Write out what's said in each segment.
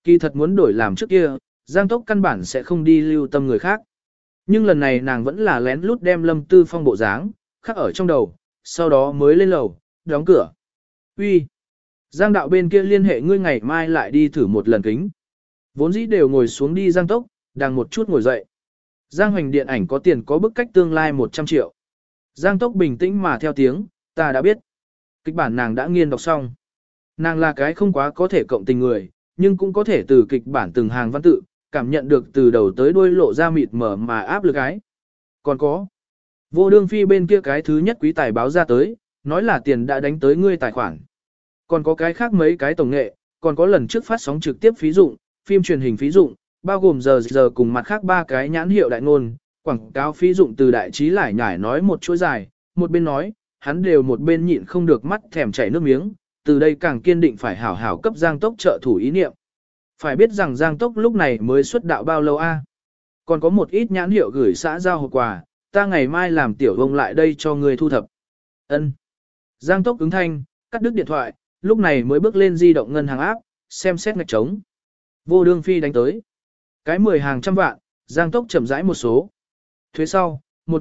Kỳ thật muốn đổi làm trước kia, Giang Tốc căn bản sẽ không đi lưu tâm người khác. Nhưng lần này nàng vẫn là lén lút đem Lâm Tư Phong bộ dáng, khắc ở trong đầu, sau đó mới lên lầu, đóng cửa. Uy, Giang đạo bên kia liên hệ ngươi ngày mai lại đi thử một lần kính. Vốn dĩ đều ngồi xuống đi Giang Tốc, đang một chút ngồi dậy. Giang Hoành điện ảnh có tiền có bức cách tương lai 100 triệu. Giang Tốc bình tĩnh mà theo tiếng, ta đã biết. Kịch bản nàng đã nghiên đọc xong. Nàng là cái không quá có thể cộng tình người, nhưng cũng có thể từ kịch bản từng hàng văn tự, cảm nhận được từ đầu tới đuôi lộ ra mịt mờ mà áp lực ái. Còn có, vô đương phi bên kia cái thứ nhất quý tài báo ra tới, nói là tiền đã đánh tới ngươi tài khoản. Còn có cái khác mấy cái tổng nghệ, còn có lần trước phát sóng trực tiếp phí dụng, phim truyền hình phí dụng, bao gồm giờ cùng mặt khác 3 cái nhãn hiệu đại ngôn, quảng cáo phí dụng từ đại trí lải nhải nói một chuỗi dài, một bên nói, hắn đều một bên nhịn không được mắt thèm chảy nước miếng, từ đây càng kiên định phải hảo hảo cấp Giang Tốc trợ thủ ý niệm. Phải biết rằng Giang Tốc lúc này mới xuất đạo bao lâu a? Còn có một ít nhãn hiệu gửi xã giao hộp quà, ta ngày mai làm tiểu ông lại đây cho người thu thập. Ân. Giang Tốc ứng thanh, cắt đứt điện thoại, lúc này mới bước lên di động ngân hàng áp, xem xét ngạch trống. Vô đương phi đánh tới. Cái 10 hàng trăm vạn, Giang Tốc chậm rãi một số. Thuế sau,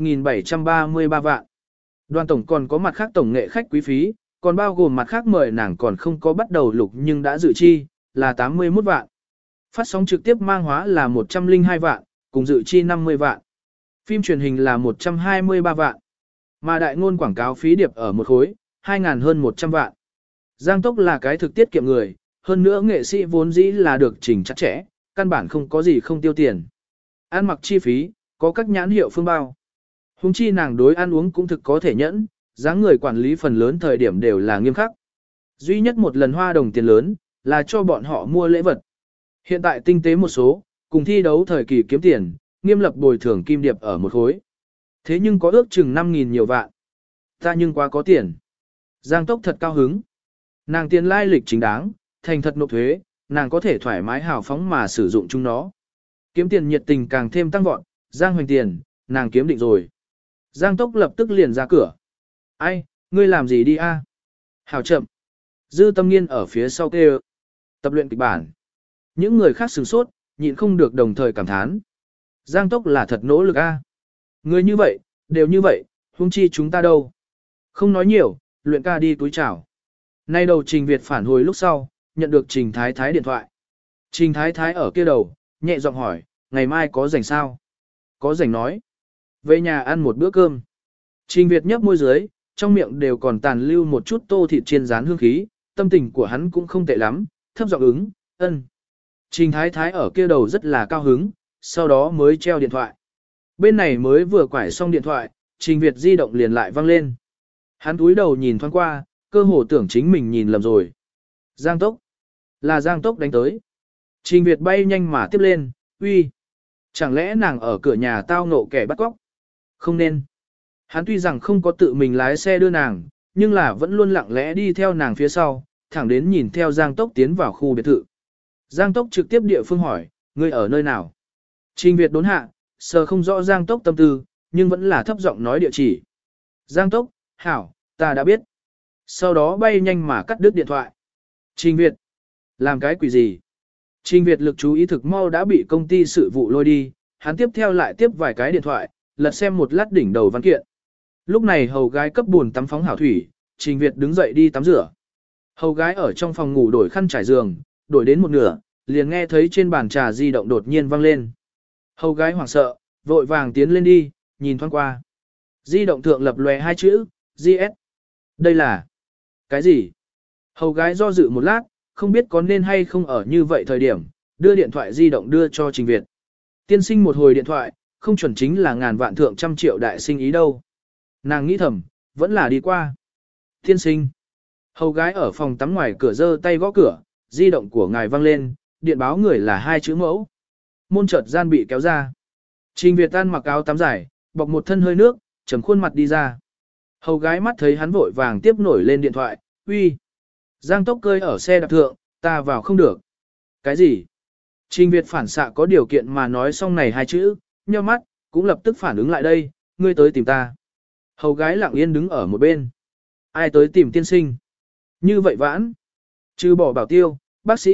1.733 vạn. Đoàn tổng còn có mặt khác tổng nghệ khách quý phí, còn bao gồm mặt khác mời nàng còn không có bắt đầu lục nhưng đã dự chi, là 81 vạn. Phát sóng trực tiếp mang hóa là 102 vạn, cùng dự chi 50 vạn. Phim truyền hình là 123 vạn. Mà đại ngôn quảng cáo phí điệp ở một khối, 2.000 hơn 100 vạn. Giang Tốc là cái thực tiết kiệm người, hơn nữa nghệ sĩ vốn dĩ là được chỉnh chặt chẽ, căn bản không có gì không tiêu tiền. Ăn mặc chi phí, có các nhãn hiệu phương bao. Hùng chi nàng đối ăn uống cũng thực có thể nhẫn, dáng người quản lý phần lớn thời điểm đều là nghiêm khắc. Duy nhất một lần hoa đồng tiền lớn, là cho bọn họ mua lễ vật. Hiện tại tinh tế một số, cùng thi đấu thời kỳ kiếm tiền, nghiêm lập bồi thường kim điệp ở một khối. Thế nhưng có ước chừng 5.000 nhiều vạn. Ta nhưng quá có tiền. Giang Tốc thật cao hứng. Nàng tiền lai lịch chính đáng, thành thật nộp thuế, nàng có thể thoải mái hào phóng mà sử dụng chúng nó. Kiếm tiền nhiệt tình càng thêm tăng vọt, Giang Hoành tiền, nàng kiếm định rồi. Giang Tốc lập tức liền ra cửa. Ai, ngươi làm gì đi a? Hào chậm. Dư Tâm Nghiên ở phía sau kêu. Tập luyện kịch bản. Những người khác sửng sốt, nhịn không được đồng thời cảm thán. Giang Tốc là thật nỗ lực a. Người như vậy, đều như vậy, huống chi chúng ta đâu. Không nói nhiều, luyện ca đi túi chào. Nay đầu Trình Việt phản hồi lúc sau, nhận được Trình Thái Thái điện thoại. Trình Thái Thái ở kia đầu, nhẹ giọng hỏi, ngày mai có rảnh sao? Có rảnh nói. Về nhà ăn một bữa cơm. Trình Việt nhấp môi dưới, trong miệng đều còn tàn lưu một chút tô thịt chiên rán hương khí, tâm tình của hắn cũng không tệ lắm, thấp giọng ứng, ân. Trình Thái Thái ở kia đầu rất là cao hứng, sau đó mới treo điện thoại. Bên này mới vừa quải xong điện thoại, Trình Việt di động liền lại vang lên. Hắn túi đầu nhìn thoáng qua, cơ hồ tưởng chính mình nhìn lầm rồi. Giang Tốc. Là Giang Tốc đánh tới. Trình Việt bay nhanh mà tiếp lên, uy. Chẳng lẽ nàng ở cửa nhà tao ngộ kẻ bắt cóc? Không nên. Hắn tuy rằng không có tự mình lái xe đưa nàng, nhưng là vẫn luôn lặng lẽ đi theo nàng phía sau, thẳng đến nhìn theo Giang Tốc tiến vào khu biệt thự. Giang Tốc trực tiếp địa phương hỏi, ngươi ở nơi nào? Trình Việt đốn hạ, sờ không rõ Giang Tốc tâm tư, nhưng vẫn là thấp giọng nói địa chỉ. Giang Tốc, hảo, ta đã biết. Sau đó bay nhanh mà cắt đứt điện thoại. Trình Việt, làm cái quỷ gì? Trình Việt lực chú ý thực mau đã bị công ty sự vụ lôi đi, hắn tiếp theo lại tiếp vài cái điện thoại, lật xem một lát đỉnh đầu văn kiện. Lúc này hầu gái cấp buồn tắm phóng hảo thủy, Trình Việt đứng dậy đi tắm rửa. Hầu gái ở trong phòng ngủ đổi khăn trải giường, đổi đến một nửa, liền nghe thấy trên bàn trà di động đột nhiên vang lên. Hầu gái hoảng sợ, vội vàng tiến lên đi, nhìn thoáng qua. Di động thượng lập lòe 2 chữ, GS. Đây là cái gì? Hầu gái do dự một lát, không biết có nên hay không ở như vậy thời điểm, đưa điện thoại di động đưa cho Trình Việt. Tiên sinh một hồi điện thoại, không chuẩn chính là ngàn vạn thượng trăm triệu đại sinh ý đâu. Nàng nghĩ thầm, vẫn là đi qua. Tiên sinh. Hầu gái ở phòng tắm ngoài cửa giơ tay gõ cửa, di động của ngài vang lên, điện báo người là 2 chữ mẫu. Môn chợt gian bị kéo ra. Trình Việt tan mặc áo tắm dài, bọc một thân hơi nước, trầm khuôn mặt đi ra. Hầu gái mắt thấy hắn vội vàng tiếp nổi lên điện thoại, uy. Giang Tốc cơi ở xe đạp thượng, ta vào không được. Cái gì? Trình Việt phản xạ có điều kiện mà nói xong này 2 chữ, nheo mắt, cũng lập tức phản ứng lại đây, ngươi tới tìm ta. Hầu gái lặng yên đứng ở một bên. Ai tới tìm tiên sinh? Như vậy vãn. Trừ bỏ bảo tiêu, bác sĩ,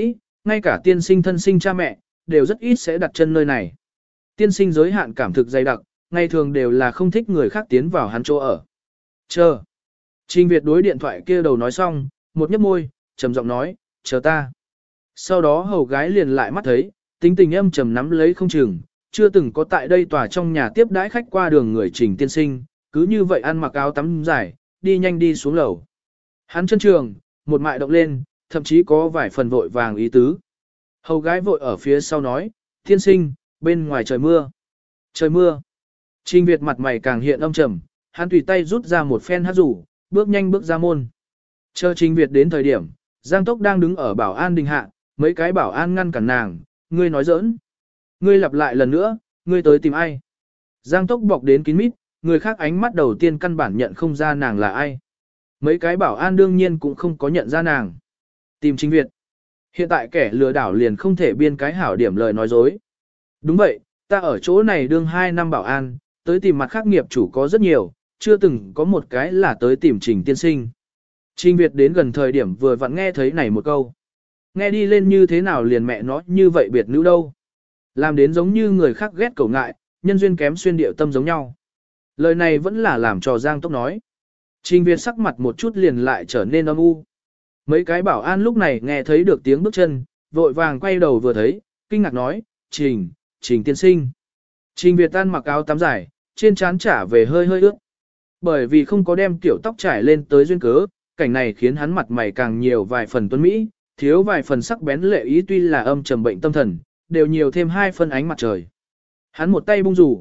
ngay cả tiên sinh thân sinh cha mẹ, đều rất ít sẽ đặt chân nơi này. Tiên sinh giới hạn cảm thực dày đặc, ngày thường đều là không thích người khác tiến vào hắn chỗ ở. Chờ. Trình Việt đối điện thoại kia đầu nói xong, một nhấp môi, trầm giọng nói, chờ ta. Sau đó hầu gái liền lại mắt thấy, tính tình âm trầm nắm lấy không chừng, chưa từng có tại đây tòa trong nhà tiếp đãi khách qua đường người Trình tiên sinh, cứ như vậy ăn mặc áo tắm dài, đi nhanh đi xuống lầu. Hắn chân trường, một mại động lên, thậm chí có vài phần vội vàng ý tứ. Hầu gái vội ở phía sau nói, tiên sinh, bên ngoài trời mưa. Trời mưa. Trình Việt mặt mày càng hiện âm trầm, hắn tùy tay rút ra một phen hát rủ, bước nhanh bước ra môn. Chờ Trình Việt đến thời điểm, Giang Tốc đang đứng ở bảo an đình hạ, mấy cái bảo an ngăn cản nàng, ngươi nói giỡn. Ngươi lặp lại lần nữa, ngươi tới tìm ai. Giang Tốc bọc đến kín mít, người khác ánh mắt đầu tiên căn bản nhận không ra nàng là ai. Mấy cái bảo an đương nhiên cũng không có nhận ra nàng. Tìm Trình Việt. Hiện tại kẻ lừa đảo liền không thể biên cái hảo điểm lời nói dối. Đúng vậy, ta ở chỗ này đương 2 năm bảo an, tới tìm mặt khác nghiệp chủ có rất nhiều, chưa từng có một cái là tới tìm Trình tiên sinh. Trình Việt đến gần thời điểm vừa vặn nghe thấy này một câu. Nghe đi lên như thế nào liền mẹ nó như vậy biệt nữ đâu. Làm đến giống như người khác ghét cầu ngại, nhân duyên kém xuyên điệu tâm giống nhau. Lời này vẫn là làm cho Giang Tốc nói. Trình Việt sắc mặt một chút liền lại trở nên âm u. Mấy cái bảo an lúc này nghe thấy được tiếng bước chân, vội vàng quay đầu vừa thấy, kinh ngạc nói, Trình tiên sinh. Trình Việt tan mặc áo tắm dài, trên trán trả về hơi hơi ướt. Bởi vì không có đem kiểu tóc trải lên tới duyên cớ, cảnh này khiến hắn mặt mày càng nhiều vài phần tuấn mỹ, thiếu vài phần sắc bén lệ ý tuy là âm trầm bệnh tâm thần, đều nhiều thêm 2 phân ánh mặt trời. Hắn một tay bung rủ.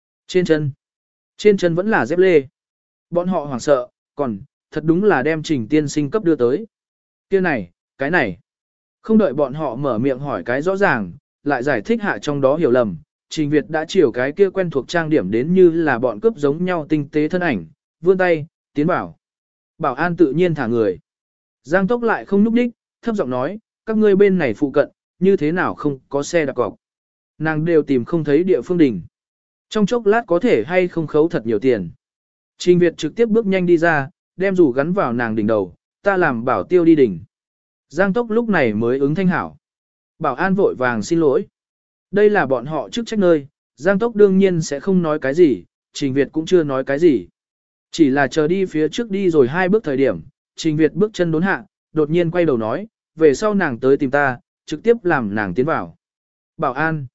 Trên chân vẫn là dép lê. Bọn họ hoảng sợ, còn, thật đúng là đem Trình tiên sinh cấp đưa tới. Kia này, cái này. Không đợi bọn họ mở miệng hỏi cái rõ ràng, lại giải thích hạ trong đó hiểu lầm. Trình Việt đã chiều cái kia quen thuộc trang điểm đến như là bọn cướp giống nhau tinh tế thân ảnh, vươn tay, tiến bảo. Bảo an tự nhiên thả người. Giang Tốc lại không núp đích, thấp giọng nói, các ngươi bên này phụ cận, như thế nào không có xe đạp cọc. Nàng đều tìm không thấy địa phương đỉnh. Trong chốc lát có thể hay không khấu thật nhiều tiền. Trình Việt trực tiếp bước nhanh đi ra, đem rủ gắn vào nàng đỉnh đầu, ta làm bảo tiêu đi đỉnh. Giang Tốc lúc này mới ứng thanh hảo. Bảo an vội vàng xin lỗi. Đây là bọn họ chức trách nơi, Giang Tốc đương nhiên sẽ không nói cái gì, Trình Việt cũng chưa nói cái gì. Chỉ là chờ đi phía trước đi rồi 2 bước thời điểm, Trình Việt bước chân đốn hạ, đột nhiên quay đầu nói, về sau nàng tới tìm ta, trực tiếp làm nàng tiến vào. Bảo an,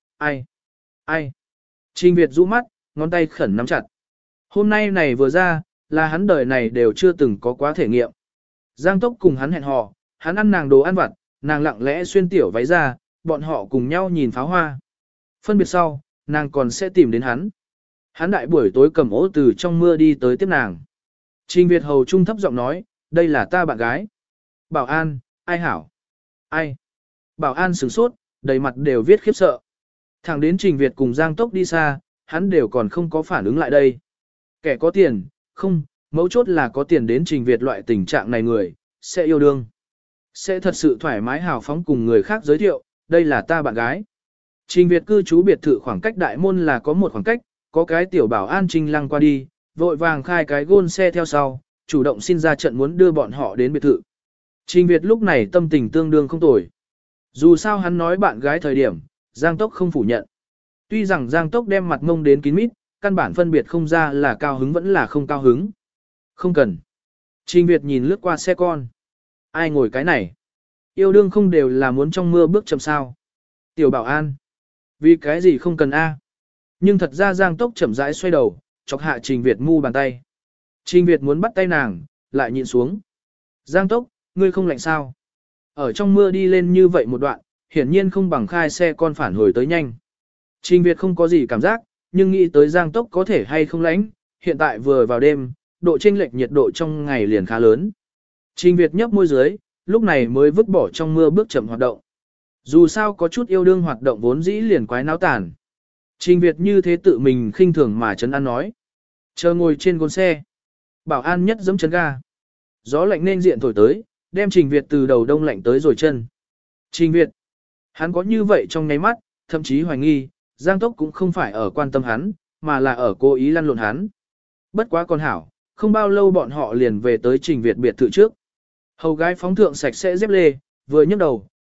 ai? Trình Việt rũ mắt, ngón tay khẩn nắm chặt. Hôm nay này vừa ra, là hắn đời này đều chưa từng có quá thể nghiệm. Giang Tốc cùng hắn hẹn hò, hắn ăn nàng đồ ăn vặt, nàng lặng lẽ xuyên tiểu váy ra, bọn họ cùng nhau nhìn pháo hoa. Phân biệt sau, nàng còn sẽ tìm đến hắn. Hắn đại buổi tối cầm ố từ trong mưa đi tới tiếp nàng. Trình Việt hầu trung thấp giọng nói, đây là ta bạn gái. Bảo an, ai hảo? Ai? Bảo an sửng sốt, đầy mặt đều viết khiếp sợ. Thẳng đến Trình Việt cùng Giang Tốc đi xa, hắn đều còn không có phản ứng lại đây. Kẻ có tiền, không, mấu chốt là có tiền đến Trình Việt loại tình trạng này người, sẽ yêu đương. Sẽ thật sự thoải mái hào phóng cùng người khác giới thiệu, đây là ta bạn gái. Trình Việt cư trú biệt thự khoảng cách đại môn là có một khoảng cách, có cái tiểu bảo an Trình lăng qua đi, vội vàng khai cái gôn xe theo sau, chủ động xin ra trận muốn đưa bọn họ đến biệt thự. Trình Việt lúc này tâm tình tương đương không tồi. Dù sao hắn nói bạn gái thời điểm, Giang Tốc không phủ nhận. Tuy rằng Giang Tốc đem mặt ngông đến kín mít, căn bản phân biệt không ra là cao hứng vẫn là không cao hứng. Không cần. Trình Việt nhìn lướt qua xe con. Ai ngồi cái này? Yêu đương không đều là muốn trong mưa bước chậm sao. Tiểu bảo an. Vì cái gì không cần A. Nhưng thật ra Giang Tốc chậm rãi xoay đầu, chọc hạ Trình Việt mu bàn tay. Trình Việt muốn bắt tay nàng, lại nhịn xuống. Giang Tốc, ngươi không lạnh sao? Ở trong mưa đi lên như vậy một đoạn, hiển nhiên không bằng khai xe con phản hồi tới nhanh. Trình Việt không có gì cảm giác, nhưng nghĩ tới Giang Tốc có thể hay không lạnh, hiện tại vừa vào đêm, độ chênh lệch nhiệt độ trong ngày liền khá lớn. Trình Việt nhấp môi dưới, lúc này mới vứt bỏ trong mưa bước chậm hoạt động. Dù sao có chút yêu đương hoạt động vốn dĩ liền quái náo tàn. Trình Việt như thế tự mình khinh thường mà trấn an nói. Chờ ngồi trên gôn xe. Bảo an nhất giẫm chân ga. Gió lạnh nên diện thổi tới, đem Trình Việt từ đầu đông lạnh tới rồi chân. Trình Việt. Hắn có như vậy trong nháy mắt, thậm chí hoài nghi, Giang Tốc cũng không phải ở quan tâm hắn, mà là ở cố ý lăn lộn hắn. Bất quá còn hảo, không bao lâu bọn họ liền về tới Trình Việt biệt thự trước. Hầu gái phóng thượng sạch sẽ dép lê, vừa nhấc đầu,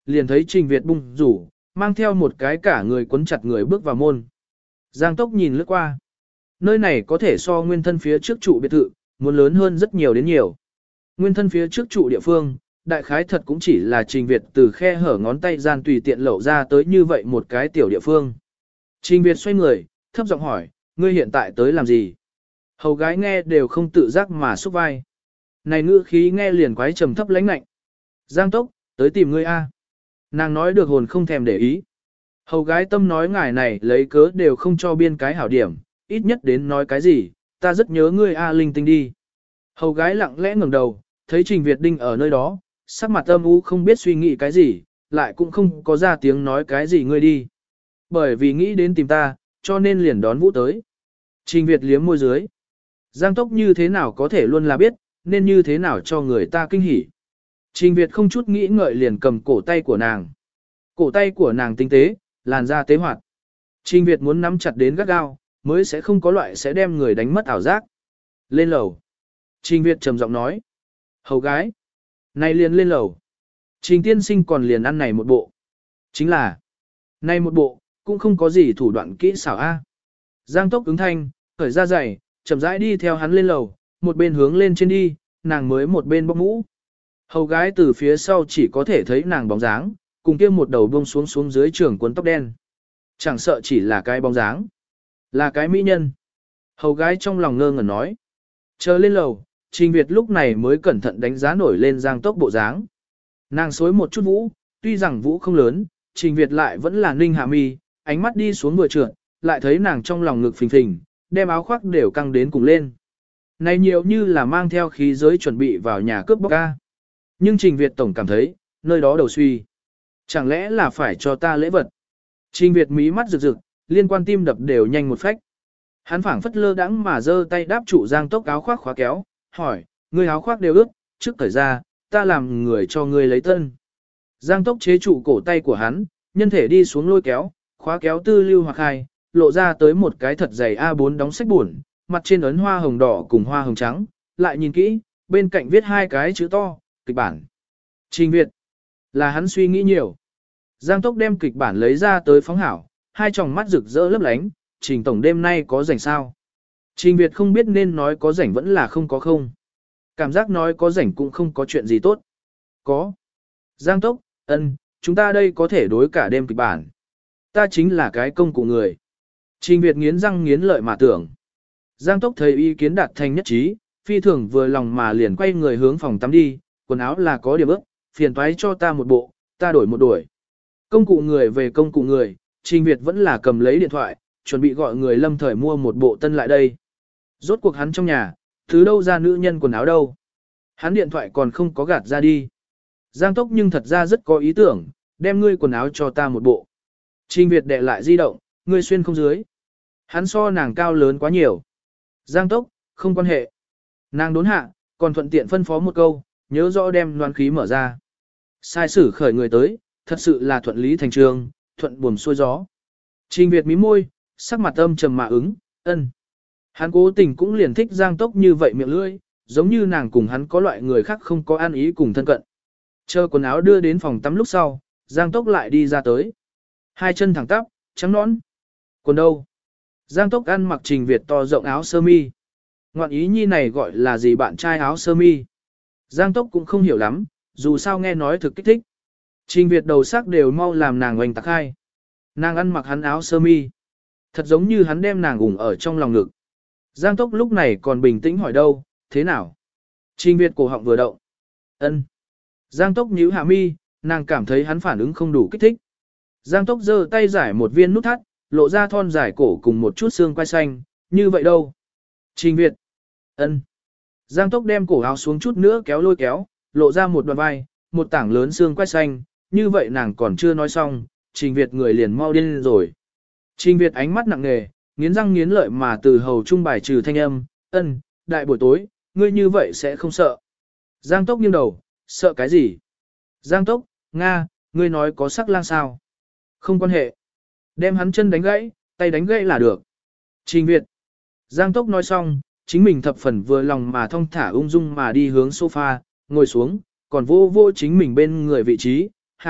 liền thấy Trình Việt bung rủ, mang theo một cái cả người quấn chặt người bước vào môn. Giang Tốc nhìn lướt qua. Nơi này có thể so nguyên thân phía trước trụ biệt thự, muốn lớn hơn rất nhiều đến nhiều. Nguyên thân phía trước trụ địa phương, đại khái thật cũng chỉ là Trình Việt từ khe hở ngón tay gian tùy tiện lậu ra tới như vậy một cái tiểu địa phương. Trình Việt xoay người, thấp giọng hỏi, ngươi hiện tại tới làm gì? Hầu gái nghe đều không tự giác mà xúc vai. Này ngữ khí nghe liền quái trầm thấp lãnh lạnh. Giang Tốc, tới tìm ngươi a. Nàng nói được hồn không thèm để ý. Hầu gái tâm nói ngài này lấy cớ đều không cho biên cái hảo điểm, ít nhất đến nói cái gì, ta rất nhớ ngươi a linh tinh đi. Hầu gái lặng lẽ ngẩng đầu, thấy Trình Việt Đinh ở nơi đó, sắc mặt âm u không biết suy nghĩ cái gì, lại cũng không có ra tiếng nói cái gì ngươi đi. Bởi vì nghĩ đến tìm ta, cho nên liền đón Vũ tới. Trình Việt liếm môi dưới. Giang Tốc như thế nào có thể luôn là biết, nên như thế nào cho người ta kinh hỉ. Trình Việt không chút nghĩ ngợi liền cầm cổ tay của nàng. Cổ tay của nàng tinh tế, làn da tế hoạt. Trình Việt muốn nắm chặt đến gắt gao, mới sẽ không có loại sẽ đem người đánh mất ảo giác. Lên lầu. Trình Việt trầm giọng nói. Hầu gái. Này liền lên lầu. Trình tiên sinh còn liền ăn này một bộ. Chính là. Này một bộ, cũng không có gì thủ đoạn kỹ xảo a. Giang Tốc ứng thanh, khởi ra giày, chậm rãi đi theo hắn lên lầu, một bên hướng lên trên đi, nàng mới một bên bóc mũ. Hầu gái từ phía sau chỉ có thể thấy nàng bóng dáng, cùng kia một đầu buông xuống xuống dưới trường cuốn tóc đen. Chẳng sợ chỉ là cái bóng dáng, là cái mỹ nhân. Hầu gái trong lòng ngơ ngẩn nói. Chờ lên lầu, Trình Việt lúc này mới cẩn thận đánh giá nổi lên Giang Tốc bộ dáng. Nàng xối một chút vũ, tuy rằng vũ không lớn, Trình Việt lại vẫn là ninh hạ mi, ánh mắt đi xuống vừa trượt, lại thấy nàng trong lòng ngực phình phình, đem áo khoác đều căng đến cùng lên. Này nhiều như là mang theo khí giới chuẩn bị vào nhà cướp bóc ca. Nhưng Trình Việt tổng cảm thấy, nơi đó đầu suy. Chẳng lẽ là phải cho ta lễ vật? Trình Việt mí mắt rực rực, liên quan tim đập đều nhanh một phách. Hắn phảng phất lơ đãng mà giơ tay đáp trụ Giang Tốc áo khoác khóa kéo, hỏi, ngươi áo khoác đều ướt, trước thời ra, ta làm người cho ngươi lấy tân. Giang Tốc chế trụ cổ tay của hắn, nhân thể đi xuống lôi kéo, khóa kéo tư lưu hoặc hai, lộ ra tới một cái thật dày A4 đóng sách buồn, mặt trên ấn hoa hồng đỏ cùng hoa hồng trắng, lại nhìn kỹ, bên cạnh viết hai cái chữ to, kịch bản. Trình Việt, là hắn suy nghĩ nhiều. Giang Tốc đem kịch bản lấy ra tới phóng hảo, hai tròng mắt rực rỡ lấp lánh, Trình tổng đêm nay có rảnh sao? Trình Việt không biết nên nói có rảnh vẫn là không có không. Cảm giác nói có rảnh cũng không có chuyện gì tốt. Có. Giang Tốc, chúng ta đây có thể đối cả đêm kịch bản. Ta chính là cái công cụ người. Trình Việt nghiến răng nghiến lợi mà tưởng. Giang Tốc thấy ý kiến đạt thành nhất trí, phi thường vừa lòng mà liền quay người hướng phòng tắm đi, quần áo là có điểm ước, phiền toái cho ta một bộ, ta đổi một đuổi. Công cụ người về công cụ người, Trình Việt vẫn là cầm lấy điện thoại, chuẩn bị gọi người lâm thời mua một bộ tân lại đây. Rốt cuộc hắn trong nhà, thứ đâu ra nữ nhân quần áo đâu. Hắn điện thoại còn không có gạt ra đi. Giang Tốc nhưng thật ra rất có ý tưởng, đem ngươi quần áo cho ta một bộ. Trình Việt đệ lại di động, ngươi xuyên không dưới. Hắn so nàng cao lớn quá nhiều. Giang Tốc, không quan hệ. Nàng đốn hạ, còn thuận tiện phân phó một câu, nhớ rõ đem loan khí mở ra. Sai sử khởi người tới, thật sự là thuận lý thành trường, thuận buồm xuôi gió. Trình Việt mím môi, sắc mặt âm trầm mà ứng, ân. Hắn cố tình cũng liền thích Giang Tốc như vậy miệng lưỡi, giống như nàng cùng hắn có loại người khác không có ăn ý cùng thân cận. Chờ quần áo đưa đến phòng tắm lúc sau, Giang Tốc lại đi ra tới. Hai chân thẳng tắp, trắng nõn. Quần đâu? Giang Tốc ăn mặc Trình Việt to rộng áo sơ mi. Ngoạn ý nhi này gọi là gì bạn trai áo sơ mi. Giang Tốc cũng không hiểu lắm, dù sao nghe nói thực kích thích. Trình Việt đầu sắc đều mau làm nàng oanh tạc hai. Nàng ăn mặc hắn áo sơ mi. Thật giống như hắn đem nàng ủng ở trong lòng ngực. Giang Tốc lúc này còn bình tĩnh hỏi đâu, thế nào? Trình Việt cổ họng vừa động. Ân. Giang Tốc nhíu hạ mi, nàng cảm thấy hắn phản ứng không đủ kích thích. Giang Tốc giơ tay giải một viên nút thắt, lộ ra thon dài cổ cùng một chút xương quai xanh, như vậy đâu? Trình Việt. Ân. Giang Tốc đem cổ áo xuống chút nữa kéo lôi kéo, lộ ra một đoạn vai, một tảng lớn xương quai xanh, như vậy nàng còn chưa nói xong, Trình Việt người liền mau điên rồi. Trình Việt ánh mắt nặng nề, nghiến răng nghiến lợi mà từ hầu trung bài trừ thanh âm, đại buổi tối, ngươi như vậy sẽ không sợ. Giang Tốc nghiêng đầu, sợ cái gì? Giang Tốc, Nga, ngươi nói có sắc lang sao? Không quan hệ. Đem hắn chân đánh gãy, tay đánh gãy là được. Trình Việt. Giang Tốc nói xong, chính mình thập phần vừa lòng mà thong thả ung dung mà đi hướng sofa, ngồi xuống, còn vô vô chính mình bên người vị trí. Hảo,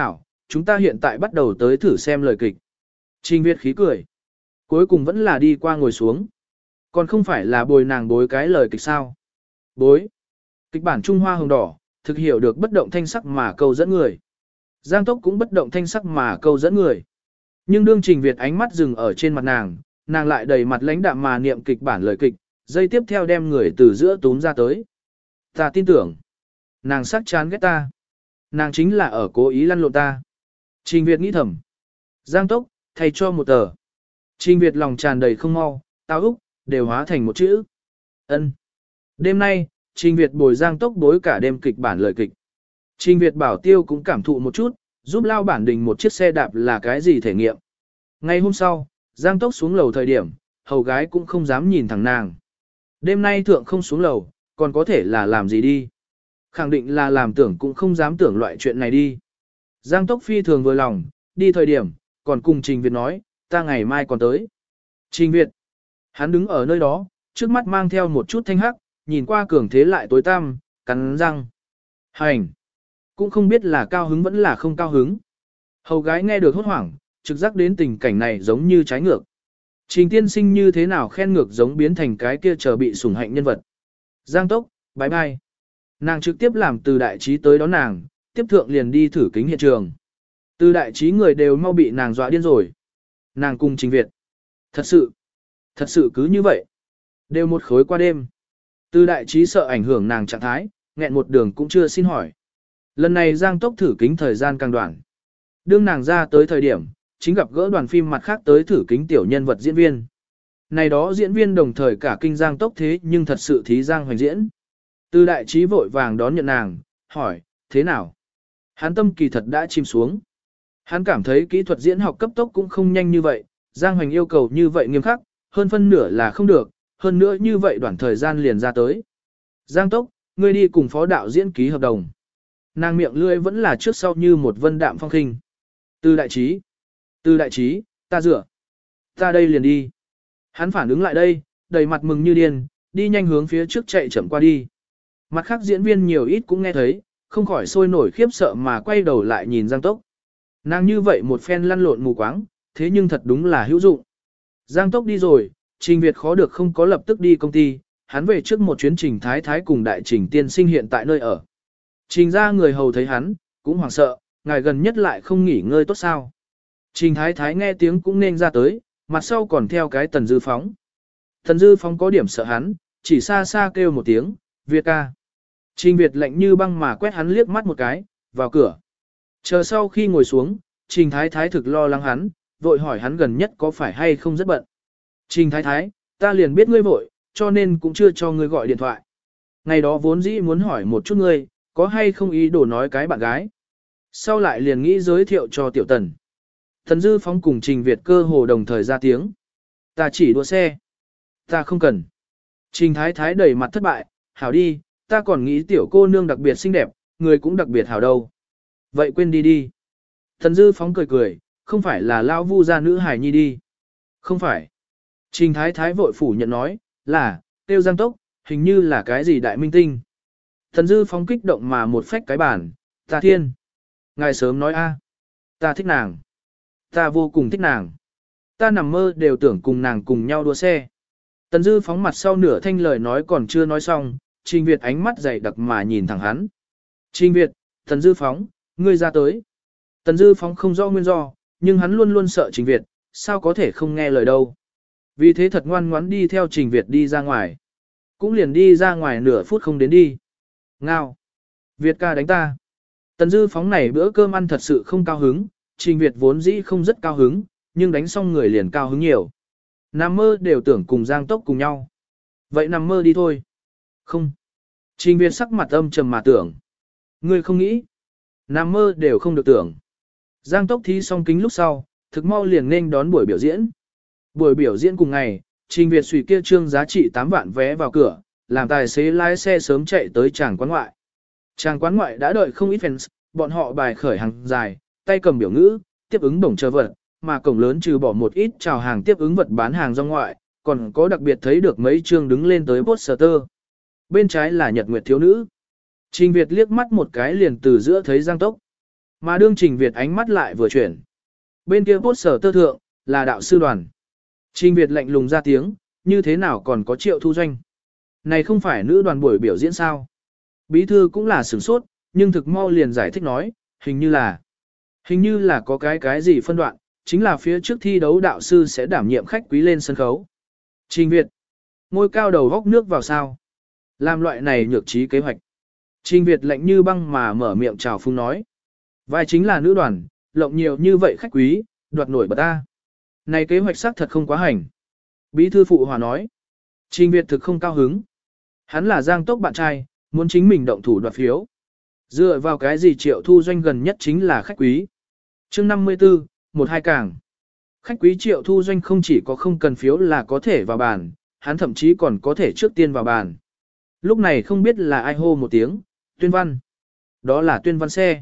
chúng ta hiện tại bắt đầu tới thử xem lời kịch. Trình Việt khí cười. Cuối cùng vẫn là đi qua ngồi xuống. Còn không phải là bồi nàng bối cái lời kịch sao. Bối. Kịch bản Trung Hoa hồng đỏ, thực hiểu được bất động thanh sắc mà câu dẫn người. Giang Tốc cũng bất động thanh sắc mà câu dẫn người. Nhưng đương Trình Việt ánh mắt dừng ở trên mặt nàng lại đầy mặt lãnh đạm mà niệm kịch bản lời kịch, dây tiếp theo đem người từ giữa túm ra tới. Ta tin tưởng, nàng sắc chán ghét ta. Nàng chính là ở cố ý lăn lộn ta. Trình Việt nghĩ thầm. Giang Tốc, thay cho một tờ. Trình Việt lòng tràn đầy không mau, tao úc, đều hóa thành một chữ. Ân. Đêm nay, Trình Việt bồi Giang Tốc bối cả đêm kịch bản lời kịch. Trình Việt bảo tiêu cũng cảm thụ một chút, giúp lao bản đình một chiếc xe đạp là cái gì thể nghiệm. Ngay hôm sau, Giang Tốc xuống lầu thời điểm, hầu gái cũng không dám nhìn thẳng nàng. Đêm nay thượng không xuống lầu, còn có thể là làm gì đi. Khẳng định là làm tưởng cũng không dám tưởng loại chuyện này đi. Giang Tốc phi thường vừa lòng, đi thời điểm, còn cùng Trình Việt nói, ta ngày mai còn tới. Trình Việt, hắn đứng ở nơi đó, trước mắt mang theo một chút thanh hắc, nhìn qua cường thế lại tối tăm, cắn răng. Hành! Cũng không biết là cao hứng vẫn là không cao hứng. Hầu gái nghe được hốt hoảng, trực giác đến tình cảnh này giống như trái ngược. Trình tiên sinh như thế nào khen ngược giống biến thành cái kia chờ bị sủng hạnh nhân vật. Giang Tốc, bye bye. Nàng trực tiếp làm từ đại trí tới đón nàng, tiếp thượng liền đi thử kính hiện trường. Từ đại trí người đều mau bị nàng dọa điên rồi. Nàng cùng Trình Việt. Thật sự cứ như vậy. Đều một khối qua đêm. Từ đại trí sợ ảnh hưởng nàng trạng thái, nghẹn một đường cũng chưa xin hỏi. Lần này Giang Tốc thử kính thời gian càng đoạn. Đương nàng ra tới thời điểm, chính gặp gỡ đoàn phim mặt khác tới thử kính tiểu nhân vật diễn viên. Này đó diễn viên đồng thời cả kinh Giang Tốc thế nhưng thật sự thí Giang hoành diễn. Từ đại trí vội vàng đón nhận nàng, hỏi, thế nào? Hắn tâm kỳ thật đã chìm xuống. Hắn cảm thấy kỹ thuật diễn học cấp tốc cũng không nhanh như vậy, Giang hoành yêu cầu như vậy nghiêm khắc, hơn phân nửa là không được, hơn nữa như vậy đoạn thời gian liền ra tới. Giang Tốc, ngươi đi cùng phó đạo diễn ký hợp đồng. Nàng miệng lưỡi vẫn là trước sau như một vân đạm phong khinh. Từ đại trí, ta dựa. Ta đây liền đi. Hắn phản ứng lại đây, đầy mặt mừng như điên, đi nhanh hướng phía trước chạy chậm qua đi. Mặt khác diễn viên nhiều ít cũng nghe thấy, không khỏi sôi nổi khiếp sợ mà quay đầu lại nhìn Giang Tốc. Nàng như vậy một phen lăn lộn mù quáng, thế nhưng thật đúng là hữu dụng. Giang Tốc đi rồi, Trình Việt khó được không có lập tức đi công ty, hắn về trước một chuyến Trình Thái Thái cùng đại Trình tiên sinh hiện tại nơi ở. Trình ra người hầu thấy hắn, cũng hoảng sợ, ngài gần nhất lại không nghỉ ngơi tốt sao. Trình Thái Thái nghe tiếng cũng nên ra tới, mặt sau còn theo cái Tần Dư Phóng. Tần Dư Phóng có điểm sợ hắn, chỉ xa xa kêu một tiếng, Việt ca. Trình Việt lạnh như băng mà quét hắn liếc mắt một cái, vào cửa. Chờ sau khi ngồi xuống, Trình Thái Thái thực lo lắng hắn, vội hỏi hắn gần nhất có phải hay không rất bận. Trình Thái Thái, ta liền biết ngươi vội, cho nên cũng chưa cho ngươi gọi điện thoại. Ngày đó vốn dĩ muốn hỏi một chút ngươi, có hay không ý đồ nói cái bạn gái. Sau lại liền nghĩ giới thiệu cho Tiểu Tần. Tần Dư Phóng cùng Trình Việt cơ hồ đồng thời ra tiếng. Ta chỉ đua xe. Ta không cần. Trình Thái Thái đầy mặt thất bại, hảo đi, ta còn nghĩ tiểu cô nương đặc biệt xinh đẹp, người cũng đặc biệt hảo đâu. Vậy quên đi đi. Tần Dư Phóng cười cười, không phải là lao vu gia nữ hài nhi đi. Không phải. Trình Thái Thái vội phủ nhận nói, là, tiêu Giang Tốc, hình như là cái gì đại minh tinh. Tần Dư Phóng kích động mà một phách cái bản, ta thiên. Ngài sớm nói a, ta thích nàng. Ta vô cùng thích nàng. Ta nằm mơ đều tưởng cùng nàng cùng nhau đua xe. Tần Dư Phóng mặt sau nửa thanh lời nói còn chưa nói xong, Trình Việt ánh mắt dày đặc mà nhìn thẳng hắn. Trình Việt, Tần Dư Phóng, ngươi ra tới. Tần Dư Phóng không rõ nguyên do, nhưng hắn luôn luôn sợ Trình Việt, sao có thể không nghe lời đâu. Vì thế thật ngoan ngoãn đi theo Trình Việt đi ra ngoài. Cũng liền đi ra ngoài nửa phút không đến đi. Ngao. Việt ca đánh ta. Tần Dư Phóng này bữa cơm ăn thật sự không cao hứng, Trình Việt vốn dĩ không rất cao hứng, nhưng đánh xong người liền cao hứng nhiều. Nằm mơ đều tưởng cùng Giang Tốc cùng nhau. Vậy nằm mơ đi thôi. Không. Trình Việt sắc mặt âm trầm mà tưởng. Ngươi không nghĩ. Nằm mơ đều không được tưởng. Giang Tốc thi xong kính lúc sau, thực mau liền nên đón buổi biểu diễn. Buổi biểu diễn cùng ngày, Trình Việt suy kia trương giá trị 8 vạn vé vào cửa, làm tài xế lái xe sớm chạy tới tràng quán ngoại. Tràng quán ngoại đã đợi không ít fans, bọn họ bài khởi hàng dài, tay cầm biểu ngữ, tiếp ứng bổng chờ vật, mà cổng lớn trừ bỏ một ít chào hàng tiếp ứng vật bán hàng ra ngoại, còn có đặc biệt thấy được mấy chương đứng lên tới poster. Bên trái là Nhật Nguyệt thiếu nữ. Trình Việt liếc mắt một cái liền từ giữa thấy Giang Tốc. Mà đương Trình Việt ánh mắt lại vừa chuyển. Bên kia poster tơ thượng, là đạo sư đoàn. Trình Việt lạnh lùng ra tiếng, như thế nào còn có Triệu Thu Doanh. Này không phải nữ đoàn buổi biểu diễn sao? Bí thư cũng là sửng sốt, nhưng thực mau liền giải thích nói, hình như là có cái gì phân đoạn, chính là phía trước thi đấu đạo sư sẽ đảm nhiệm khách quý lên sân khấu. Trình Việt, ngôi cao đầu góc nước vào sao? Làm loại này nhược trí kế hoạch. Trình Việt lạnh như băng mà mở miệng chào phung nói. Vai chính là nữ đoàn, lộng nhiều như vậy khách quý, đoạt nổi bật ta. Này kế hoạch xác thật không quá hành. Bí thư phụ hòa nói. Trình Việt thực không cao hứng. Hắn là Giang Tốc bạn trai, muốn chính mình động thủ đoạt phiếu. Dựa vào cái gì Triệu Thu Doanh gần nhất chính là khách quý. chương 54, 1-2 càng. Khách quý Triệu Thu Doanh không chỉ có không cần phiếu là có thể vào bàn, hắn thậm chí còn có thể trước tiên vào bàn. Lúc này không biết là ai hô một tiếng, Tuyên Văn. Đó là Tuyên Văn xe.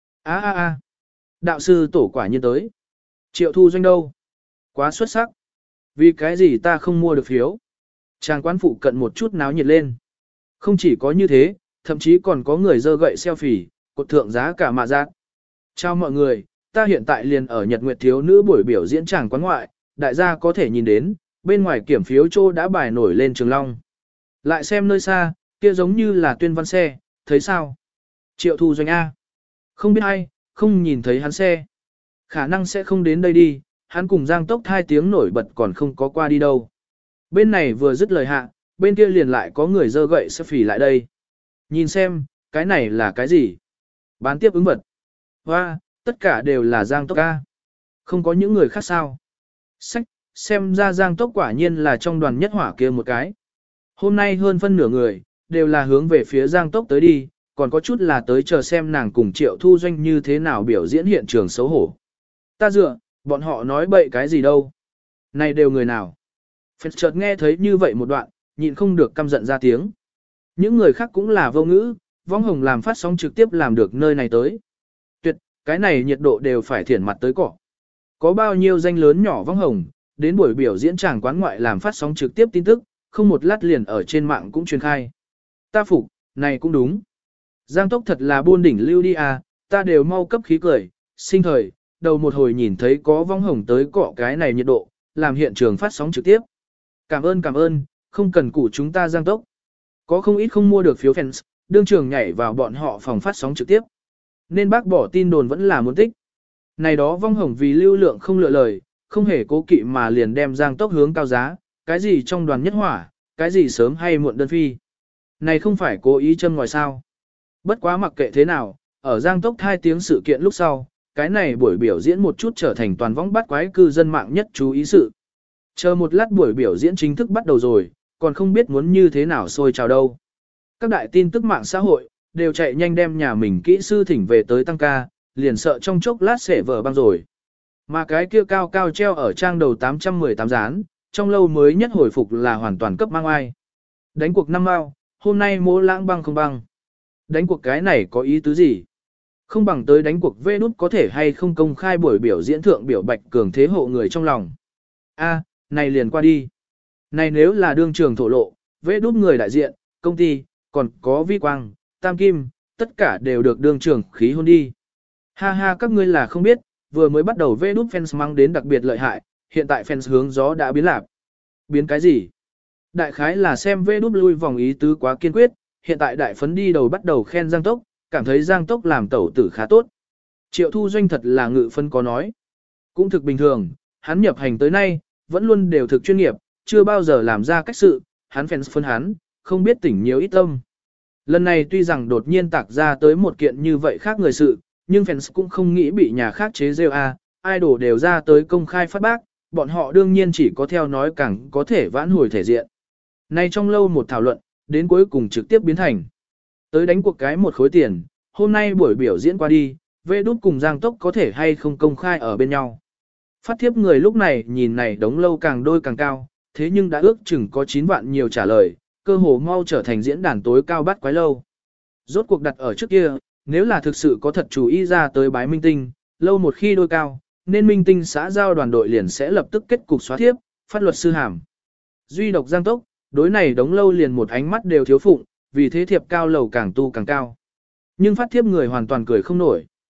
A. Đạo sư tổ quả nhiên tới. Triệu Thu Doanh đâu? Quá xuất sắc. Vì cái gì ta không mua được phiếu? Tràng quán phụ cận một chút náo nhiệt lên. Không chỉ có như thế, thậm chí còn có người dơ gậy selfie, cột thượng giá cả mạ giác. Chào mọi người, ta hiện tại liền ở Nhật Nguyệt thiếu nữ buổi biểu diễn tràng quán ngoại, đại gia có thể nhìn đến, bên ngoài kiểm phiếu trô đã bài nổi lên Trường Long. Lại xem nơi xa, kia giống như là Tuyên Văn xe, thấy sao? Triệu Thu Doanh A. Không biết ai, không nhìn thấy hắn xe. Khả năng sẽ không đến đây đi, hắn cùng Giang Tốc 2 tiếng nổi bật còn không có qua đi đâu. Bên này vừa dứt lời hạ, bên kia liền lại có người dơ gậy selfie lại đây. Nhìn xem, cái này là cái gì? Bán tiếp ứng vật. Hoa, tất cả đều là Giang Tốc A. Không có những người khác sao? Sách, xem ra Giang Tốc quả nhiên là trong đoàn nhất hỏa kia một cái. Hôm nay hơn phân nửa người, đều là hướng về phía Giang Tốc tới đi, còn có chút là tới chờ xem nàng cùng Triệu Thu Doanh như thế nào biểu diễn hiện trường xấu hổ. Ta dựa, bọn họ nói bậy cái gì đâu. Này đều người nào? Phật chợt nghe thấy như vậy một đoạn, nhịn không được căm giận ra tiếng. Những người khác cũng là vô ngữ, Võng Hồng làm phát sóng trực tiếp làm được nơi này tới. Tuyệt, cái này nhiệt độ đều phải thiển mặt tới cỏ. Có bao nhiêu danh lớn nhỏ Võng Hồng, đến buổi biểu diễn tràng quán ngoại làm phát sóng trực tiếp tin tức, không một lát liền ở trên mạng cũng truyền khai. Ta phục, này cũng đúng. Giang Tốc thật là buôn đỉnh lưu đi à, ta đều mau cấp khí cười, sinh thời, đầu một hồi nhìn thấy có Võng Hồng tới cọ cái này nhiệt độ, làm hiện trường phát sóng trực tiếp. Cảm ơn, không cần củ chúng ta Giang Tốc. Có không ít không mua được phiếu fans, đương trường nhảy vào bọn họ phòng phát sóng trực tiếp. Nên bác bỏ tin đồn vẫn là muốn tích. Này đó Võng Hồng vì lưu lượng không lựa lời, không hề cố kỵ mà liền đem Giang Tốc hướng cao giá, cái gì trong đoàn nhất hỏa, cái gì sớm hay muộn đơn phi. Này không phải cố ý châm ngòi sao. Bất quá mặc kệ thế nào, ở Giang Tốc 2 tiếng sự kiện lúc sau, cái này buổi biểu diễn một chút trở thành toàn võng bắt quái cư dân mạng nhất chú ý sự. Chờ một lát buổi biểu diễn chính thức bắt đầu rồi, còn không biết muốn như thế nào sôi trào đâu. Các đại tin tức mạng xã hội, đều chạy nhanh đem nhà mình kỹ sư thỉnh về tới tăng ca, liền sợ trong chốc lát sẽ vỡ băng rồi. Mà cái kia cao cao treo ở trang đầu 818 dán, trong lâu mới nhất hồi phục là hoàn toàn cấp mang ai. Đánh cuộc 5 mao, hôm nay mô lãng băng không băng. Đánh cuộc cái này có ý tứ gì? Không bằng tới đánh cuộc vê nút có thể hay không công khai buổi biểu diễn thượng biểu bạch cường thế hộ người trong lòng. A, này liền qua đi. Này nếu là đương trường thổ lộ, vê nút người đại diện, công ty, còn có vi quang, tam kim, tất cả đều được đương trường khí hôn đi. Ha ha các ngươi là không biết, vừa mới bắt đầu vê nút fans mang đến đặc biệt lợi hại, hiện tại fans hướng gió đã biến lạc. Biến cái gì? Đại khái là xem vê nút lui vòng ý tứ quá kiên quyết, hiện tại đại phấn đi đầu bắt đầu khen Giang Tốc, cảm thấy Giang Tốc làm tẩu tử khá tốt. Triệu Thu Doanh thật là ngự phân có nói. Cũng thực bình thường, hắn nhập hành tới nay, vẫn luôn đều thực chuyên nghiệp, chưa bao giờ làm ra cách sự, hắn fans phân hắn, không biết tỉnh nhiều ít tâm. Lần này tuy rằng đột nhiên tạc ra tới một kiện như vậy khác người sự, nhưng fans cũng không nghĩ bị nhà khác chế rêu idol đều ra tới công khai phát bác, bọn họ đương nhiên chỉ có theo nói càng có thể vãn hồi thể diện. Nay trong lâu một thảo luận, đến cuối cùng trực tiếp biến thành. Tới đánh cuộc cái một khối tiền, hôm nay buổi biểu diễn qua đi, Vê Đút cùng Giang Tốc có thể hay không công khai ở bên nhau. Phát thiếp người lúc này nhìn này đống lâu càng đôi càng cao, thế nhưng đã ước chừng có 9 vạn nhiều trả lời, cơ hồ mau trở thành diễn đàn tối cao bắt quái lâu. Rốt cuộc đặt ở trước kia, nếu là thực sự có thật chủ ý ra tới bái minh tinh, lâu một khi đôi cao, nên minh tinh xã giao đoàn đội liền sẽ lập tức kết cục xóa thiếp, phát luật sư hàm. Duy độc Giang Tốc, đối này đống lâu liền một ánh mắt đều thiếu phụng, vì thế thiệp cao lầu càng tu càng cao. Nhưng phát thiếp người hoàn toàn cười không nổi.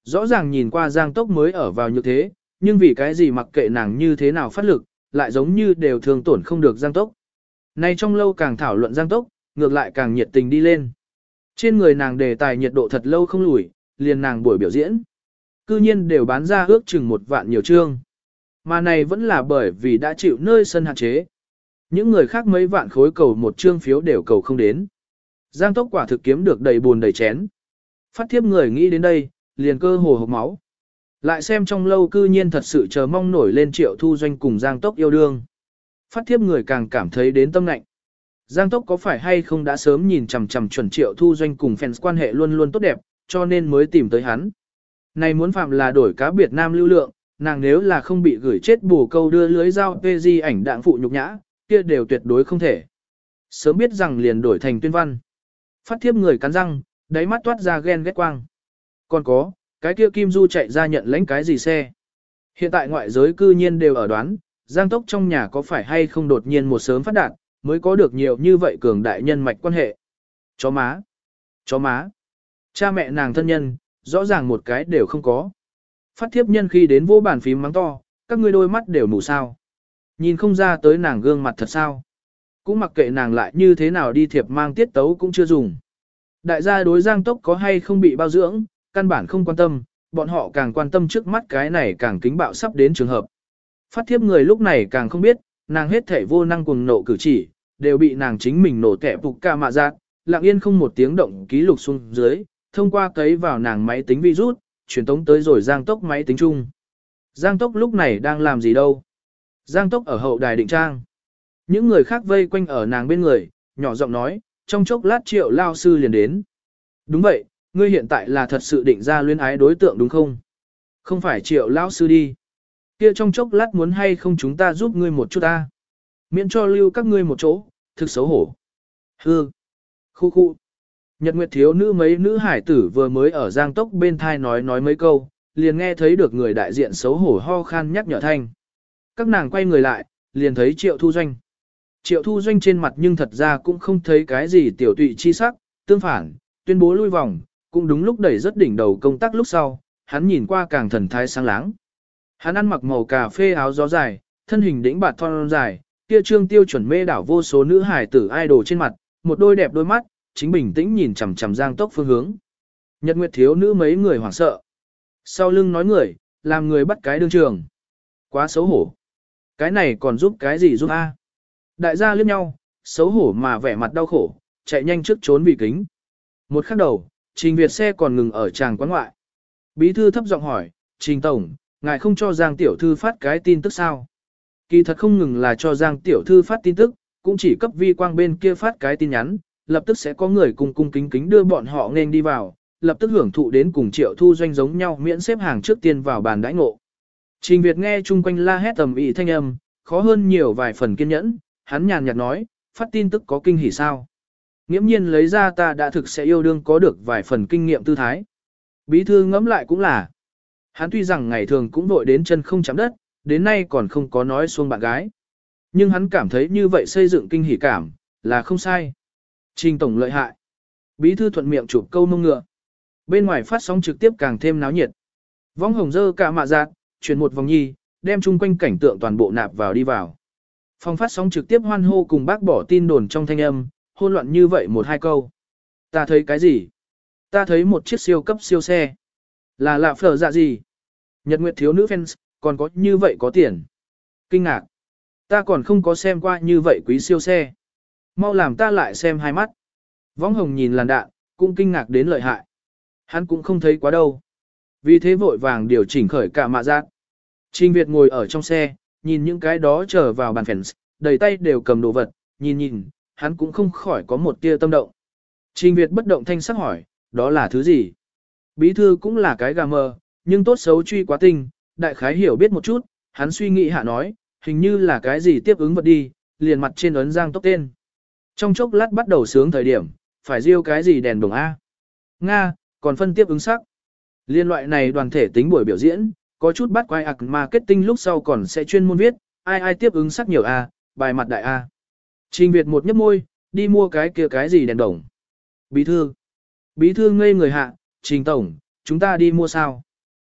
Rõ ràng nhìn qua Giang Tốc mới ở vào như thế, nhưng vì cái gì mặc kệ nàng như thế nào phát lực, lại giống như đều thương tổn không được Giang Tốc. Nay trong lâu càng thảo luận Giang Tốc, ngược lại càng nhiệt tình đi lên. Trên người nàng đề tài nhiệt độ thật lâu không lùi, liền nàng buổi biểu diễn. Cư nhiên đều bán ra ước chừng 1 vạn nhiều chương. Mà này vẫn là bởi vì đã chịu nơi sân hạn chế. Những người khác mấy vạn khối cầu một chương phiếu đều cầu không đến. Giang Tốc quả thực kiếm được đầy buồn đầy chén. Phát thiếp người nghĩ đến đây, liền cơ hồ hộc máu. Lại xem trong lâu cư nhiên thật sự chờ mong nổi lên Triệu Thu Doanh cùng Giang Tốc yêu đương. Phát thiếp người càng cảm thấy đến tâm lạnh. Giang Tốc có phải hay không đã sớm nhìn chằm chằm chuẩn Triệu Thu Doanh cùng fans quan hệ luôn luôn tốt đẹp, cho nên mới tìm tới hắn. Này muốn phạm là đổi cá Việt Nam lưu lượng, nàng nếu là không bị gửi chết bù câu đưa lưới dao PG ảnh đạng phụ nhục nhã, kia đều tuyệt đối không thể. Sớm biết rằng liền đổi thành tuyên văn. Phát thiếp người cắn răng, đáy mắt toát ra ghen ghét quang. Còn có, cái kia Kim Du chạy ra nhận lãnh cái gì xe. Hiện tại ngoại giới cư nhiên đều ở đoán, Giang Tốc trong nhà có phải hay không đột nhiên một sớm phát đạt, mới có được nhiều như vậy cường đại nhân mạch quan hệ. Chó má. Chó má. Cha mẹ nàng thân nhân, rõ ràng một cái đều không có. Phát thiếp nhân khi đến vô bàn phím mắng to, các ngươi đôi mắt đều mù sao. Nhìn không ra tới nàng gương mặt thật sao. Cũng mặc kệ nàng lại như thế nào đi thiệp mang tiết tấu cũng chưa dùng. Đại gia đối Giang Tốc có hay không bị bao dưỡng, căn bản không quan tâm, bọn họ càng quan tâm trước mắt cái này càng kính bạo sắp đến trường hợp. Phát thiếp người lúc này càng không biết, nàng hết thể vô năng cuồng nộ cử chỉ, đều bị nàng chính mình nổ kẻ phục ca mạ giác, lặng yên không một tiếng động ký lục xuống dưới, thông qua cấy vào nàng máy tính virus, truyền tống tới rồi Giang Tốc máy tính chung. Giang Tốc lúc này đang làm gì đâu? Giang Tốc ở hậu đài định trang. Những người khác vây quanh ở nàng bên người, nhỏ giọng nói, trong chốc lát Triệu lao sư liền đến. Đúng vậy, ngươi hiện tại là thật sự định ra luyến ái đối tượng đúng không? Không phải Triệu lao sư đi. Kia trong chốc lát muốn hay không chúng ta giúp ngươi một chút ta. Miễn cho lưu các ngươi một chỗ, thực xấu hổ. Hư. Khu khu. Nhật Nguyệt thiếu nữ mấy nữ hải tử vừa mới ở Giang Tốc bên thai nói mấy câu, liền nghe thấy được người đại diện xấu hổ ho khan nhắc nhở thanh. Các nàng quay người lại, liền thấy Triệu Thu Doanh. Triệu Thu Doanh trên mặt nhưng thật ra cũng không thấy cái gì tiểu tụy chi sắc, tương phản, tuyên bố lui vòng, cũng đúng lúc đẩy rất đỉnh đầu công tác lúc sau, hắn nhìn qua càng thần thái sáng láng. Hắn ăn mặc màu cà phê áo gió dài, thân hình đĩnh bạt thon dài, kia trương tiêu chuẩn mê đảo vô số nữ hải tử idol trên mặt, một đôi đẹp đôi mắt, chính bình tĩnh nhìn chằm chằm Giang Tốc phương hướng. Nhật Nguyệt thiếu nữ mấy người hoảng sợ. Sau lưng nói người, làm người bắt cái đương trường. Quá xấu hổ. Cái này còn giúp cái gì giúp a? Đại gia liếc nhau, xấu hổ mà vẻ mặt đau khổ, chạy nhanh trước trốn vì kính. Một khắc đầu, Trình Việt xe còn ngừng ở tràng quán ngoại. Bí thư thấp giọng hỏi, Trình Tổng, ngài không cho Giang Tiểu Thư phát cái tin tức sao? Kỳ thật không ngừng là cho Giang Tiểu Thư phát tin tức, cũng chỉ cấp vi quang bên kia phát cái tin nhắn, lập tức sẽ có người cùng cung kính kính đưa bọn họ nên đi vào, lập tức hưởng thụ đến cùng Triệu Thu Doanh giống nhau miễn xếp hàng trước tiên vào bàn đãi ngộ. Trình Việt nghe chung quanh la hét tầm ĩ thanh âm, khó hơn nhiều vài phần kiên nhẫn, hắn nhàn nhạt nói, phát tin tức có kinh hỉ sao? Nghiễm nhiên lấy ra ta đã thực sẽ yêu đương có được vài phần kinh nghiệm tư thái. Bí thư ngẫm lại cũng là, hắn tuy rằng ngày thường cũng vội đến chân không chạm đất, đến nay còn không có nói xuông bạn gái. Nhưng hắn cảm thấy như vậy xây dựng kinh hỉ cảm, là không sai. Trình Tổng lợi hại. Bí thư thuận miệng chụp câu mông ngựa. Bên ngoài phát sóng trực tiếp càng thêm náo nhiệt. Võng hồng dơ cả mạ giác, chuyển một vòng nhi, đem chung quanh cảnh tượng toàn bộ nạp vào đi vào. Phòng phát sóng trực tiếp hoan hô cùng bác bỏ tin đồn trong thanh âm, hôn loạn như vậy một hai câu. Ta thấy cái gì? Ta thấy một chiếc siêu cấp siêu xe. Là lạ phở dạ gì? Nhật Nguyệt thiếu nữ fans, còn có như vậy có tiền. Kinh ngạc. Ta còn không có xem qua như vậy quý siêu xe. Mau làm ta lại xem hai mắt. Võng hồng nhìn làn đạn, cũng kinh ngạc đến lợi hại. Hắn cũng không thấy quá đâu. Vì thế vội vàng điều chỉnh khởi cả mạ giác. Trình Việt ngồi ở trong xe, nhìn những cái đó trở vào bàn fans, đầy tay đều cầm đồ vật, nhìn, hắn cũng không khỏi có một tia tâm động. Trình Việt bất động thanh sắc hỏi, đó là thứ gì? Bí thư cũng là cái gà mờ, nhưng tốt xấu truy quá tinh, đại khái hiểu biết một chút, hắn suy nghĩ hạ nói, hình như là cái gì tiếp ứng vật đi, liền mặt trên ấn Giang Tốc tên. Trong chốc lát bắt đầu sướng thời điểm, phải riêu cái gì đèn đồng A. Nga, còn phân tiếp ứng sắc. Liên loại này đoàn thể tính buổi biểu diễn, có chút bắt quay ạc marketing lúc sau còn sẽ chuyên môn viết, ai tiếp ứng sắc nhiều A, bài mặt đại A. Trình Việt một nhấp môi, đi mua cái kia cái gì đèn đồng. Bí thư ngây người hạ, Trình Tổng, chúng ta đi mua sao?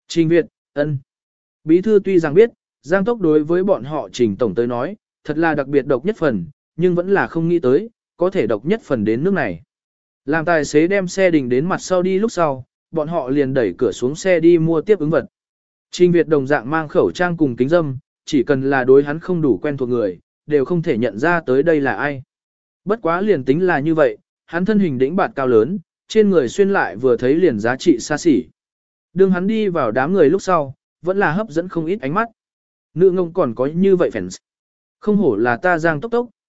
Trình Việt, ân. Bí thư tuy rằng biết, Giang Tốc đối với bọn họ Trình Tổng tới nói, thật là đặc biệt độc nhất phần, nhưng vẫn là không nghĩ tới, có thể độc nhất phần đến nước này. Làm tài xế đem xe đình đến mặt sau đi lúc sau, bọn họ liền đẩy cửa xuống xe đi mua tiếp ứng vật. Trình Việt đồng dạng mang khẩu trang cùng kính dâm, chỉ cần là đối hắn không đủ quen thuộc người, đều không thể nhận ra tới đây là ai. Bất quá liền tính là như vậy, hắn thân hình đĩnh bạt cao lớn, trên người xuyên lại vừa thấy liền giá trị xa xỉ. Đường hắn đi vào đám người lúc sau, vẫn là hấp dẫn không ít ánh mắt. Nữ ngông còn có như vậy fans. Không hổ là ta Giang Tốc Tốc,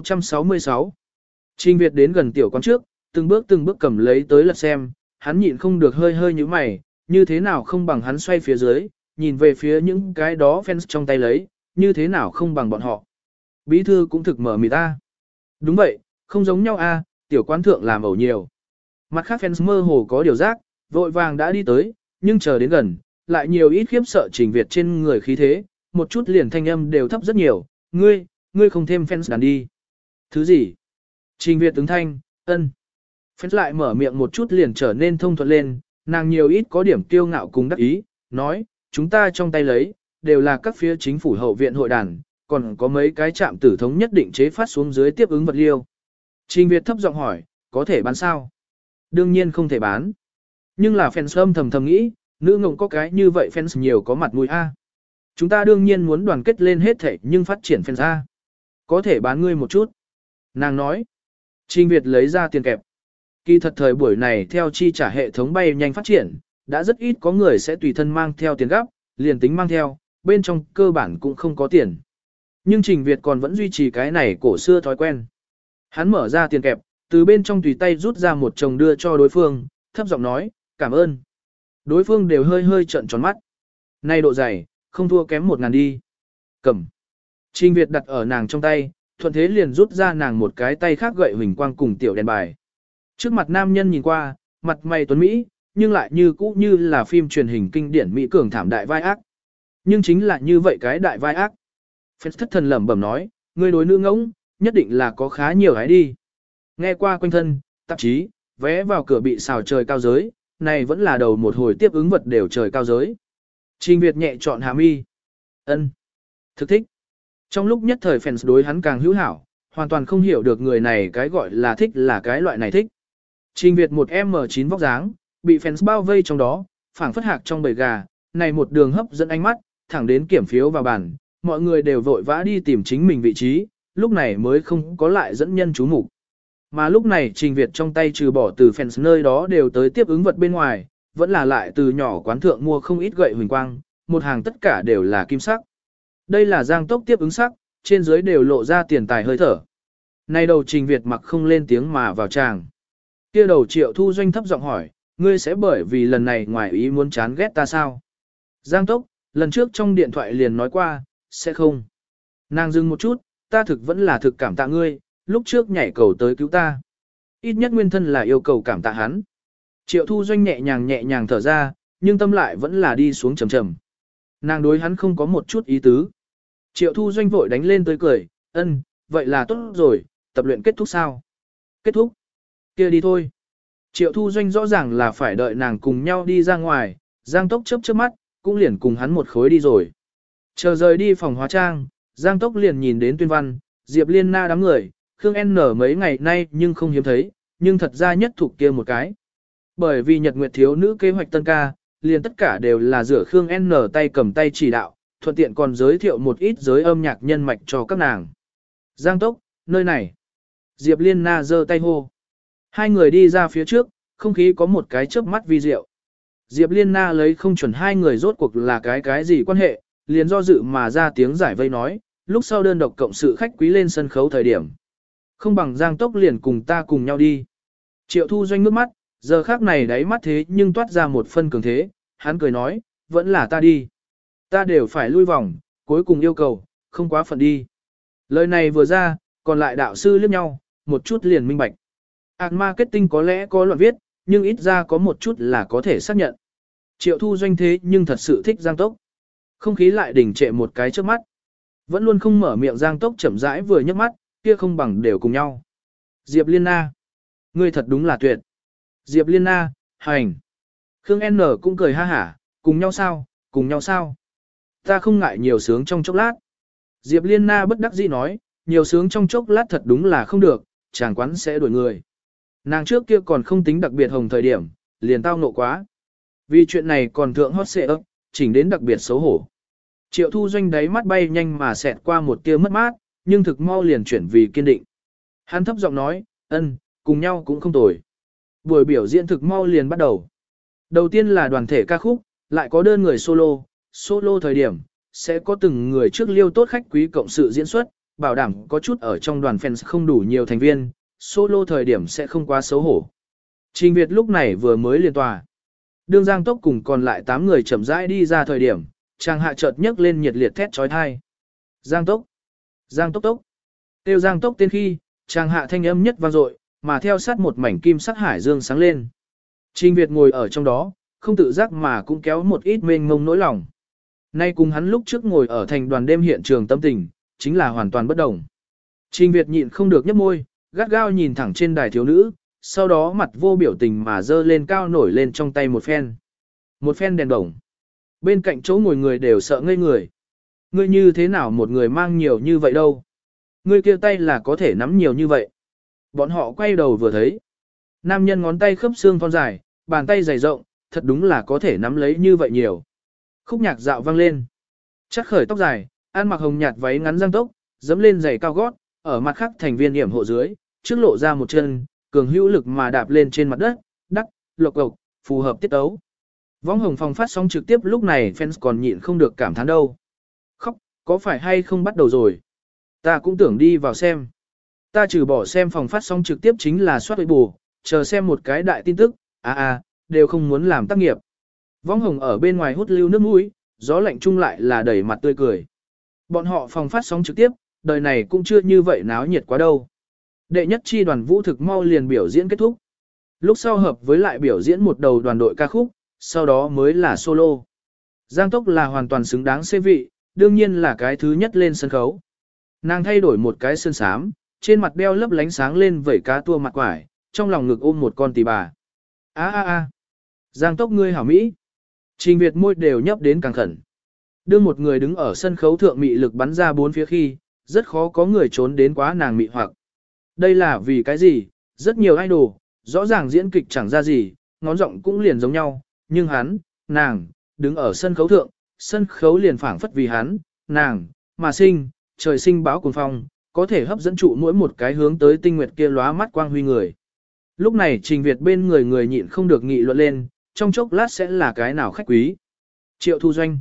666. Trình Việt đến gần tiểu quán trước, từng bước cầm lấy tới lật xem, hắn nhịn không được hơi hơi như mày, như thế nào không bằng hắn xoay phía dưới, nhìn về phía những cái đó fans trong tay lấy, như thế nào không bằng bọn họ. Bí thư cũng thực mở mịt ta. Đúng vậy, không giống nhau a, tiểu quán thượng làm ẩu nhiều. Mặt khác fans mơ hồ có điều giác, vội vàng đã đi tới, nhưng chờ đến gần, lại nhiều ít khiếp sợ Trình Việt trên người khí thế, một chút liền thanh âm đều thấp rất nhiều, ngươi không thêm fans đàn đi. Thứ gì? Trình Việt ứng thanh, ân. Fans lại mở miệng một chút liền trở nên thông thuận lên, nàng nhiều ít có điểm kiêu ngạo cùng đắc ý, nói, chúng ta trong tay lấy, đều là các phía chính phủ hậu viện hội đàn, còn có mấy cái trạm tử thống nhất định chế phát xuống dưới tiếp ứng vật liêu. Trình Việt thấp giọng hỏi, có thể bán sao? Đương nhiên không thể bán. Nhưng là fans âm thầm nghĩ, nữ ngộng có cái như vậy fans nhiều có mặt mũi a. Chúng ta đương nhiên muốn đoàn kết lên hết thảy nhưng phát triển fans a. Có thể bán ngươi một chút. Nàng nói. Trình Việt lấy ra tiền kẹp. Kỳ thật thời buổi này theo chi trả hệ thống bay nhanh phát triển, đã rất ít có người sẽ tùy thân mang theo tiền gấp, liền tính mang theo, bên trong cơ bản cũng không có tiền. Nhưng Trình Việt còn vẫn duy trì cái này cổ xưa thói quen. Hắn mở ra tiền kẹp, từ bên trong tùy tay rút ra một chồng đưa cho đối phương, thấp giọng nói, cảm ơn. Đối phương đều hơi hơi trợn tròn mắt. Này độ dày, không thua kém 1.000 đi. Cầm. Trình Việt đặt ở nàng trong tay, thuận thế liền rút ra nàng một cái tay khác gậy huỳnh quang cùng tiểu đèn bài. Trước mặt nam nhân nhìn qua, mặt mày tuấn Mỹ, nhưng lại như cũ như là phim truyền hình kinh điển Mỹ cường thảm đại vai ác. Nhưng chính là như vậy cái đại vai ác. Phép thất thần lẩm bẩm nói, người đối nữ ngỗng, nhất định là có khá nhiều hái đi. Nghe qua quanh thân, tạp chí, vé vào cửa bị xào trời cao giới, này vẫn là đầu một hồi tiếp ứng vật đều trời cao giới. Trình Việt nhẹ chọn hạ mi. Ân, thực thích. Trong lúc nhất thời fans đối hắn càng hữu hảo, hoàn toàn không hiểu được người này cái gọi là thích là cái loại này thích. Trình Việt một M9 vóc dáng, bị fans bao vây trong đó, phảng phất hạc trong bầy gà, này một đường hấp dẫn ánh mắt, thẳng đến kiểm phiếu vào bàn, mọi người đều vội vã đi tìm chính mình vị trí, lúc này mới không có lại dẫn nhân chú mục. Mà lúc này Trình Việt trong tay trừ bỏ từ fans nơi đó đều tới tiếp ứng vật bên ngoài, vẫn là lại từ nhỏ quán thượng mua không ít gậy huỳnh quang, một hàng tất cả đều là kim sắc. Đây là Giang Tốc tiếp ứng sắc, trên dưới đều lộ ra tiền tài hơi thở. Nay đầu Trình Việt mặc không lên tiếng mà vào tràng. Kia đầu Triệu Thu Doanh thấp giọng hỏi, ngươi sẽ bởi vì lần này ngoài ý muốn chán ghét ta sao? Giang Tốc, lần trước trong điện thoại liền nói qua, sẽ không. Nàng dừng một chút, ta thực vẫn là thực cảm tạ ngươi, lúc trước nhảy cầu tới cứu ta. Ít nhất nguyên thân là yêu cầu cảm tạ hắn. Triệu Thu Doanh nhẹ nhàng thở ra, nhưng tâm lại vẫn là đi xuống trầm trầm. Nàng đối hắn không có một chút ý tứ. Triệu Thu Doanh vội đánh lên tới cười, ân, vậy là tốt rồi, tập luyện kết thúc sao? Kết thúc. Kia đi thôi. Triệu Thu Doanh rõ ràng là phải đợi nàng cùng nhau đi ra ngoài, Giang Tốc chớp mắt, cũng liền cùng hắn một khối đi rồi. Chờ rời đi phòng hóa trang, Giang Tốc liền nhìn đến Tuyên Văn, Diệp Liên Na đám người, Khương N mấy ngày nay nhưng không hiếm thấy, nhưng thật ra nhất thuộc kia một cái. Bởi vì Nhật Nguyệt thiếu nữ kế hoạch tân ca, liền tất cả đều là rửa Khương N tay cầm tay chỉ đạo, thuận tiện còn giới thiệu một ít giới âm nhạc nhân mạch cho các nàng. Giang Tốc, nơi này. Diệp Liên Na giơ tay hô. Hai người đi ra phía trước, không khí có một cái chớp mắt vi diệu. Diệp Liên Na lấy không chuẩn hai người rốt cuộc là cái gì quan hệ, liền do dự mà ra tiếng giải vây nói, lúc sau đơn độc cộng sự khách quý lên sân khấu thời điểm. Không bằng Giang Tốc liền cùng ta cùng nhau đi. Triệu Thu Doanh nước mắt, giờ khác này đáy mắt thế nhưng toát ra một phân cường thế, hắn cười nói, vẫn là ta đi. Ta đều phải lui vòng, cuối cùng yêu cầu, không quá phận đi. Lời này vừa ra, còn lại đạo sư liếc nhau, một chút liền minh bạch. Ác marketing có lẽ có loạn viết, nhưng ít ra có một chút là có thể xác nhận. Triệu Thu Doanh thế nhưng thật sự thích Giang Tốc. Không khí lại đỉnh trệ một cái trước mắt. Vẫn luôn không mở miệng Giang Tốc chậm rãi vừa nhấc mắt, kia không bằng đều cùng nhau. Diệp Liên Na. Ngươi thật đúng là tuyệt. Diệp Liên Na, hành. Khương N cũng cười ha hả, Cùng nhau sao, cùng nhau sao? Ta không ngại nhiều sướng trong chốc lát. Diệp Liên Na bất đắc dĩ nói, nhiều sướng trong chốc lát thật đúng là không được, chàng quán sẽ đuổi người. Nàng trước kia còn không tính đặc biệt hồng thời điểm, liền tao nộ quá. Vì chuyện này còn thượng hot xệ ấp, chỉnh đến đặc biệt xấu hổ. Triệu Thu Doanh đáy mắt bay nhanh mà xẹt qua một tia mất mát, nhưng thực mau liền chuyển vì kiên định. Hắn thấp giọng nói, cùng nhau cũng không tồi. Buổi biểu diễn thực mau liền bắt đầu. Đầu tiên là đoàn thể ca khúc, lại có đơn người solo. Solo thời điểm, sẽ có từng người trước liêu tốt khách quý cộng sự diễn xuất, bảo đảm có chút ở trong đoàn fans không đủ nhiều thành viên, solo thời điểm sẽ không quá xấu hổ. Trình Việt lúc này vừa mới liên tòa. Đương Giang Tốc cùng còn lại 8 người chậm rãi đi ra thời điểm, chàng hạ chợt nhấc lên nhiệt liệt thét trói thai. Giang Tốc! Giang Tốc Tốc! Tiêu Giang Tốc tên khi, chàng hạ thanh âm nhất vang dội, mà theo sát một mảnh kim sắc hải dương sáng lên. Trình Việt ngồi ở trong đó, không tự giác mà cũng kéo một ít mênh mông nỗi lòng. Nay cùng hắn lúc trước ngồi ở thành đoàn đêm hiện trường tâm tình, chính là hoàn toàn bất đồng. Trình Việt nhịn không được nhếch môi, gắt gao nhìn thẳng trên đài thiếu nữ, sau đó mặt vô biểu tình mà giơ lên cao nổi lên trong tay một phen. Một phen đèn đồng. Bên cạnh chỗ ngồi người đều sợ ngây người. Ngươi như thế nào một người mang nhiều như vậy đâu? Ngươi kia tay là có thể nắm nhiều như vậy. Bọn họ quay đầu vừa thấy. Nam nhân ngón tay khớp xương thon dài, bàn tay dày rộng, thật đúng là có thể nắm lấy như vậy nhiều. Khúc nhạc dạo vang lên. Chắc khởi tóc dài, ăn mặc hồng nhạt váy ngắn Giang Tốc, dẫm lên giày cao gót, ở mặt khác thành viên điểm hộ dưới, trước lộ ra một chân, cường hữu lực mà đạp lên trên mặt đất, đắc, lộc cộc, phù hợp tiết tấu. Võng Hồng phòng phát sóng trực tiếp lúc này fans còn nhịn không được cảm thán đâu. Khóc, có phải hay không bắt đầu rồi? Ta cũng tưởng đi vào xem. Ta trừ bỏ xem phòng phát sóng trực tiếp chính là soát bù, chờ xem một cái đại tin tức, đều không muốn làm tác nghiệp. Võng Hồng ở bên ngoài hút lưu nước mũi, gió lạnh chung lại là đẩy mặt tươi cười. Bọn họ phòng phát sóng trực tiếp, đời này cũng chưa như vậy náo nhiệt quá đâu. Đệ nhất chi đoàn vũ thực mau liền biểu diễn kết thúc. Lúc sau hợp với lại biểu diễn một đầu đoàn đội ca khúc, sau đó mới là solo. Giang Tốc là hoàn toàn xứng đáng xê vị, đương nhiên là cái thứ nhất lên sân khấu. Nàng thay đổi một cái sơn xám, trên mặt đeo lấp lánh sáng lên vẩy cá tua mặt quải, trong lòng ngực ôm một con tỳ bà. Giang Tốc ngươi hảo Mỹ. Trình Việt môi đều nhấp đến càng khẩn. Đưa một người đứng ở sân khấu thượng mị lực bắn ra bốn phía khi, rất khó có người trốn đến quá nàng mị hoặc. Đây là vì cái gì? Rất nhiều idol, rõ ràng diễn kịch chẳng ra gì, ngón giọng cũng liền giống nhau, nhưng hắn, nàng, đứng ở sân khấu thượng, sân khấu liền phảng phất vì hắn, nàng, mà sinh, trời sinh báo cuồng phong, có thể hấp dẫn trụ mỗi một cái hướng tới tinh nguyệt kia lóa mắt quang huy người. Lúc này Trình Việt bên người người nhịn không được nghị luận lên, trong chốc lát sẽ là cái nào khách quý. Triệu Thu Doanh.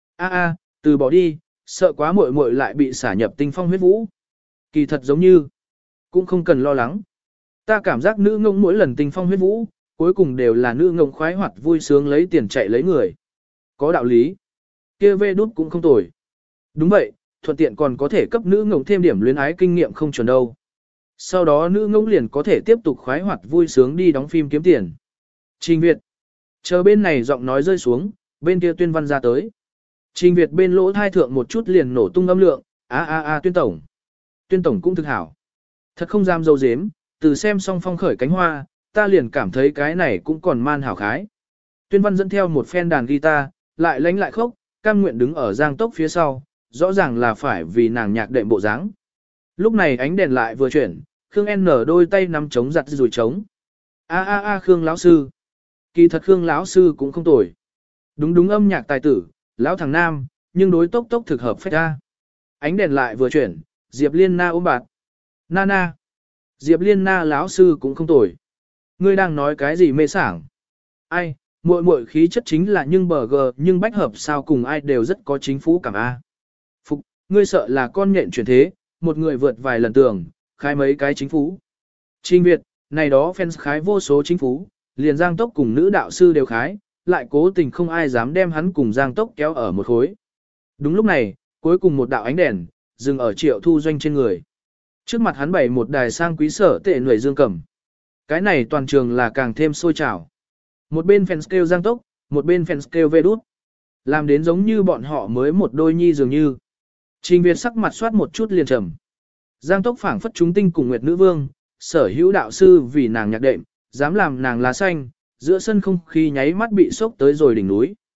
Từ bỏ đi, sợ quá muội muội lại bị xả nhập tinh phong huyết vũ. Kỳ thật giống như, cũng không cần lo lắng. Ta cảm giác nữ ngông mỗi lần tinh phong huyết vũ, cuối cùng đều là nữ ngông khoái hoạt vui sướng lấy tiền chạy lấy người. Có đạo lý. Kia vê đút cũng không tồi. Đúng vậy, thuận tiện còn có thể cấp nữ ngông thêm điểm luyến ái kinh nghiệm không chuẩn đâu. Sau đó nữ ngông liền có thể tiếp tục khoái hoạt vui sướng đi đóng phim kiếm tiền. Trình Việt. Chờ bên này giọng nói rơi xuống, bên kia Tuyên Văn ra tới. Trình Việt bên lỗ thai thượng một chút liền nổ tung âm lượng, Tuyên Tổng. Tuyên Tổng cũng thực hảo. Thật không dám dâu dếm, từ xem xong phong khởi cánh hoa, ta liền cảm thấy cái này cũng còn man hảo khái. Tuyên Văn dẫn theo một phen đàn guitar, lại lánh lại khốc, cam nguyện đứng ở Giang Tốc phía sau, rõ ràng là phải vì nàng nhạc đệm bộ dáng. Lúc này ánh đèn lại vừa chuyển, Khương N đôi tay nắm trống giặt rùi trống. Khương lão sư. Kỳ thật Khương lão sư cũng không tồi. Đúng âm nhạc tài tử, lão thằng nam, nhưng đối Tốc thực hợp phách ra. Ánh đèn lại vừa chuyển, Diệp Liên Na ôm bạt. Nana. Diệp Liên Na lão sư cũng không tồi. Ngươi đang nói cái gì mê sảng? Ai, muội khí chất chính là nhưng bờ gờ nhưng bách hợp sao cùng ai đều rất có chính phú cảm a. Phục, ngươi sợ là con nhện chuyển thế, một người vượt vài lần tường, khai mấy cái chính phú. Trình Việt, này đó fans khái vô số chính phú, liền Giang Tốc cùng nữ đạo sư đều khái, lại cố tình không ai dám đem hắn cùng Giang Tốc kéo ở một khối. Đúng lúc này, cuối cùng một đạo ánh đèn, dừng ở Triệu Thu Doanh trên người. Trước mặt hắn bày một đài sang quý sở tệ người dương cầm. Cái này toàn trường là càng thêm sôi trào. Một bên fans kêu Giang Tốc, một bên fans kêu Vê Đút. Làm đến giống như bọn họ mới một đôi nhi dường như. Trình Việt sắc mặt soát một chút liền trầm. Giang Tốc phảng phất chúng tinh cùng Nguyệt Nữ Vương, sở hữu đạo sư vì nàng nhạc đệm, dám làm nàng lá xanh, giữa sân không khí nháy mắt bị sốc tới rồi đỉnh núi.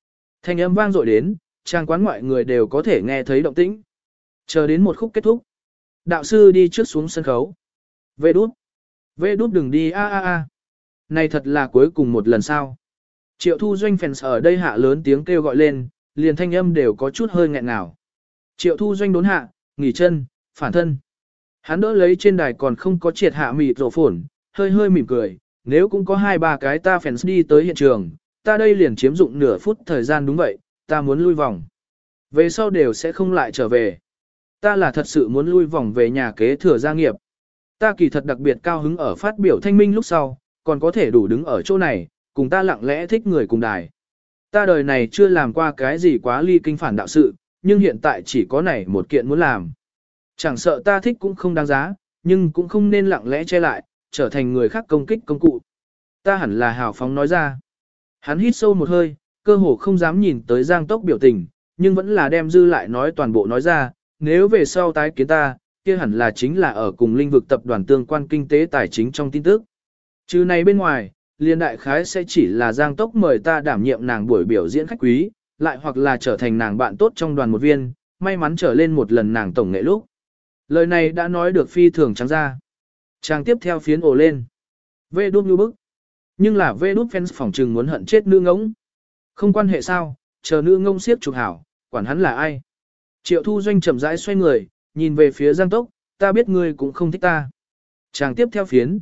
Thanh âm vang dội đến, trang quán ngoại người đều có thể nghe thấy động tĩnh. Chờ đến một khúc kết thúc. Đạo sư đi trước xuống sân khấu. Vê đút. Vê đút đừng đi a a a. Này thật là cuối cùng một lần sao. Triệu Thu Doanh fans ở đây hạ lớn tiếng kêu gọi lên, liền thanh âm đều có chút hơi nghẹn ngào. Triệu Thu Doanh đốn hạ, nghỉ chân, phản thân. Hắn đỡ lấy trên đài còn không có triệt hạ mịt rổ phổn, hơi hơi mỉm cười, nếu cũng có 2-3 cái ta fans đi tới hiện trường, ta đây liền chiếm dụng nửa phút thời gian đúng vậy, ta muốn lui vòng. Về sau đều sẽ không lại trở về. Ta là thật sự muốn lui vòng về nhà kế thừa gia nghiệp. Ta kỳ thật đặc biệt cao hứng ở phát biểu thanh minh lúc sau, còn có thể đủ đứng ở chỗ này, cùng ta lặng lẽ thích người cùng đài. Ta đời này chưa làm qua cái gì quá ly kinh phản đạo sự, nhưng hiện tại chỉ có này một kiện muốn làm. Chẳng sợ ta thích cũng không đáng giá, nhưng cũng không nên lặng lẽ che lại, trở thành người khác công kích công cụ. Ta hẳn là hào phóng nói ra. Hắn hít sâu một hơi, cơ hồ không dám nhìn tới Giang Tốc biểu tình, nhưng vẫn là đem dư lại nói toàn bộ nói ra, nếu về sau tái kiến ta, kia hẳn là chính là ở cùng lĩnh vực tập đoàn tương quan kinh tế tài chính trong tin tức. Trừ này bên ngoài, liên đại khái sẽ chỉ là Giang Tốc mời ta đảm nhiệm nàng buổi biểu diễn khách quý, lại hoặc là trở thành nàng bạn tốt trong đoàn một viên, may mắn trở lên một lần nàng tổng nghệ lúc. Lời này đã nói được phi thường trắng ra. Trang tiếp theo phiến ồ lên. Vê đút như bức. Nhưng là vê đút fans phỏng trừng muốn hận chết nữ ngỗng. Không quan hệ sao, chờ nữ ngông siết chụp hảo, quản hắn là ai. Triệu Thu Doanh chậm rãi xoay người, nhìn về phía Giang Tốc, ta biết ngươi cũng không thích ta. Trang tiếp theo phiến,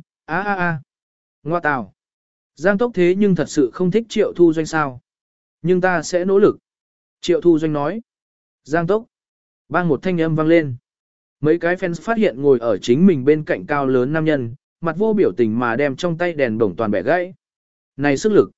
ngoa tào. Giang Tốc thế nhưng thật sự không thích Triệu Thu Doanh sao. Nhưng ta sẽ nỗ lực. Triệu Thu Doanh nói. Giang Tốc. Bang một thanh âm vang lên. Mấy cái fans phát hiện ngồi ở chính mình bên cạnh cao lớn nam nhân, mặt vô biểu tình mà đem trong tay đèn bổng toàn bẻ gãy. Này sức lực.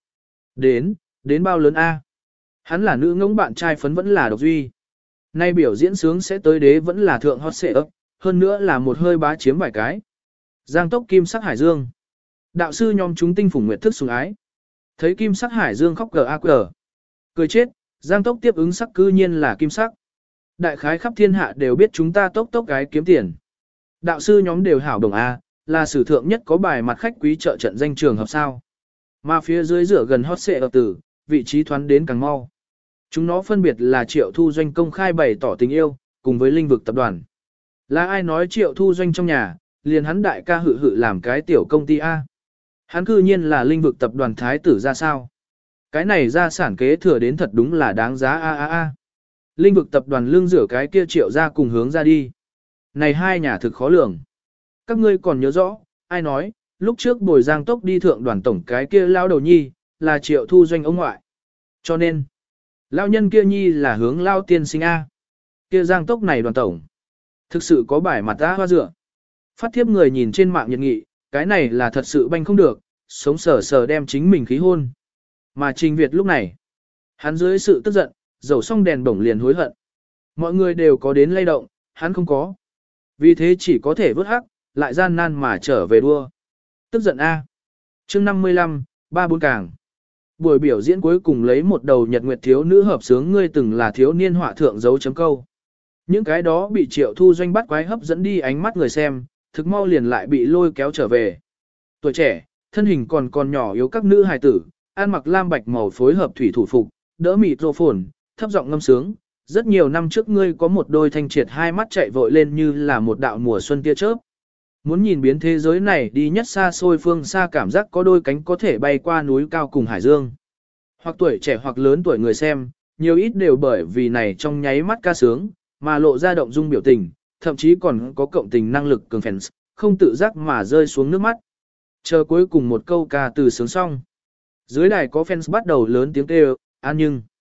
Đến bao lớn A. Hắn là nữ ngỗng bạn trai phấn vẫn là độc duy. Nay biểu diễn sướng sẽ tới đế vẫn là thượng hot xệ ấp, hơn nữa là một hơi bá chiếm vài cái. Giang Tốc kim sắc hải dương. Đạo sư nhóm chúng tinh phủng nguyệt thức sủng ái. Thấy kim sắc hải dương khóc cờ cười chết, Giang Tốc tiếp ứng sắc cư nhiên là kim sắc. Đại khái khắp thiên hạ đều biết chúng ta tốc cái kiếm tiền. Đạo sư nhóm đều hảo đồng A, là sử thượng nhất có bài mặt khách quý trợ trận danh trường hợp sao. Mà phía dưới rửa gần hot xệ ập tử, vị trí thoán đến càng mau. Chúng nó phân biệt là Triệu Thu Doanh công khai bày tỏ tình yêu, cùng với lĩnh vực tập đoàn. Là ai nói Triệu Thu Doanh trong nhà, liền hắn đại ca hự làm cái tiểu công ty A. Hắn cư nhiên là lĩnh vực tập đoàn thái tử ra sao. Cái này gia sản kế thừa đến thật đúng là đáng giá a. Lĩnh vực tập đoàn lương rửa cái kia Triệu ra cùng hướng ra đi. Này hai nhà thực khó lường. Các ngươi còn nhớ rõ, ai nói, lúc trước bồi Giang Tốc đi thượng đoàn tổng cái kia lao đầu nhi, là Triệu Thu Doanh ông ngoại. Cho nên, lao nhân kia nhi là hướng lao tiên sinh A. Kia Giang Tốc này đoàn tổng. Thực sự có bài mặt ta hoa dựa. Phát thiếp người nhìn trên mạng nhiệt nghị, cái này là thật sự banh không được, sống sờ đem chính mình khí hôn. Mà Trình Việt lúc này, hắn dưới sự tức giận, dầu xong đèn bổng liền hối hận. Mọi người đều có đến lay động, hắn không có. Vì thế chỉ có thể vớt hắc, lại gian nan mà trở về đua. Tức giận A. chương 55, 3-4 càng. Buổi biểu diễn cuối cùng lấy một đầu nhật nguyệt thiếu nữ hợp sướng ngươi từng là thiếu niên họa thượng dấu chấm câu. Những cái đó bị Triệu Thu Doanh bắt quái hấp dẫn đi ánh mắt người xem, thực mau liền lại bị lôi kéo trở về. Tuổi trẻ, thân hình còn nhỏ yếu các nữ hài tử, ăn mặc lam bạch màu phối hợp thủy thủ phục, đỡ microphone, thấp giọng ngâm sướng. Rất nhiều năm trước ngươi có một đôi thanh triệt hai mắt chạy vội lên như là một đạo mùa xuân tia chớp. Muốn nhìn biến thế giới này đi nhất xa xôi phương xa cảm giác có đôi cánh có thể bay qua núi cao cùng hải dương. Hoặc tuổi trẻ hoặc lớn tuổi người xem, nhiều ít đều bởi vì này trong nháy mắt ca sướng, mà lộ ra động dung biểu tình, thậm chí còn có cộng tình năng lực cường fans, không tự giác mà rơi xuống nước mắt. Chờ cuối cùng một câu ca từ sướng xong. Dưới đài có fans bắt đầu lớn tiếng kêu, an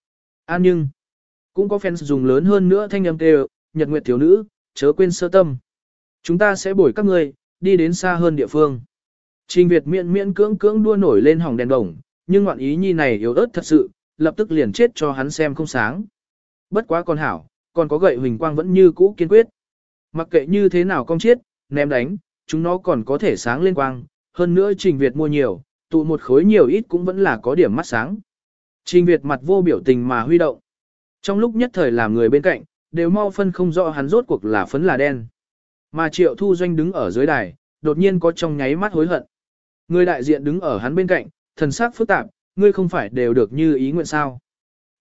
nhưng. Cũng có fans dùng lớn hơn nữa thanh âm kêu, nhật nguyệt thiếu nữ, chớ quên sơ tâm. Chúng ta sẽ bồi các ngươi, đi đến xa hơn địa phương. Trình Việt miễn cưỡng đua nổi lên hỏng đèn đồng, nhưng ngoạn ý nhi này yếu ớt thật sự, lập tức liền chết cho hắn xem không sáng. Bất quá con hảo, còn có gậy huỳnh quang vẫn như cũ kiên quyết. Mặc kệ như thế nào con chết, ném đánh, chúng nó còn có thể sáng lên quang, hơn nữa Trình Việt mua nhiều, tụ một khối nhiều ít cũng vẫn là có điểm mắt sáng. Trình Việt mặt vô biểu tình mà huy động. Trong lúc nhất thời làm người bên cạnh, đều mau phân không rõ hắn rốt cuộc là phấn là đen. Mà Triệu Thu Doanh đứng ở dưới đài, đột nhiên có trong nháy mắt hối hận. Người đại diện đứng ở hắn bên cạnh, thần sắc phức tạp, ngươi không phải đều được như ý nguyện sao.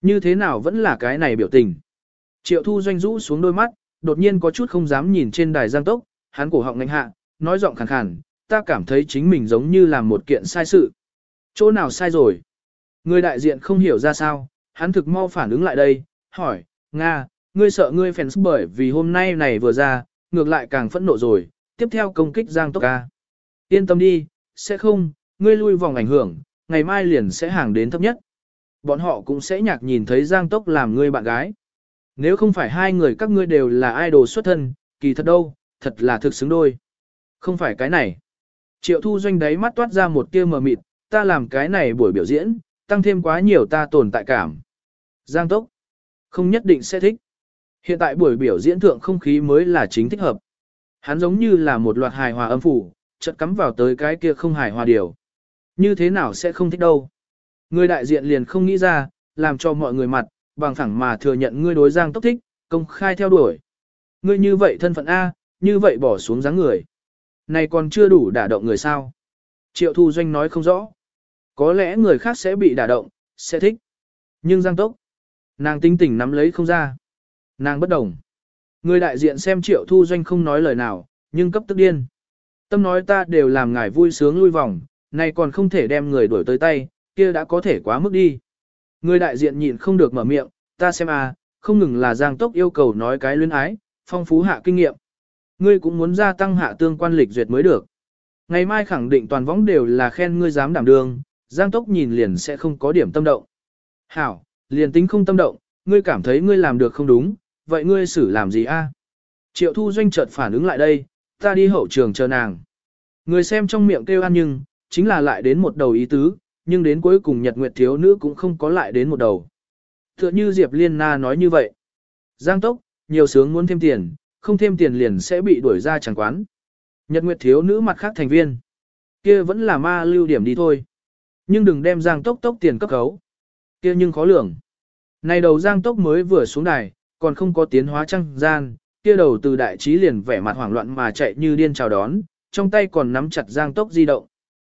Như thế nào vẫn là cái này biểu tình. Triệu Thu Doanh rũ xuống đôi mắt, đột nhiên có chút không dám nhìn trên đài Giang Tốc, hắn cổ họng ngạnh hạ, nói giọng khàn khàn, ta cảm thấy chính mình giống như làm một kiện sai sự. Chỗ nào sai rồi? Người đại diện không hiểu ra sao, hắn thực mau phản ứng lại đây, hỏi, Nga, ngươi sợ ngươi fans bởi vì hôm nay này vừa ra, ngược lại càng phẫn nộ rồi, tiếp theo công kích Giang Tốc ca. Yên tâm đi, sẽ không, ngươi lui vòng ảnh hưởng, ngày mai liền sẽ hàng đến thấp nhất. Bọn họ cũng sẽ nhạc nhìn thấy Giang Tốc làm ngươi bạn gái. Nếu không phải hai người các ngươi đều là idol xuất thân, kỳ thật đâu, thật là thực xứng đôi. Không phải cái này. Triệu Thu Doanh đáy mắt toát ra một tia mờ mịt, ta làm cái này buổi biểu diễn, tăng thêm quá nhiều ta tồn tại cảm. Giang Tốc, không nhất định sẽ thích. Hiện tại buổi biểu diễn thượng không khí mới là chính thích hợp. Hắn giống như là một loạt hài hòa âm phủ, chợt cắm vào tới cái kia không hài hòa điều. Như thế nào sẽ không thích đâu. Người đại diện liền không nghĩ ra, làm cho mọi người mặt, bằng phẳng mà thừa nhận ngươi đối Giang Tốc thích, công khai theo đuổi. Ngươi như vậy thân phận A, như vậy bỏ xuống dáng người. Này còn chưa đủ đả động người sao. Triệu Thu Doanh nói không rõ. Có lẽ người khác sẽ bị đả động, sẽ thích. Nhưng Giang Tốc, nàng tinh tỉnh nắm lấy không ra. Nàng bất đồng. Người đại diện xem Triệu Thu Doanh không nói lời nào, nhưng cấp tức điên. Tâm nói ta đều làm ngài vui sướng lui vòng, này còn không thể đem người đuổi tới tay, kia đã có thể quá mức đi. Người đại diện nhịn không được mở miệng, ta xem không ngừng là Giang Tốc yêu cầu nói cái luyến ái, phong phú hạ kinh nghiệm. Ngươi cũng muốn gia tăng hạ tương quan lịch duyệt mới được. Ngày mai khẳng định toàn võng đều là khen ngươi dám đảm đương, Giang Tốc nhìn liền sẽ không có điểm tâm động. Hảo, liền tính không tâm động, ngươi cảm thấy ngươi làm được không đúng, vậy ngươi xử làm gì Triệu Thu Doanh chợt phản ứng lại đây, ta đi hậu trường chờ nàng. Người xem trong miệng kêu ăn nhưng, chính là lại đến một đầu ý tứ, nhưng đến cuối cùng Nhật Nguyệt thiếu nữ cũng không có lại đến một đầu. Tựa như Diệp Liên Na nói như vậy. Giang Tốc, nhiều sướng muốn thêm tiền, không thêm tiền liền sẽ bị đuổi ra chẳng quán. Nhật Nguyệt thiếu nữ mặt khác thành viên. Kia vẫn là ma lưu điểm đi thôi. Nhưng đừng đem Giang Tốc tiền cấp khấu. Kia nhưng khó lường. Này đầu Giang Tốc mới vừa xuống đài, còn không có tiến hóa trăng gian, kia đầu từ đại trí liền vẻ mặt hoảng loạn mà chạy như điên chào đón, trong tay còn nắm chặt Giang Tốc di động.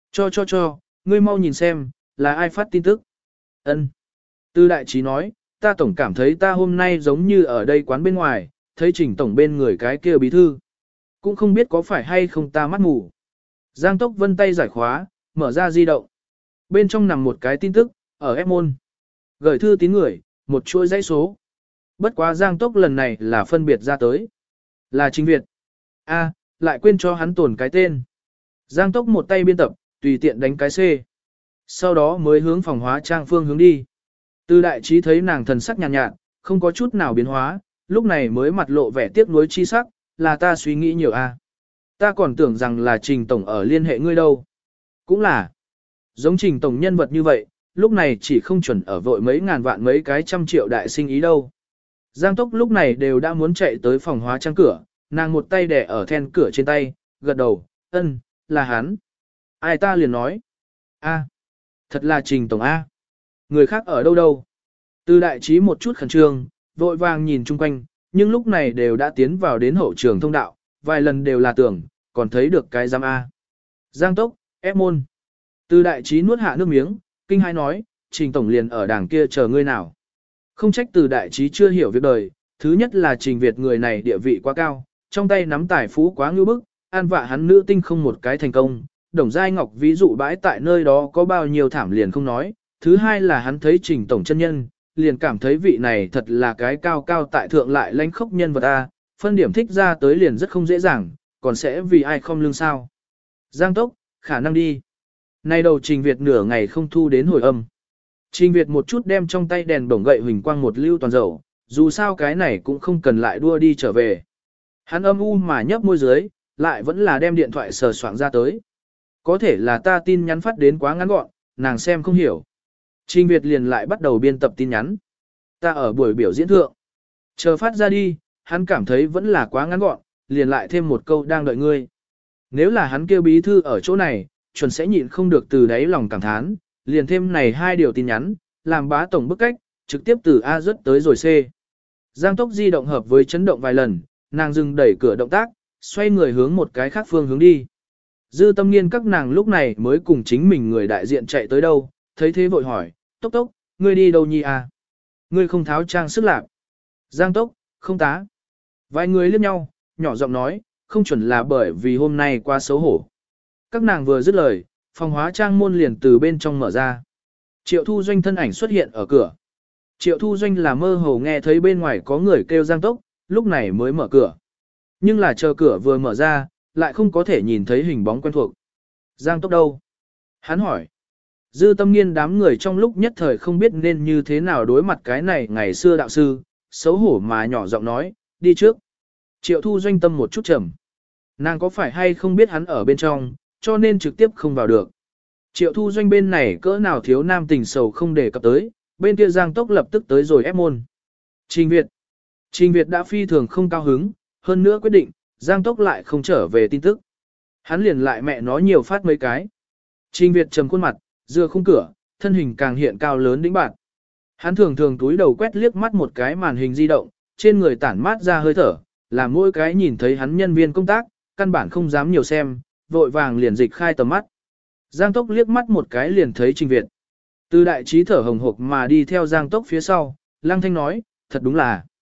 Cho, ngươi mau nhìn xem, là ai phát tin tức. Ân. Từ đại trí nói, ta tổng cảm thấy ta hôm nay giống như ở đây quán bên ngoài, thấy Trình tổng bên người cái kia bí thư. Cũng không biết có phải hay không ta mắt mù. Giang Tốc vân tay giải khóa, mở ra di động. Bên trong nằm một cái tin tức, ở ép môn. Gửi thư tín người, một chuỗi dãy số. Bất quá Giang Tốc lần này là phân biệt ra tới. Là Trình Việt. Lại quên cho hắn tồn cái tên. Giang Tốc một tay biên tập, tùy tiện đánh cái C. Sau đó mới hướng phòng hóa trang phương hướng đi. Từ đại trí thấy nàng thần sắc nhàn nhạt, không có chút nào biến hóa, lúc này mới mặt lộ vẻ tiếc nuối chi sắc, là ta suy nghĩ nhiều Ta còn tưởng rằng là Trình tổng ở liên hệ ngươi đâu. Cũng là. Giống Trình tổng nhân vật như vậy, lúc này chỉ không chuẩn ở vội mấy ngàn vạn mấy cái trăm triệu đại sinh ý đâu. Giang Tốc lúc này đều đã muốn chạy tới phòng hóa trang cửa, nàng một tay đè ở then cửa trên tay, gật đầu, ân, là hắn. Ai ta liền nói. Thật là Trình tổng Người khác ở đâu. Từ đại trí một chút khẩn trương, vội vàng nhìn chung quanh, nhưng lúc này đều đã tiến vào đến hậu trường thông đạo, vài lần đều là tưởng, còn thấy được cái giám Giang Tốc, ép môn. Từ đại trí nuốt hạ nước miếng, kinh hai nói, Trình tổng liền ở đảng kia chờ ngươi nào. Không trách từ đại trí chưa hiểu việc đời, thứ nhất là Trình Việt người này địa vị quá cao, trong tay nắm tài phú quá ngưu bức, an vạ hắn nữ tinh không một cái thành công, Đồng Giai Ngọc ví dụ bãi tại nơi đó có bao nhiêu thảm liền không nói, thứ hai là hắn thấy Trình tổng chân nhân, liền cảm thấy vị này thật là cái cao cao tại thượng lại lãnh khốc nhân vật phân điểm thích ra tới liền rất không dễ dàng, còn sẽ vì ai không lương sao. Giang Tốc, khả năng đi. Nay đầu Trình Việt nửa ngày không thu đến hồi âm. Trình Việt một chút đem trong tay đèn bổng gậy huỳnh quang một lưu toàn dầu, dù sao cái này cũng không cần lại đua đi trở về. Hắn âm u mà nhấp môi dưới, lại vẫn là đem điện thoại sờ soạng ra tới. Có thể là ta tin nhắn phát đến quá ngắn gọn, nàng xem không hiểu. Trình Việt liền lại bắt đầu biên tập tin nhắn. Ta ở buổi biểu diễn thượng. Chờ phát ra đi, hắn cảm thấy vẫn là quá ngắn gọn, liền lại thêm một câu đang đợi ngươi. Nếu là hắn kêu bí thư ở chỗ này, chuẩn sẽ nhịn không được từ đáy lòng cảm thán, liền thêm này hai điều tin nhắn, làm bá tổng bức cách, trực tiếp từ A rớt tới rồi C. Giang Tốc di động hợp với chấn động vài lần, nàng dừng đẩy cửa động tác, xoay người hướng một cái khác phương hướng đi. Dư Tâm Nghiên các nàng lúc này mới cùng chính mình người đại diện chạy tới đâu, thấy thế vội hỏi, Tốc, ngươi đi đâu nhi Ngươi không tháo trang sức lạc. Giang Tốc, không tá. Vài người liếc nhau, nhỏ giọng nói, không chuẩn là bởi vì hôm nay quá xấu hổ. Các nàng vừa dứt lời, phòng hóa trang môn liền từ bên trong mở ra. Triệu Thu Doanh thân ảnh xuất hiện ở cửa. Triệu Thu Doanh là mơ hồ nghe thấy bên ngoài có người kêu Giang Tốc, lúc này mới mở cửa. Nhưng là chờ cửa vừa mở ra, lại không có thể nhìn thấy hình bóng quen thuộc. Giang Tốc đâu? Hắn hỏi. Dư Tâm Nghiên đám người trong lúc nhất thời không biết nên như thế nào đối mặt cái này ngày xưa đạo sư, xấu hổ mà nhỏ giọng nói, đi trước. Triệu Thu Doanh tâm một chút trầm. Nàng có phải hay không biết hắn ở bên trong, cho nên trực tiếp không vào được. Triệu Thu Doanh bên này cỡ nào thiếu nam tình sầu không đề cập tới, bên kia Giang Tốc lập tức tới rồi ép môn. Trình Việt đã phi thường không cao hứng, hơn nữa quyết định, Giang Tốc lại không trở về tin tức. Hắn liền lại mẹ nói nhiều phát mấy cái. Trình Việt trầm khuôn mặt, dựa khung cửa, thân hình càng hiện cao lớn đĩnh bạn. Hắn thường thường túi đầu quét liếc mắt một cái màn hình di động, trên người tản mát ra hơi thở, làm mỗi cái nhìn thấy hắn nhân viên công tác, căn bản không dám nhiều xem, vội vàng liền dịch khai tầm mắt. Giang Tốc liếc mắt một cái liền thấy Trình Việt. Từ đại trí thở hồng hộc mà đi theo Giang Tốc phía sau, Lăng Thanh nói, thật đúng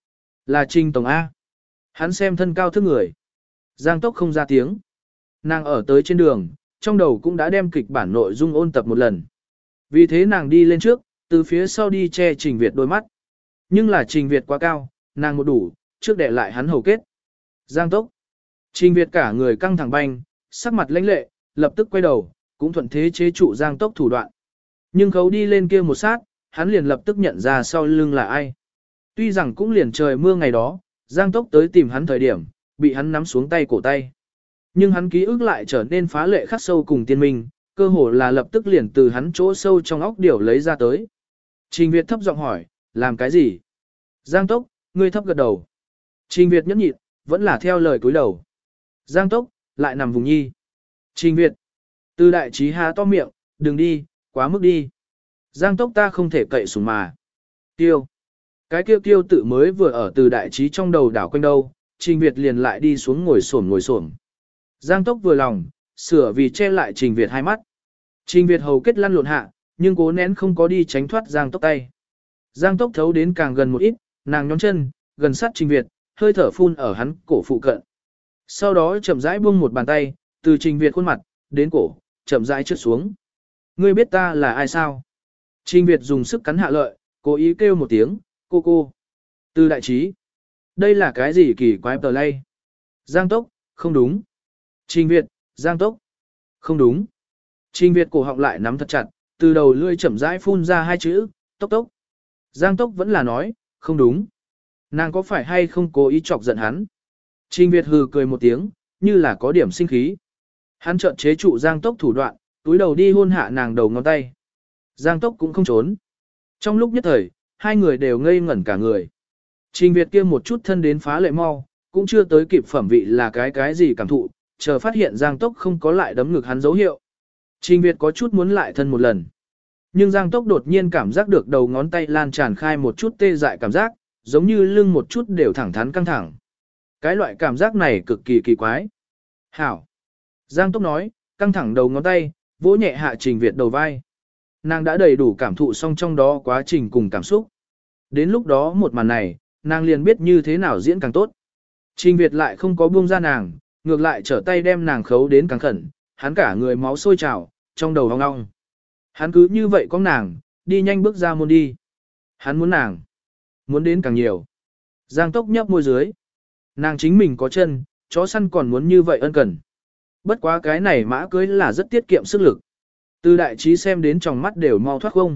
là Trình Tổng A. Hắn xem thân cao thước người. Giang Tốc không ra tiếng. Nàng ở tới trên đường, trong đầu cũng đã đem kịch bản nội dung ôn tập một lần. Vì thế nàng đi lên trước, từ phía sau đi che Trình Việt đôi mắt. Nhưng là Trình Việt quá cao, nàng một đủ, trước để lại hắn hầu kết. Giang Tốc. Trình Việt cả người căng thẳng banh, sắc mặt lãnh lệ, lập tức quay đầu, cũng thuận thế chế trụ Giang Tốc thủ đoạn. Nhưng khấu đi lên kia một sát, hắn liền lập tức nhận ra sau lưng là ai. Tuy rằng cũng liền trời mưa ngày đó, Giang Tốc tới tìm hắn thời điểm, bị hắn nắm xuống tay cổ tay. Nhưng hắn ký ức lại trở nên phá lệ khắc sâu cùng tiên minh, cơ hồ là lập tức liền từ hắn chỗ sâu trong óc điều lấy ra tới. Trình Việt thấp giọng hỏi, làm cái gì? Giang Tốc, ngươi thấp gật đầu. Trình Việt nhẫn nhịn, vẫn là theo lời cúi đầu. Giang Tốc, lại nằm vùng nhi. Trình Việt, từ đại trí há to miệng, đừng đi, quá mức đi. Giang Tốc ta không thể cậy sủng mà. Tiêu. Cái tiêu tự mới vừa ở từ đại trí trong đầu đảo quanh đâu, Trình Việt liền lại đi xuống ngồi xổm. Giang Tốc vừa lòng, sửa vì che lại Trình Việt hai mắt. Trình Việt hầu kết lăn lộn hạ, nhưng cố nén không có đi tránh thoát Giang Tốc tay. Giang Tốc thấu đến càng gần một ít, nàng nhón chân, gần sát Trình Việt, hơi thở phun ở hắn cổ phụ cận. Sau đó chậm rãi buông một bàn tay, từ Trình Việt khuôn mặt, đến cổ, chậm rãi trượt xuống. Ngươi biết ta là ai sao? Trình Việt dùng sức cắn hạ lợi, cố ý kêu một tiếng, cô. Từ đại trí. Đây là cái gì kỳ quái tờ lay? Giang Tốc, không đúng. Trình Việt, Giang Tốc. Không đúng. Trình Việt cổ họng lại nắm thật chặt, từ đầu lưỡi chậm rãi phun ra hai chữ, tốc. Giang Tốc vẫn là nói, không đúng. Nàng có phải hay không cố ý chọc giận hắn? Trình Việt hừ cười một tiếng, như là có điểm sinh khí. Hắn trợn chế trụ Giang Tốc thủ đoạn, túi đầu đi hôn hạ nàng đầu ngón tay. Giang Tốc cũng không trốn. Trong lúc nhất thời, hai người đều ngây ngẩn cả người. Trình Việt kia một chút thân đến phá lệ mau, cũng chưa tới kịp phẩm vị là cái gì cảm thụ, chờ phát hiện Giang Tốc không có lại đấm ngực hắn dấu hiệu. Trình Việt có chút muốn lại thân một lần. Nhưng Giang Tốc đột nhiên cảm giác được đầu ngón tay lan tràn khai một chút tê dại cảm giác, giống như lưng một chút đều thẳng thắn căng thẳng. Cái loại cảm giác này cực kỳ kỳ quái. Hảo. Giang Tốc nói, căng thẳng đầu ngón tay, vỗ nhẹ hạ Trình Việt đầu vai. Nàng đã đầy đủ cảm thụ xong trong đó quá trình cùng cảm xúc. Đến lúc đó một màn này, nàng liền biết như thế nào diễn càng tốt. Trình Việt lại không có buông ra nàng, ngược lại trở tay đem nàng khấu đến càng khẩn, hắn cả người máu sôi trào, trong đầu ong ong. Hắn cứ như vậy có nàng, đi nhanh bước ra môn đi. Hắn muốn nàng, muốn đến càng nhiều. Giang Tốc nhấp môi dưới. Nàng chính mình có chân, chó săn còn muốn như vậy ân cần. Bất quá cái này mã cưới là rất tiết kiệm sức lực. Từ đại trí xem đến trong mắt đều mau thoát không.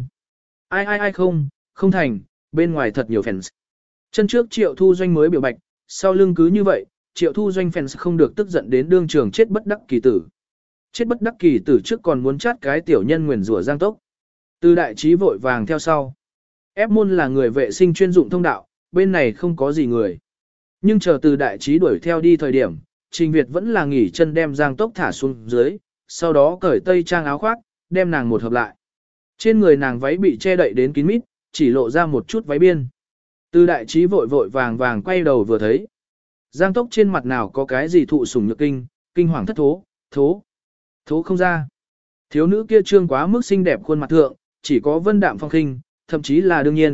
Ai không thành, bên ngoài thật nhiều fans. Chân trước Triệu Thu Doanh mới biểu bạch, sau lưng cứ như vậy, Triệu Thu Doanh fans không được tức giận đến đương trường chết bất đắc kỳ tử. Chết bất đắc kỳ tử trước còn muốn chát cái tiểu nhân nguyền rủa Giang Tốc. Từ đại trí vội vàng theo sau. Ép môn là người vệ sinh chuyên dụng thông đạo, bên này không có gì người. Nhưng chờ từ đại trí đuổi theo đi thời điểm, Trình Việt vẫn là nghỉ chân đem Giang Tốc thả xuống dưới, sau đó cởi tây trang áo khoác, đem nàng một hợp lại. Trên người nàng váy bị che đậy đến kín mít, chỉ lộ ra một chút váy biên. Từ đại trí vội vàng quay đầu vừa thấy. Giang Tốc trên mặt nào có cái gì thụ sủng nhược kinh hoàng thất thố không ra. Thiếu nữ kia trương quá mức xinh đẹp khuôn mặt thượng, chỉ có vân đạm phong khinh, thậm chí là đương nhiên,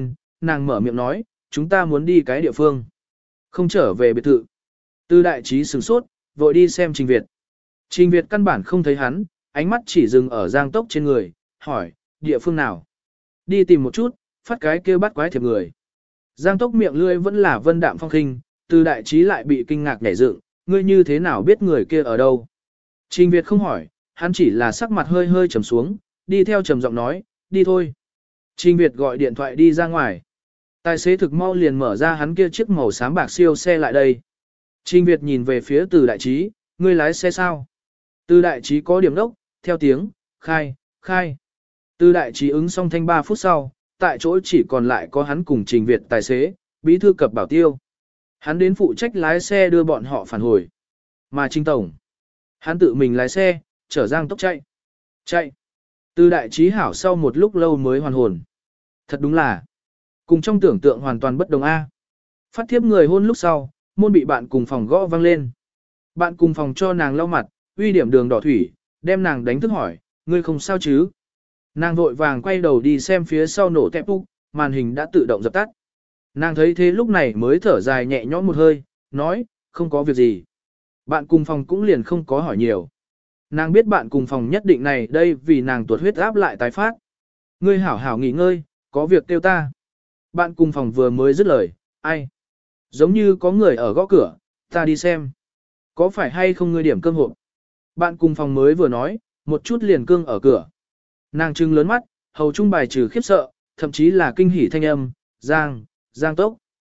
nàng mở miệng nói, chúng ta muốn đi cái địa phương. Không trở về biệt thự. Từ đại trí sửng sốt, vội đi xem Trình Việt. Trình Việt căn bản không thấy hắn, ánh mắt chỉ dừng ở Giang Tốc trên người, hỏi, địa phương nào? Đi tìm một chút, phát cái kêu bắt quái thiệp người. Giang Tốc miệng lươi vẫn là vân đạm phong khinh, từ đại trí lại bị kinh ngạc nhảy dựng, ngươi như thế nào biết người kia ở đâu? Trình Việt không hỏi, hắn chỉ là sắc mặt hơi hơi trầm xuống, đi theo trầm giọng nói, đi thôi. Trình Việt gọi điện thoại đi ra ngoài. Tài xế thực mau liền mở ra hắn kia chiếc màu xám bạc siêu xe lại đây. Trình Việt nhìn về phía từ đại trí, ngươi lái xe sao? Từ đại trí có điểm đốc, theo tiếng, khai, khai. Từ đại trí ứng xong thanh 3 phút sau, tại chỗ chỉ còn lại có hắn cùng Trình Việt tài xế, bí thư cập bảo tiêu. Hắn đến phụ trách lái xe đưa bọn họ phản hồi. Mà Trình Tổng, hắn tự mình lái xe, chở Giang Tốc chạy. Chạy. Từ đại trí hảo sau một lúc lâu mới hoàn hồn. Thật đúng là, cùng trong tưởng tượng hoàn toàn bất đồng A. Phát thiếp người hôn lúc sau, môn bị bạn cùng phòng gõ vang lên. Bạn cùng phòng cho nàng lau mặt, uy điểm đường đỏ thủy, đem nàng đánh thức hỏi, ngươi không sao chứ? Nàng vội vàng quay đầu đi xem phía sau nổ tẹp úc, màn hình đã tự động dập tắt. Nàng thấy thế lúc này mới thở dài nhẹ nhõm một hơi, nói, không có việc gì. Bạn cùng phòng cũng liền không có hỏi nhiều. Nàng biết bạn cùng phòng nhất định này đây vì nàng tuột huyết áp lại tái phát. Ngươi hảo hảo nghỉ ngơi, có việc kêu ta. Bạn cùng phòng vừa mới dứt lời, ai? Giống như có người ở gõ cửa, ta đi xem. Có phải hay không ngươi điểm cơm hộp? Bạn cùng phòng mới vừa nói, một chút liền cương ở cửa. Nàng trưng lớn mắt, hầu trung bài trừ khiếp sợ, thậm chí là kinh hỉ thanh âm, Giang Tốc.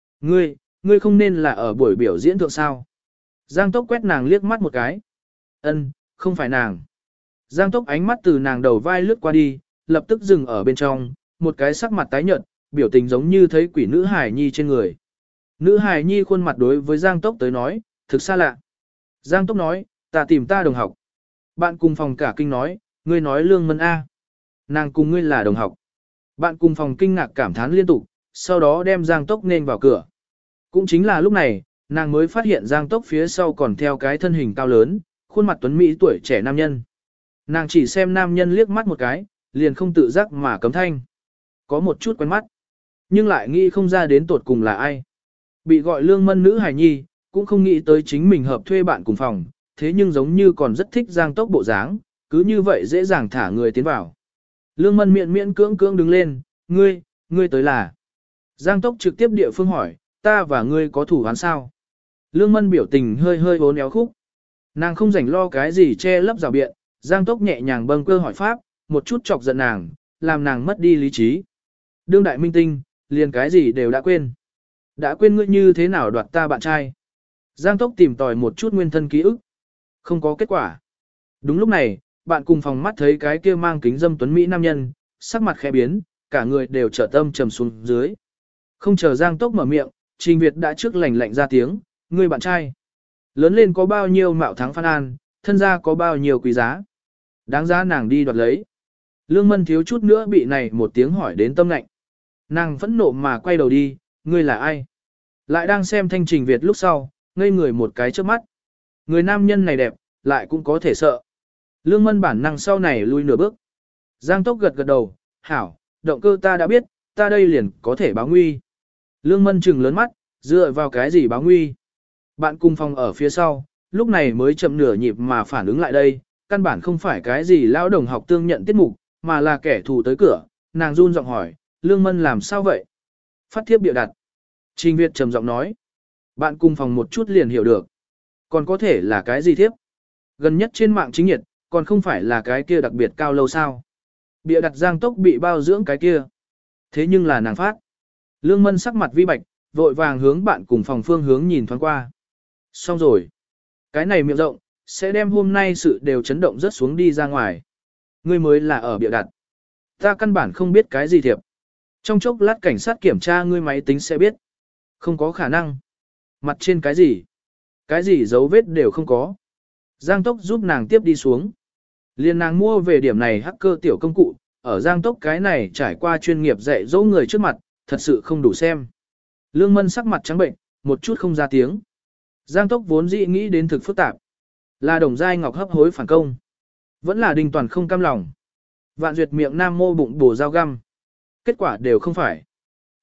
Ngươi không nên là ở buổi biểu diễn thượng sao? Giang Tốc quét nàng liếc mắt một cái. Ân, không phải nàng. Giang Tốc ánh mắt từ nàng đầu vai lướt qua đi, lập tức dừng ở bên trong, một cái sắc mặt tái nhợt, biểu tình giống như thấy quỷ nữ hài nhi trên người. Nữ hài nhi khuôn mặt đối với Giang Tốc tới nói, thực xa lạ. Giang Tốc nói, ta tìm ta đồng học. Bạn cùng phòng cả kinh nói, ngươi nói Lương Mân A. Nàng cùng ngươi là đồng học. Bạn cùng phòng kinh ngạc cảm thán liên tục, sau đó đem Giang Tốc nên vào cửa. Cũng chính là lúc này, nàng mới phát hiện Giang Tốc phía sau còn theo cái thân hình cao lớn, khuôn mặt tuấn mỹ tuổi trẻ nam nhân. Nàng chỉ xem nam nhân liếc mắt một cái, liền không tự giác mà cấm thanh. Có một chút quen mắt, nhưng lại nghĩ không ra đến tột cùng là ai. Bị gọi Lương Mân nữ hài nhi, cũng không nghĩ tới chính mình hợp thuê bạn cùng phòng, thế nhưng giống như còn rất thích Giang Tốc bộ dáng, cứ như vậy dễ dàng thả người tiến vào. Lương Mân miễn cưỡng đứng lên, ngươi tới là. Giang Tốc trực tiếp địa phương hỏi, ta và ngươi có thủ án sao? Lương Mân biểu tình hơi uốn éo khúc. Nàng không rảnh lo cái gì che lấp rào biện, Giang Tốc nhẹ nhàng bâng cơ hỏi pháp, một chút chọc giận nàng, làm nàng mất đi lý trí. Đương đại minh tinh, liền cái gì đều đã quên. Đã quên ngươi như thế nào đoạt ta bạn trai. Giang Tốc tìm tòi một chút nguyên thân ký ức. Không có kết quả. Đúng lúc này, bạn cùng phòng mắt thấy cái kia mang kính dâm tuấn Mỹ nam nhân, sắc mặt khẽ biến, cả người đều trở tâm trầm xuống dưới. Không chờ Giang Tốc mở miệng, Trình Việt đã trước lạnh lạnh ra tiếng, ngươi bạn trai. Lớn lên có bao nhiêu mạo thắng Phan An, thân gia có bao nhiêu quý giá. Đáng giá nàng đi đoạt lấy. Lương Mân thiếu chút nữa bị này một tiếng hỏi đến tâm lạnh. Nàng phẫn nộ mà quay đầu đi, ngươi là ai? Lại đang xem thanh Trình Việt lúc sau, ngây người một cái trước mắt. Người nam nhân này đẹp, lại cũng có thể sợ. Lương Mân bản năng sau này lui nửa bước. Giang Tốc gật đầu, hảo, động cơ ta đã biết, ta đây liền có thể báo nguy. Lương Mân trừng lớn mắt, dựa vào cái gì báo nguy? Bạn cùng phòng ở phía sau, lúc này mới chậm nửa nhịp mà phản ứng lại đây, căn bản không phải cái gì lão đồng học tương nhận tiết mục, mà là kẻ thù tới cửa, nàng run giọng hỏi, Lương Mân làm sao vậy? Phát thiếp bịa đặt. Trình Việt trầm giọng nói, bạn cùng phòng một chút liền hiểu được. Còn có thể là cái gì thiếp? Gần nhất trên mạng chính nhiệt, còn không phải là cái kia đặc biệt cao lâu sao? Bịa đặt Giang Tốc bị bao dưỡng cái kia. Thế nhưng là nàng phát. Lương Mân sắc mặt vi bạch, vội vàng hướng bạn cùng phòng phương hướng nhìn thoáng qua. Xong rồi. Cái này miệng rộng, sẽ đem hôm nay sự đều chấn động rất xuống đi ra ngoài. Ngươi mới là ở bịa đặt. Ta căn bản không biết cái gì thiệp. Trong chốc lát cảnh sát kiểm tra ngươi máy tính sẽ biết. Không có khả năng. Mặt trên cái gì? Cái gì dấu vết đều không có. Giang Tốc giúp nàng tiếp đi xuống. Liên nàng mua về điểm này hacker tiểu công cụ, ở Giang Tốc cái này trải qua chuyên nghiệp dạy dỗ người trước mặt, thật sự không đủ xem. Lương Mân sắc mặt trắng bệnh, một chút không ra tiếng. Giang Tốc vốn dĩ nghĩ đến thực phức tạp. Là Đồng Giai Ngọc hấp hối phản công. Vẫn là Đình Toàn không cam lòng. Vạn Duyệt miệng nam mô bụng bổ dao găm. Kết quả đều không phải.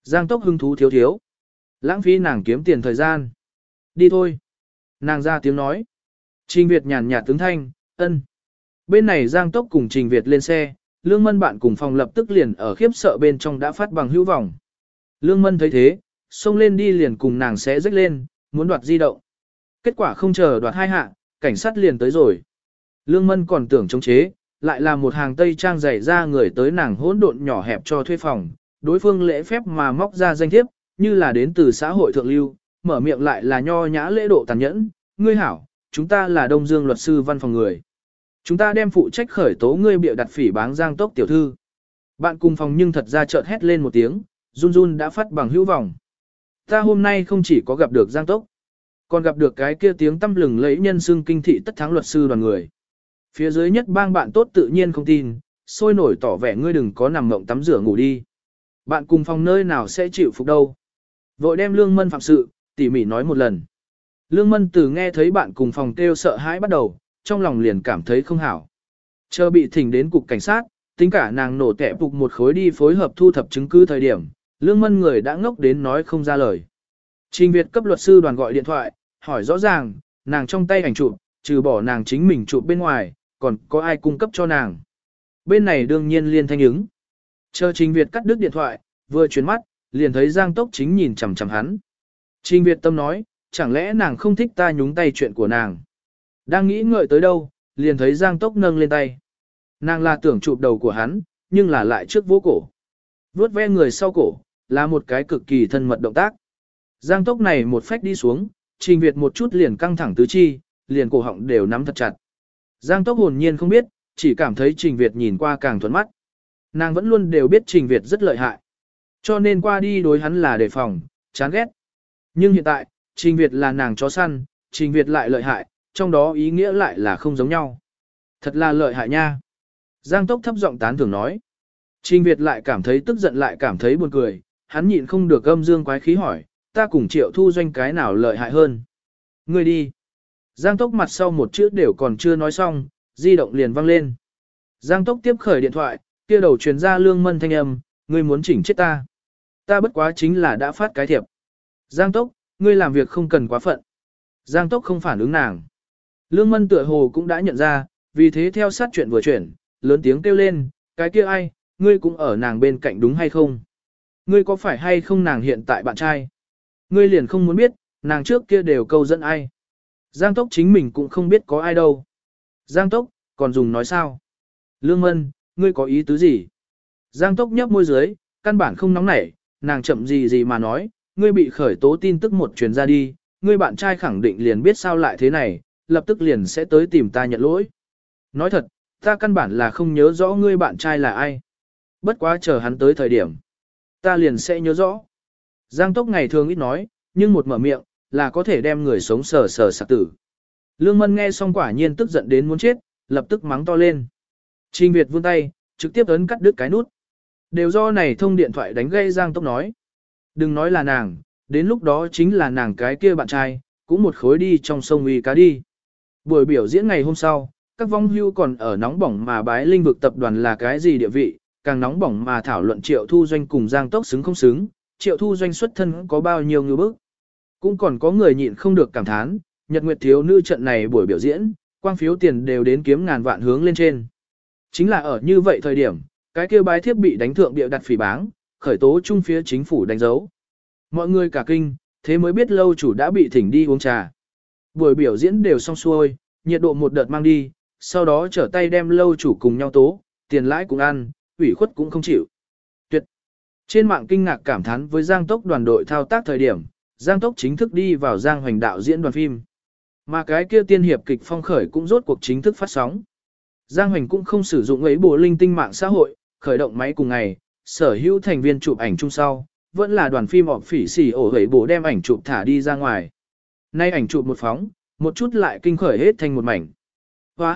Giang Tốc hứng thú thiếu thiếu. Lãng phí nàng kiếm tiền thời gian. Đi thôi. Nàng ra tiếng nói. Trình Việt nhàn nhạt tướng thanh, ân. Bên này Giang Tốc cùng Trình Việt lên xe, Lương Mân bạn cùng phòng lập tức liền ở khiếp sợ bên trong đã phát bằng hữu vọng. Lương Mân thấy thế, xông lên đi liền cùng nàng sẽ rách lên, muốn đoạt di động. Kết quả không chờ đoạt hai hạ, cảnh sát liền tới rồi. Lương Mân còn tưởng chống chế, lại là một hàng tây trang dày ra người tới nàng hỗn độn nhỏ hẹp cho thuê phòng, đối phương lễ phép mà móc ra danh thiếp, như là đến từ xã hội thượng lưu, mở miệng lại là nho nhã lễ độ tàn nhẫn, ngươi hảo, chúng ta là Đông Dương luật sư văn phòng người. Chúng ta đem phụ trách khởi tố ngươi bịa đặt phỉ báng Giang Tốc tiểu thư. Bạn cùng phòng nhưng thật ra chợt hét lên một tiếng, run run đã phát bằng hữu vọng. Ta hôm nay không chỉ có gặp được Giang Tốc, còn gặp được cái kia tiếng tâm lừng lẫy nhân xưng kinh thị tất thắng luật sư đoàn người. Phía dưới nhất bang bạn tốt tự nhiên không tin, sôi nổi tỏ vẻ ngươi đừng có nằm mộng tắm rửa ngủ đi. Bạn cùng phòng nơi nào sẽ chịu phục đâu. Vội đem Lương Mân phạm sự, tỉ mỉ nói một lần. Lương Mân từ nghe thấy bạn cùng phòng kêu sợ hãi bắt đầu, trong lòng liền cảm thấy không hảo. Chờ bị thỉnh đến cục cảnh sát, tính cả nàng nổ tẻ phục một khối đi phối hợp thu thập chứng cứ thời điểm, Lương Mân người đã ngốc đến nói không ra lời. Trình Việt cấp luật sư đoàn gọi điện thoại, hỏi rõ ràng, nàng trong tay ảnh chụp, trừ bỏ nàng chính mình chụp bên ngoài, còn có ai cung cấp cho nàng. Bên này đương nhiên liên thanh ứng. Chờ Trình Việt cắt đứt điện thoại, vừa chuyển mắt, liền thấy Giang Tốc chính nhìn chằm chằm hắn. Trình Việt tâm nói, chẳng lẽ nàng không thích ta nhúng tay chuyện của nàng. Đang nghĩ ngợi tới đâu, liền thấy Giang Tốc nâng lên tay. Nàng là tưởng chụp đầu của hắn, nhưng là lại trước vỗ cổ. Vuốt ve người sau cổ, là một cái cực kỳ thân mật động tác. Giang Tốc này một phách đi xuống, Trình Việt một chút liền căng thẳng tứ chi, liền cổ họng đều nắm thật chặt. Giang Tốc hồn nhiên không biết, chỉ cảm thấy Trình Việt nhìn qua càng thuận mắt. Nàng vẫn luôn đều biết Trình Việt rất lợi hại. Cho nên qua đi đối hắn là đề phòng, chán ghét. Nhưng hiện tại, Trình Việt là nàng chó săn, Trình Việt lại lợi hại, trong đó ý nghĩa lại là không giống nhau. Thật là lợi hại nha. Giang Tốc thấp giọng tán thưởng nói. Trình Việt lại cảm thấy tức giận lại cảm thấy buồn cười, hắn nhịn không được âm dương quái khí hỏi, ta cùng Triệu Thu Doanh cái nào lợi hại hơn. Ngươi đi. Giang Tốc mặt sau một chữ đều còn chưa nói xong, di động liền vang lên. Giang Tốc tiếp khởi điện thoại, kia đầu truyền ra Lương Mân thanh âm, ngươi muốn chỉnh chết ta. Ta bất quá chính là đã phát cái thiệp. Giang Tốc, ngươi làm việc không cần quá phận. Giang Tốc không phản ứng nàng. Lương Mân tựa hồ cũng đã nhận ra, vì thế theo sát chuyện vừa chuyển, lớn tiếng kêu lên, cái kia ai, ngươi cũng ở nàng bên cạnh đúng hay không? Ngươi có phải hay không nàng hiện tại bạn trai? Ngươi liền không muốn biết, nàng trước kia đều câu dẫn ai? Giang Tốc chính mình cũng không biết có ai đâu. Giang Tốc, còn dùng nói sao? Lương Mân, ngươi có ý tứ gì? Giang Tốc nhấp môi dưới, căn bản không nóng nảy, nàng chậm gì gì mà nói, ngươi bị khởi tố tin tức một truyền ra đi, ngươi bạn trai khẳng định liền biết sao lại thế này, lập tức liền sẽ tới tìm ta nhận lỗi. Nói thật, ta căn bản là không nhớ rõ ngươi bạn trai là ai. Bất quá chờ hắn tới thời điểm, ta liền sẽ nhớ rõ. Giang Tốc ngày thường ít nói, nhưng một mở miệng, là có thể đem người sống sờ sờ sạc tử. Lương Mân nghe xong quả nhiên tức giận đến muốn chết, lập tức mắng to lên. Trình Việt vươn tay, trực tiếp ấn cắt đứt cái nút. Đều do này thông điện thoại đánh gây Giang Tốc nói. Đừng nói là nàng, đến lúc đó chính là nàng cái kia bạn trai, cũng một khối đi trong sông uy cá đi. Buổi biểu diễn ngày hôm sau, các vong hưu còn ở nóng bỏng mà bái linh vực tập đoàn là cái gì địa vị, càng nóng bỏng mà thảo luận Triệu Thu Doanh cùng Giang Tốc xứng không xứng, Triệu Thu Doanh xuất thân có bao nhiêu ngư bức. Cũng còn có người nhịn không được cảm thán, Nhật Nguyệt thiếu nữ trận này buổi biểu diễn, quang phiếu tiền đều đến kiếm ngàn vạn hướng lên trên. Chính là ở như vậy thời điểm, cái kia bái thiếp bị đánh thượng bịa đặt phỉ báng, khởi tố chung phía chính phủ đánh dấu. Mọi người cả kinh, thế mới biết lâu chủ đã bị thỉnh đi uống trà. Buổi biểu diễn đều xong xuôi, nhiệt độ một đợt mang đi, sau đó trở tay đem lâu chủ cùng nhau tố, tiền lãi cũng ăn, ủy khuất cũng không chịu. Tuyệt! Trên mạng kinh ngạc cảm thán với Giang Tốc đoàn đội thao tác thời điểm, Giang Tốc chính thức đi vào Giang Hoành đạo diễn đoàn phim. Mà cái kia tiên hiệp kịch phong khởi cũng rốt cuộc chính thức phát sóng. Giang Hoành cũng không sử dụng ấy bộ linh tinh mạng xã hội, khởi động máy cùng ngày, sở hữu thành viên chụp ảnh chung sau, vẫn là đoàn phim họp phỉ xỉ ổ ấy bộ đem ảnh chụp thả đi ra ngoài. Nay ảnh chụp một phóng, một chút lại kinh khởi hết thành một mảnh. Và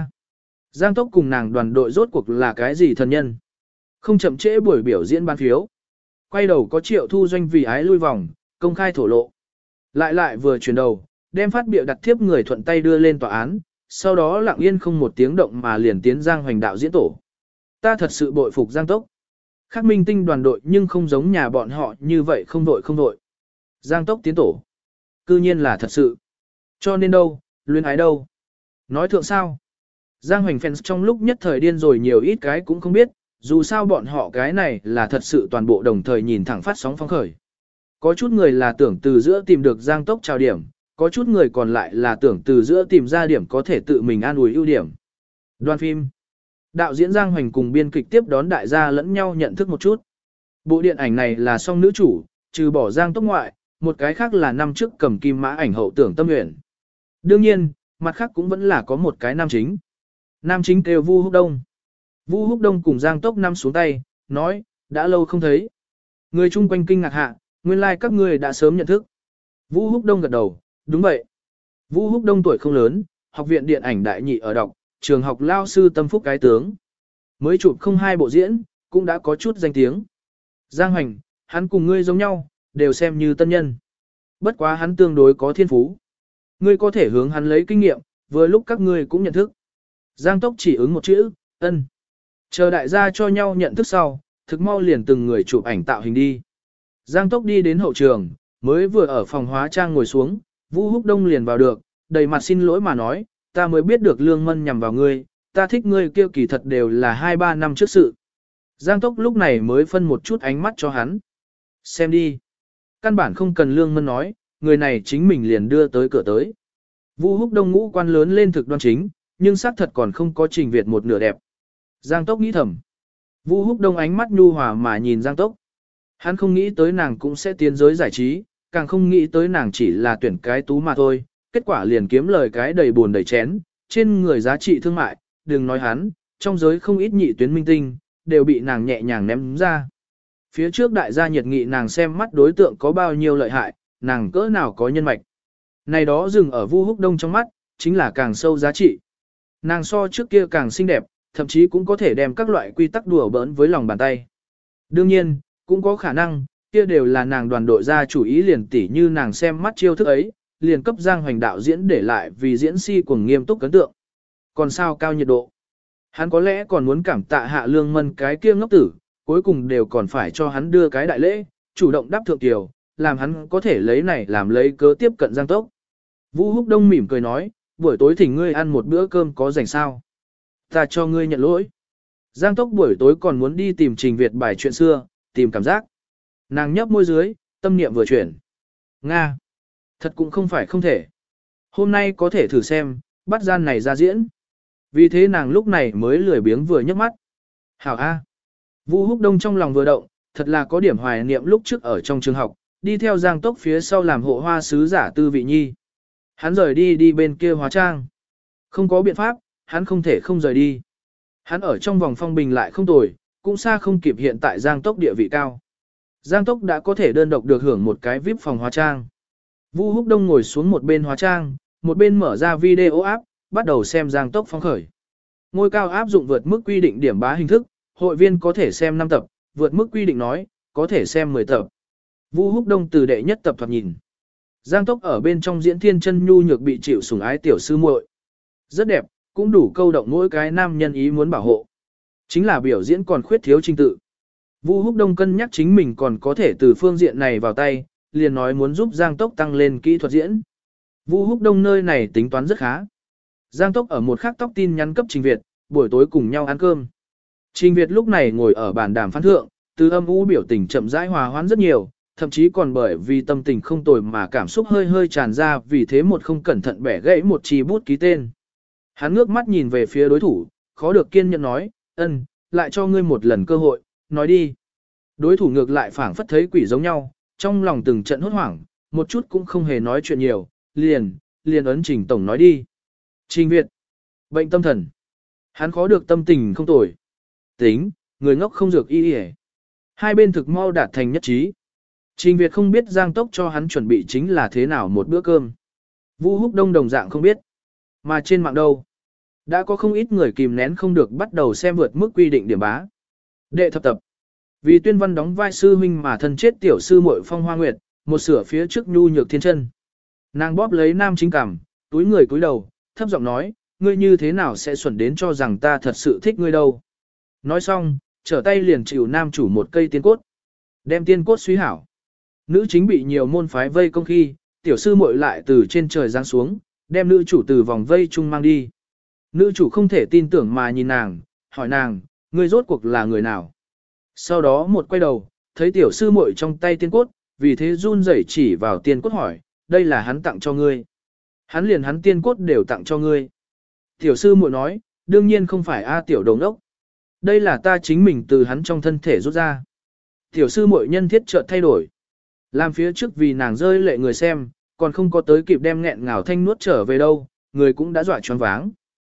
Giang Tốc cùng nàng đoàn đội rốt cuộc là cái gì thần nhân? Không chậm trễ buổi biểu diễn ban phiếu. Quay đầu có Triệu Thu Doanh vì ái lui vòng, công khai thổ lộ. Lại vừa chuyển đầu, đem phát biểu đặt thiếp người thuận tay đưa lên tòa án, sau đó lặng yên không một tiếng động mà liền tiến Giang Hoành đạo diễn tổ. Ta thật sự bội phục Giang Tốc. Khác minh tinh đoàn đội nhưng không giống nhà bọn họ như vậy không vội không vội. Giang Tốc tiến tổ. Cư nhiên là thật sự. Cho nên đâu, luyến ái đâu. Nói thượng sao. Giang Hoành fans trong lúc nhất thời điên rồi nhiều ít cái cũng không biết, dù sao bọn họ cái này là thật sự toàn bộ đồng thời nhìn thẳng phát sóng phong khởi. Có chút người là tưởng từ giữa tìm được Giang Tốc trao điểm, có chút người còn lại là tưởng từ giữa tìm ra điểm có thể tự mình an ủi ưu điểm. Đoàn phim. Đạo diễn Giang Hoành cùng biên kịch tiếp đón đại gia lẫn nhau nhận thức một chút. Bộ điện ảnh này là song nữ chủ, trừ bỏ Giang Tốc ngoại, một cái khác là năm trước cầm kim mã ảnh hậu Tưởng Tâm Uyển. Đương nhiên, mặt khác cũng vẫn là có một cái nam chính. Nam chính kêu Vu Húc Đông. Vu Húc Đông cùng Giang Tốc nắm xuống tay, nói, đã lâu không thấy. Người chung quanh kinh ngạc hạ, nguyên lai like các ngươi đã sớm nhận thức. Vu Húc Đông gật đầu, đúng vậy. Vu Húc Đông tuổi không lớn, học viện điện ảnh đại nhị ở đọc, trường học lao sư tâm phúc cái tướng. Mới chụp không hai bộ diễn, cũng đã có chút danh tiếng. Giang Hoành, hắn cùng ngươi giống nhau, đều xem như tân nhân. Bất quá hắn tương đối có thiên phú. Ngươi có thể hướng hắn lấy kinh nghiệm, vừa lúc các ngươi cũng nhận thức. Giang Tốc chỉ ứng một chữ, ân. Chờ đại gia cho nhau nhận thức sau, thực mau liền từng người chụp ảnh tạo hình đi. Giang Tốc đi đến hậu trường, mới vừa ở phòng hóa trang ngồi xuống, Vu Húc Đông liền vào được, đầy mặt xin lỗi mà nói, ta mới biết được Lương Mân nhằm vào ngươi, ta thích ngươi kêu kỳ thật đều là 2-3 năm trước sự. Giang Tốc lúc này mới phân một chút ánh mắt cho hắn. Xem đi. Căn bản không cần Lương Mân nói, người này chính mình liền đưa tới cửa tới. Vu Húc Đông ngũ quan lớn lên thực đoan chính, nhưng xác thật còn không có Trình Việt một nửa đẹp. Giang Tốc nghĩ thầm. Vu Húc Đông ánh mắt nhu hòa mà nhìn Giang Tốc. Hắn không nghĩ tới nàng cũng sẽ tiến giới giải trí, càng không nghĩ tới nàng chỉ là tuyển cái tú mà thôi, kết quả liền kiếm lời cái đầy buồn đầy chén, trên người giá trị thương mại, đừng nói hắn, trong giới không ít nhị tuyến minh tinh, đều bị nàng nhẹ nhàng ném ra. Phía trước đại gia nhiệt nghị nàng xem mắt đối tượng có bao nhiêu lợi hại, nàng cỡ nào có nhân mạch. Này đó dừng ở Vu Húc Đông trong mắt, chính là càng sâu giá trị. Nàng so trước kia càng xinh đẹp, thậm chí cũng có thể đem các loại quy tắc đùa bỡn với lòng bàn tay. Đương nhiên, cũng có khả năng, kia đều là nàng đoàn đội ra chủ ý liền tỉ như nàng xem mắt chiêu thức ấy, liền cấp Giang Hoành đạo diễn để lại vì diễn si cuồng nghiêm túc ấn tượng. Còn sao cao nhiệt độ? Hắn có lẽ còn muốn cảm tạ Hạ Lương Mân cái kia ngốc tử, cuối cùng đều còn phải cho hắn đưa cái đại lễ, chủ động đáp thượng tiểu, làm hắn có thể lấy này làm lấy cớ tiếp cận Giang Tốc. Vu Húc Đông mỉm cười nói, buổi tối thỉnh ngươi ăn một bữa cơm có rảnh sao? Ta cho ngươi nhận lỗi. Giang Tốc buổi tối còn muốn đi tìm Trình Việt bài chuyện xưa, tìm cảm giác. Nàng nhấp môi dưới, tâm niệm vừa chuyển. Nga. Thật cũng không phải không thể. Hôm nay có thể thử xem, bắt gian này ra diễn. Vì thế nàng lúc này mới lười biếng vừa nhấc mắt. Hảo A. Vu Húc Đông trong lòng vừa động, thật là có điểm hoài niệm lúc trước ở trong trường học, đi theo Giang Tốc phía sau làm hộ hoa sứ giả Tư Vị Nhi. Hắn rời đi bên kia hóa trang. Không có biện pháp, hắn không thể không rời đi. Hắn ở trong vòng phong bình lại không tồi, cũng xa không kịp hiện tại Giang Tốc địa vị cao. Giang Tốc đã có thể đơn độc được hưởng một cái VIP phòng hóa trang. Vu Húc Đông ngồi xuống một bên hóa trang, một bên mở ra video app, bắt đầu xem Giang Tốc phong khởi. Ngôi cao áp dụng vượt mức quy định điểm bá hình thức, hội viên có thể xem 5 tập, vượt mức quy định nói, có thể xem 10 tập. Vu Húc Đông từ đệ nhất tập thoạt nhìn. Giang Tốc ở bên trong diễn thiên chân nhu nhược bị chịu sủng ái tiểu sư muội. Rất đẹp, cũng đủ câu động mỗi cái nam nhân ý muốn bảo hộ. Chính là biểu diễn còn khuyết thiếu trình tự. Vu Húc Đông cân nhắc chính mình còn có thể từ phương diện này vào tay, liền nói muốn giúp Giang Tốc tăng lên kỹ thuật diễn. Vu Húc Đông nơi này tính toán rất khá. Giang Tốc ở một khắc tóc tin nhắn cấp Trình Việt, buổi tối cùng nhau ăn cơm. Trình Việt lúc này ngồi ở bàn đàm phán thượng, từ âm u biểu tình chậm rãi hòa hoãn rất nhiều, thậm chí còn bởi vì tâm tình không tồi mà cảm xúc hơi hơi tràn ra, vì thế một không cẩn thận bẻ gãy một chi bút ký tên. Hắn ngước mắt nhìn về phía đối thủ, khó được kiên nhẫn nói, ân, lại cho ngươi một lần cơ hội, nói đi. Đối thủ ngược lại phảng phất thấy quỷ giống nhau, trong lòng từng trận hốt hoảng, một chút cũng không hề nói chuyện nhiều, liền ấn Trình Tổng nói đi. Trình Việt, bệnh tâm thần. Hắn khó được tâm tình không tồi. Tính, người ngốc không dược y y. Hai bên thực mau đạt thành nhất trí. Trình Việt không biết Giang Tốc cho hắn chuẩn bị chính là thế nào một bữa cơm. Vu Húc Đông đồng dạng không biết. Mà trên mạng đâu? Đã có không ít người kìm nén không được bắt đầu xem vượt mức quy định điểm bá. Đệ thập tập. Vì Tuyên Văn đóng vai sư huynh mà thân chết tiểu sư muội Phong Hoa Nguyệt, một sửa phía trước nhu nhược thiên chân. Nàng bóp lấy nam chính cảm, túi người cúi đầu, thấp giọng nói, ngươi như thế nào sẽ xuẩn đến cho rằng ta thật sự thích ngươi đâu. Nói xong, trở tay liền chịu nam chủ một cây tiên cốt. Đem tiên cốt suy hảo. Nữ chính bị nhiều môn phái vây công khi, tiểu sư muội lại từ trên trời giáng xuống, đem nữ chủ từ vòng vây chung mang đi. Nữ chủ không thể tin tưởng mà nhìn nàng, hỏi nàng, ngươi rốt cuộc là người nào? Sau đó một quay đầu, thấy tiểu sư muội trong tay tiên cốt, vì thế run rẩy chỉ vào tiên cốt hỏi, đây là hắn tặng cho ngươi. Hắn tiên cốt đều tặng cho ngươi. Tiểu sư muội nói, đương nhiên không phải A tiểu đồng đốc. Đây là ta chính mình từ hắn trong thân thể rút ra. Tiểu sư muội nhân thiết chợt thay đổi. Làm phía trước vì nàng rơi lệ người xem, còn không có tới kịp đem nghẹn ngào thanh nuốt trở về đâu, người cũng đã dọa choáng váng.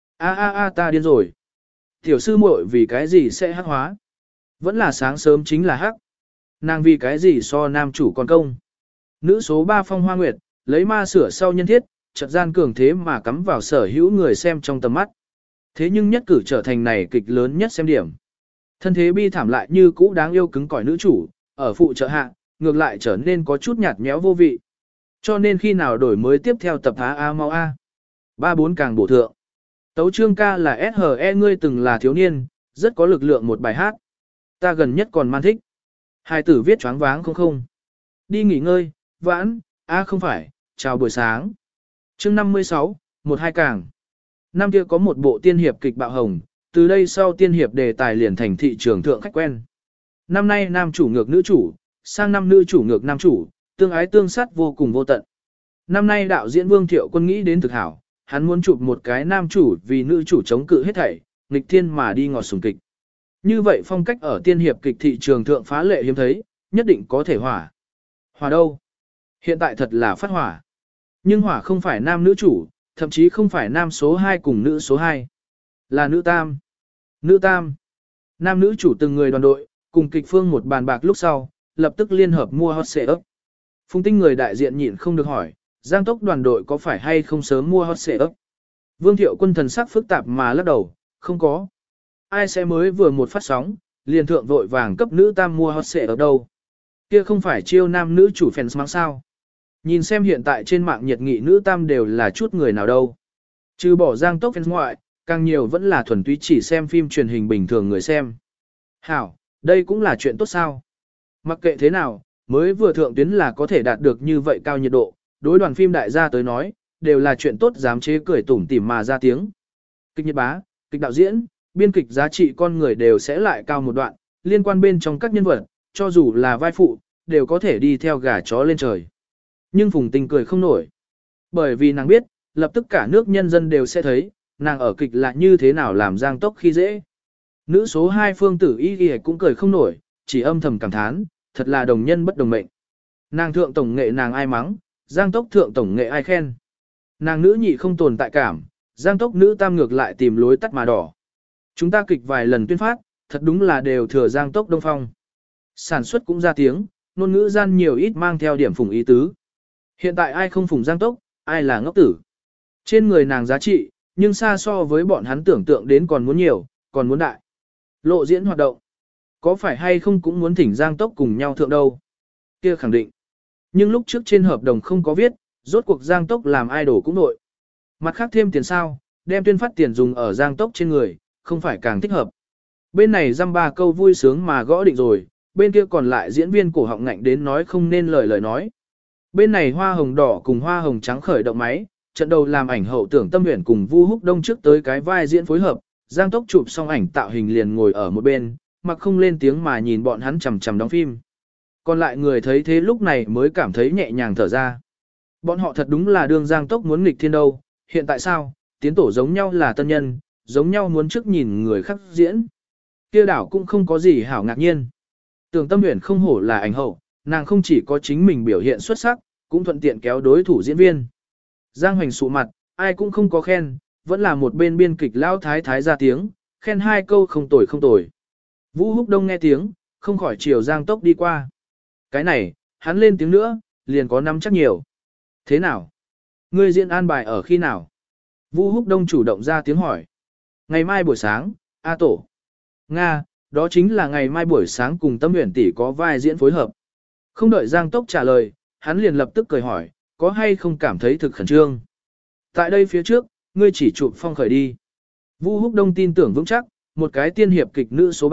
Ta điên rồi. Tiểu sư muội vì cái gì sẽ hắc hóa? Vẫn là sáng sớm chính là hắc. Nàng vì cái gì so nam chủ còn công? Nữ số 3 Phong Hoa Nguyệt, lấy ma sửa sau nhân thiết, chợt gian cường thế mà cắm vào sở hữu người xem trong tầm mắt. Thế nhưng nhất cử trở thành này kịch lớn nhất xem điểm. Thân thế bi thảm lại như cũ đáng yêu cứng cỏi nữ chủ, ở phụ trợ hạ, ngược lại trở nên có chút nhạt nhẽo vô vị. Cho nên khi nào đổi mới tiếp theo tập A mau A. 3-4 càng bổ thượng. Tấu chương ca là SHE ngươi từng là thiếu niên, rất có lực lượng một bài hát. Ta gần nhất còn man thích. Hai tử viết choáng váng không không. Đi nghỉ ngơi, vãn, không phải, chào buổi sáng. Chương 56, 1-2 càng. Năm kia có một bộ tiên hiệp kịch bạo hồng, từ đây sau tiên hiệp đề tài liền thành thị trường thượng khách quen. Năm nay nam chủ ngược nữ chủ, sang năm nữ chủ ngược nam chủ, tương ái tương sát vô cùng vô tận. Năm nay đạo diễn Vương Thiệu Quân nghĩ đến thực hảo, hắn muốn chụp một cái nam chủ vì nữ chủ chống cự hết thảy, nghịch thiên mà đi ngọt sùng kịch. Như vậy phong cách ở tiên hiệp kịch thị trường thượng phá lệ hiếm thấy, nhất định có thể hỏa. Hỏa đâu? Hiện tại thật là phát hỏa. Nhưng hỏa không phải nam nữ chủ, thậm chí không phải nam số 2 cùng nữ số 2. Là nữ tam. Nữ tam. Nam nữ chủ từng người đoàn đội, cùng kịch phương một bàn bạc lúc sau, lập tức liên hợp mua hot xệ ấp. Phùng Tinh người đại diện nhịn không được hỏi, Giang Tốc đoàn đội có phải hay không sớm mua hot xệ ấp? Vương Thiệu Quân thần sắc phức tạp mà lắc đầu, không có. Ai sẽ mới vừa một phát sóng, liền thượng vội vàng cấp nữ tam mua hot xệ ấp đâu? Kia không phải chiêu nam nữ chủ fans mang sao? Nhìn xem hiện tại trên mạng nhiệt nghị nữ tam đều là chút người nào đâu. Trừ bỏ Giang Tốc fans ngoại, càng nhiều vẫn là thuần túy chỉ xem phim truyền hình bình thường người xem. Hảo, đây cũng là chuyện tốt sao? Mặc kệ thế nào, mới vừa thượng tuyến là có thể đạt được như vậy cao nhiệt độ, đối đoàn phim đại gia tới nói, đều là chuyện tốt dám chế cười tủm tỉm mà ra tiếng. Kịch nhiệt bá, kịch đạo diễn, biên kịch giá trị con người đều sẽ lại cao một đoạn, liên quan bên trong các nhân vật, cho dù là vai phụ, đều có thể đi theo gà chó lên trời. Nhưng Phùng Tinh cười không nổi. Bởi vì nàng biết, lập tức cả nước nhân dân đều sẽ thấy, nàng ở kịch là như thế nào làm Giang Tốc khi dễ. Nữ số 2 Phương Tử Y cũng cười không nổi, chỉ âm thầm cảm thán, thật là đồng nhân bất đồng mệnh. Nàng thượng tổng nghệ nàng ai mắng, Giang Tốc thượng tổng nghệ ai khen. Nàng nữ nhị không tồn tại cảm, Giang Tốc nữ tam ngược lại tìm lối tắt mà đỏ. Chúng ta kịch vài lần tuyên phát, thật đúng là đều thừa Giang Tốc đông phong. Sản xuất cũng ra tiếng, ngôn ngữ gian nhiều ít mang theo điểm phủng ý tứ. Hiện tại ai không phủng Giang Tốc, ai là ngốc tử. Trên người nàng giá trị, nhưng xa so với bọn hắn tưởng tượng đến còn muốn nhiều, còn muốn đại. Lộ diễn hoạt động. Có phải hay không cũng muốn thỉnh Giang Tốc cùng nhau thượng đâu? Kia khẳng định. Nhưng lúc trước trên hợp đồng không có viết, rốt cuộc Giang Tốc làm idol cũng nội. Mặt khác thêm tiền sao, đem tuyên phát tiền dùng ở Giang Tốc trên người, không phải càng thích hợp. Bên này dăm ba câu vui sướng mà gõ định rồi, bên kia còn lại diễn viên cổ họng ngạnh đến nói không nên lời nói. Bên này hoa hồng đỏ cùng hoa hồng trắng khởi động máy, trận đầu làm ảnh hậu Tưởng Tâm Huyền cùng Vu Húc Đông trước tới cái vai diễn phối hợp, Giang Tốc chụp xong ảnh tạo hình liền ngồi ở một bên, mặc không lên tiếng mà nhìn bọn hắn chằm chằm đóng phim. Còn lại người thấy thế lúc này mới cảm thấy nhẹ nhàng thở ra. Bọn họ thật đúng là đương Giang Tốc muốn nghịch thiên đâu, hiện tại sao, tiến tổ giống nhau là tân nhân, giống nhau muốn trước nhìn người khác diễn. Kia đảo cũng không có gì hảo ngạc nhiên. Tưởng Tâm Huyền không hổ là ảnh hậu, nàng không chỉ có chính mình biểu hiện xuất sắc, cũng thuận tiện kéo đối thủ diễn viên. Giang Hoành sụ mặt, ai cũng không có khen, vẫn là một bên biên kịch lao thái thái ra tiếng, khen 2 câu không tồi không tồi. Vũ Húc Đông nghe tiếng, không khỏi chiều Giang Tốc đi qua. Cái này, hắn lên tiếng nữa, liền có nắm chắc nhiều. Thế nào? Ngươi diễn an bài ở khi nào? Vũ Húc Đông chủ động ra tiếng hỏi. Ngày mai buổi sáng, A Tổ. Nga, đó chính là ngày mai buổi sáng cùng Tâm Huyền tỷ có vai diễn phối hợp. Không đợi Giang Tốc trả lời, hắn liền lập tức cười hỏi, có hay không cảm thấy thực khẩn trương? Tại đây phía trước, ngươi chỉ chụp phong khởi đi. Vũ Húc Đông tin tưởng vững chắc, một cái tiên hiệp kịch nữ số 3,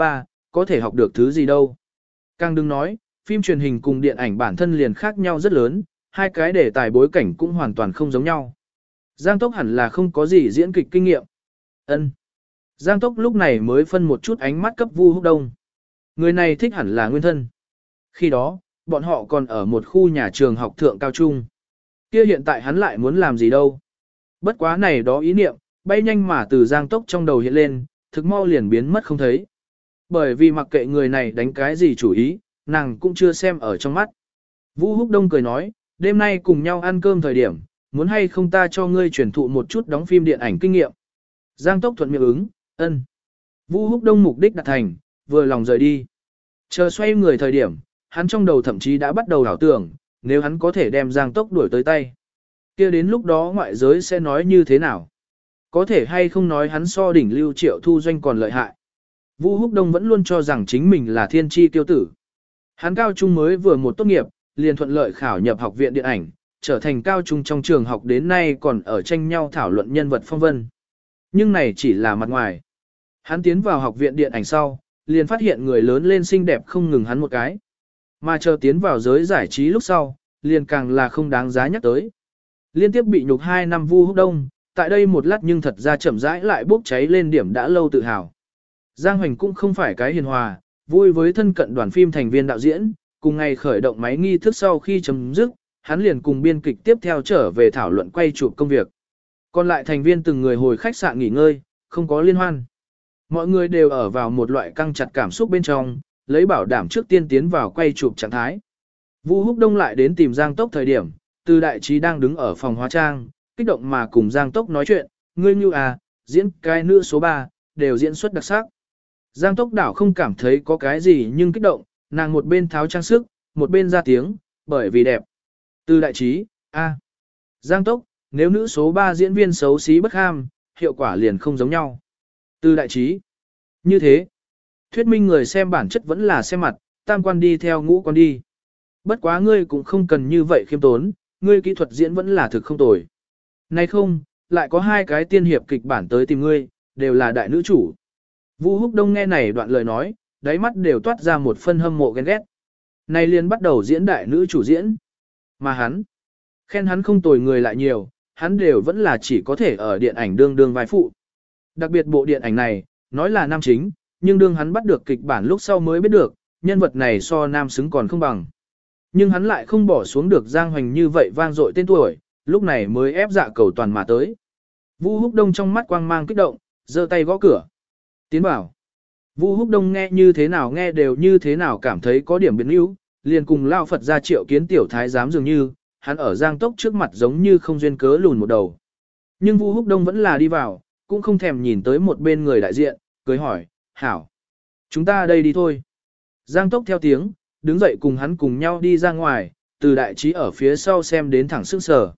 có thể học được thứ gì đâu. Càng đừng nói, phim truyền hình cùng điện ảnh bản thân liền khác nhau rất lớn, hai cái đề tài bối cảnh cũng hoàn toàn không giống nhau. Giang Tốc hẳn là không có gì diễn kịch kinh nghiệm. Ân. Giang Tốc lúc này mới phân một chút ánh mắt cấp Vu Húc Đông. Người này thích hẳn là nguyên thân. Khi đó, bọn họ còn ở một khu nhà trường học thượng cao trung. Kia hiện tại hắn lại muốn làm gì đâu. Bất quá này đó ý niệm, bay nhanh mà từ Giang Tốc trong đầu hiện lên, thực mau liền biến mất không thấy. Bởi vì mặc kệ người này đánh cái gì chủ ý, nàng cũng chưa xem ở trong mắt. Vũ Húc Đông cười nói, đêm nay cùng nhau ăn cơm thời điểm, muốn hay không ta cho ngươi truyền thụ một chút đóng phim điện ảnh kinh nghiệm. Giang Tốc thuận miệng ứng, ân. Vũ Húc Đông mục đích đạt thành, vừa lòng rời đi. Chờ xoay người thời điểm, hắn trong đầu thậm chí đã bắt đầu đảo tưởng, nếu hắn có thể đem Giang Tốc đuổi tới tay. Kia đến lúc đó ngoại giới sẽ nói như thế nào? Có thể hay không nói hắn so đỉnh Lưu Triệu Thu Doanh còn lợi hại. Vũ Húc Đông vẫn luôn cho rằng chính mình là thiên tri tiêu tử. Hắn cao trung mới vừa một tốt nghiệp, liền thuận lợi khảo nhập học viện điện ảnh, trở thành cao trung trong trường học đến nay còn ở tranh nhau thảo luận nhân vật phong vân. Nhưng này chỉ là mặt ngoài. Hắn tiến vào học viện điện ảnh sau, liền phát hiện người lớn lên xinh đẹp không ngừng hắn một cái. Mà chờ tiến vào giới giải trí lúc sau, liền càng là không đáng giá nhắc tới. Liên tiếp bị nhục 2 năm Vu Húc Đông, tại đây một lát nhưng thật ra chậm rãi lại bốc cháy lên điểm đã lâu tự hào. Giang Hoành cũng không phải cái hiền hòa, vui với thân cận đoàn phim thành viên đạo diễn, cùng ngày khởi động máy nghi thức sau khi chấm dứt, hắn liền cùng biên kịch tiếp theo trở về thảo luận quay chụp công việc. Còn lại thành viên từng người hồi khách sạn nghỉ ngơi, không có liên hoan. Mọi người đều ở vào một loại căng chặt cảm xúc bên trong, lấy bảo đảm trước tiên tiến vào quay chụp trạng thái. Vu Húc Đông lại đến tìm Giang Tốc thời điểm, Từ Đại Trí đang đứng ở phòng hóa trang, kích động mà cùng Giang Tốc nói chuyện, ngươi như à, diễn cái nữ số 3, đều diễn xuất đặc sắc. Giang Tốc đảo không cảm thấy có cái gì nhưng kích động, nàng một bên tháo trang sức, một bên ra tiếng, bởi vì đẹp. Từ Đại Trí, a, Giang Tốc, nếu nữ số 3 diễn viên xấu xí bất ham, hiệu quả liền không giống nhau. Từ Đại Trí, như thế, thuyết minh người xem bản chất vẫn là xem mặt, tam quan đi theo ngũ quan đi. Bất quá ngươi cũng không cần như vậy khiêm tốn, ngươi kỹ thuật diễn vẫn là thực không tồi. Này không, lại có 2 cái tiên hiệp kịch bản tới tìm ngươi, đều là đại nữ chủ. Vu Húc Đông nghe này đoạn lời nói, đáy mắt đều toát ra một phân hâm mộ ghen ghét. Này liền bắt đầu diễn đại nữ chủ diễn. Mà hắn, khen hắn không tồi người lại nhiều, hắn đều vẫn là chỉ có thể ở điện ảnh đương vai phụ. Đặc biệt bộ điện ảnh này, nói là nam chính, nhưng đương hắn bắt được kịch bản lúc sau mới biết được, nhân vật này so nam xứng còn không bằng. Nhưng hắn lại không bỏ xuống được Giang Hoành như vậy vang dội tên tuổi, lúc này mới ép dạ cầu toàn mà tới. Vu Húc Đông trong mắt quang mang kích động, giơ tay gõ cửa. Tiến bảo. Vu Húc Đông nghe như thế nào nghe đều như thế nào cảm thấy có điểm biến yếu, liền cùng lao Phật ra Triệu Kiến tiểu thái giám dường như, hắn ở Giang Tốc trước mặt giống như không duyên cớ lùn một đầu. Nhưng Vu Húc Đông vẫn là đi vào, cũng không thèm nhìn tới một bên người đại diện, cười hỏi, hảo. Chúng ta đây đi thôi. Giang Tốc theo tiếng, đứng dậy cùng hắn cùng nhau đi ra ngoài, Từ Đại Trí ở phía sau xem đến thẳng sức sở.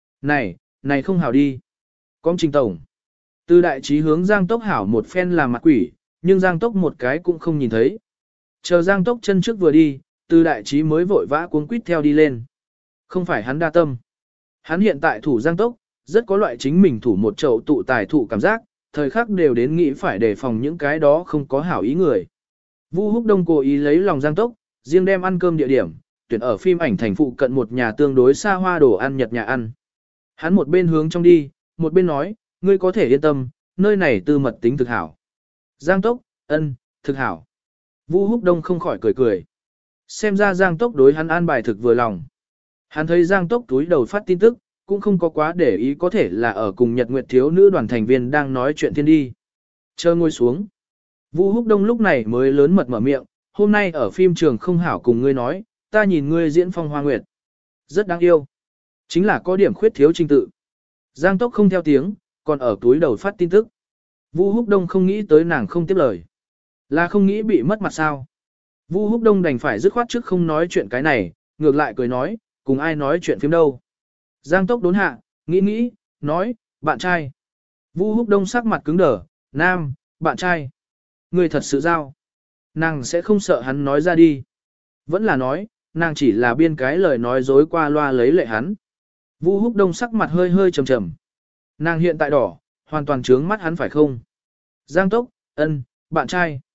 Này không hảo đi. Công trình tổng. Từ Đại Trí hướng Giang Tốc hảo một phen làm mặt quỷ, nhưng Giang Tốc một cái cũng không nhìn thấy. Chờ Giang Tốc chân trước vừa đi, Từ Đại Trí mới vội vã cuống quýt theo đi lên. Không phải hắn đa tâm. Hắn hiện tại thủ Giang Tốc, rất có loại chính mình thủ một chậu tụ tài thủ cảm giác, thời khắc đều đến nghĩ phải đề phòng những cái đó không có hảo ý người. Vu Húc Đông cố ý lấy lòng Giang Tốc, riêng đem ăn cơm địa điểm, tuyển ở phim ảnh thành phụ cận một nhà tương đối xa hoa đồ ăn Nhật nhà ăn. Hắn một bên hướng trong đi, một bên nói, ngươi có thể yên tâm, nơi này tư mật tính thực hảo. Giang Tốc, ân, thực hảo. Vu Húc Đông không khỏi cười cười. Xem ra Giang Tốc đối hắn an bài thực vừa lòng. Hắn thấy Giang Tốc túi đầu phát tin tức, cũng không có quá để ý có thể là ở cùng Nhật Nguyệt thiếu nữ đoàn thành viên đang nói chuyện thiên đi. Chờ ngồi xuống. Vu Húc Đông lúc này mới lớn mật mở miệng, hôm nay ở phim trường không hảo cùng ngươi nói, ta nhìn ngươi diễn Phong Hoa Nguyệt. Rất đáng yêu. Chính là có điểm khuyết thiếu trình tự. Giang Tốc không theo tiếng, còn ở túi đầu phát tin tức. Vu Húc Đông không nghĩ tới nàng không tiếp lời. Là không nghĩ bị mất mặt sao. Vu Húc Đông đành phải dứt khoát trước không nói chuyện cái này, ngược lại cười nói, cùng ai nói chuyện phim đâu. Giang Tốc đốn hạ, nghĩ, nói, bạn trai. Vu Húc Đông sắc mặt cứng đờ, nam, bạn trai. Người thật sự giao. Nàng sẽ không sợ hắn nói ra đi. Vẫn là nói, nàng chỉ là biên cái lời nói dối qua loa lấy lệ hắn. Vu Húc Đông sắc mặt hơi trầm trầm. Nàng hiện tại đỏ, hoàn toàn trướng mắt hắn phải không? Giang Tốc, ân, bạn trai.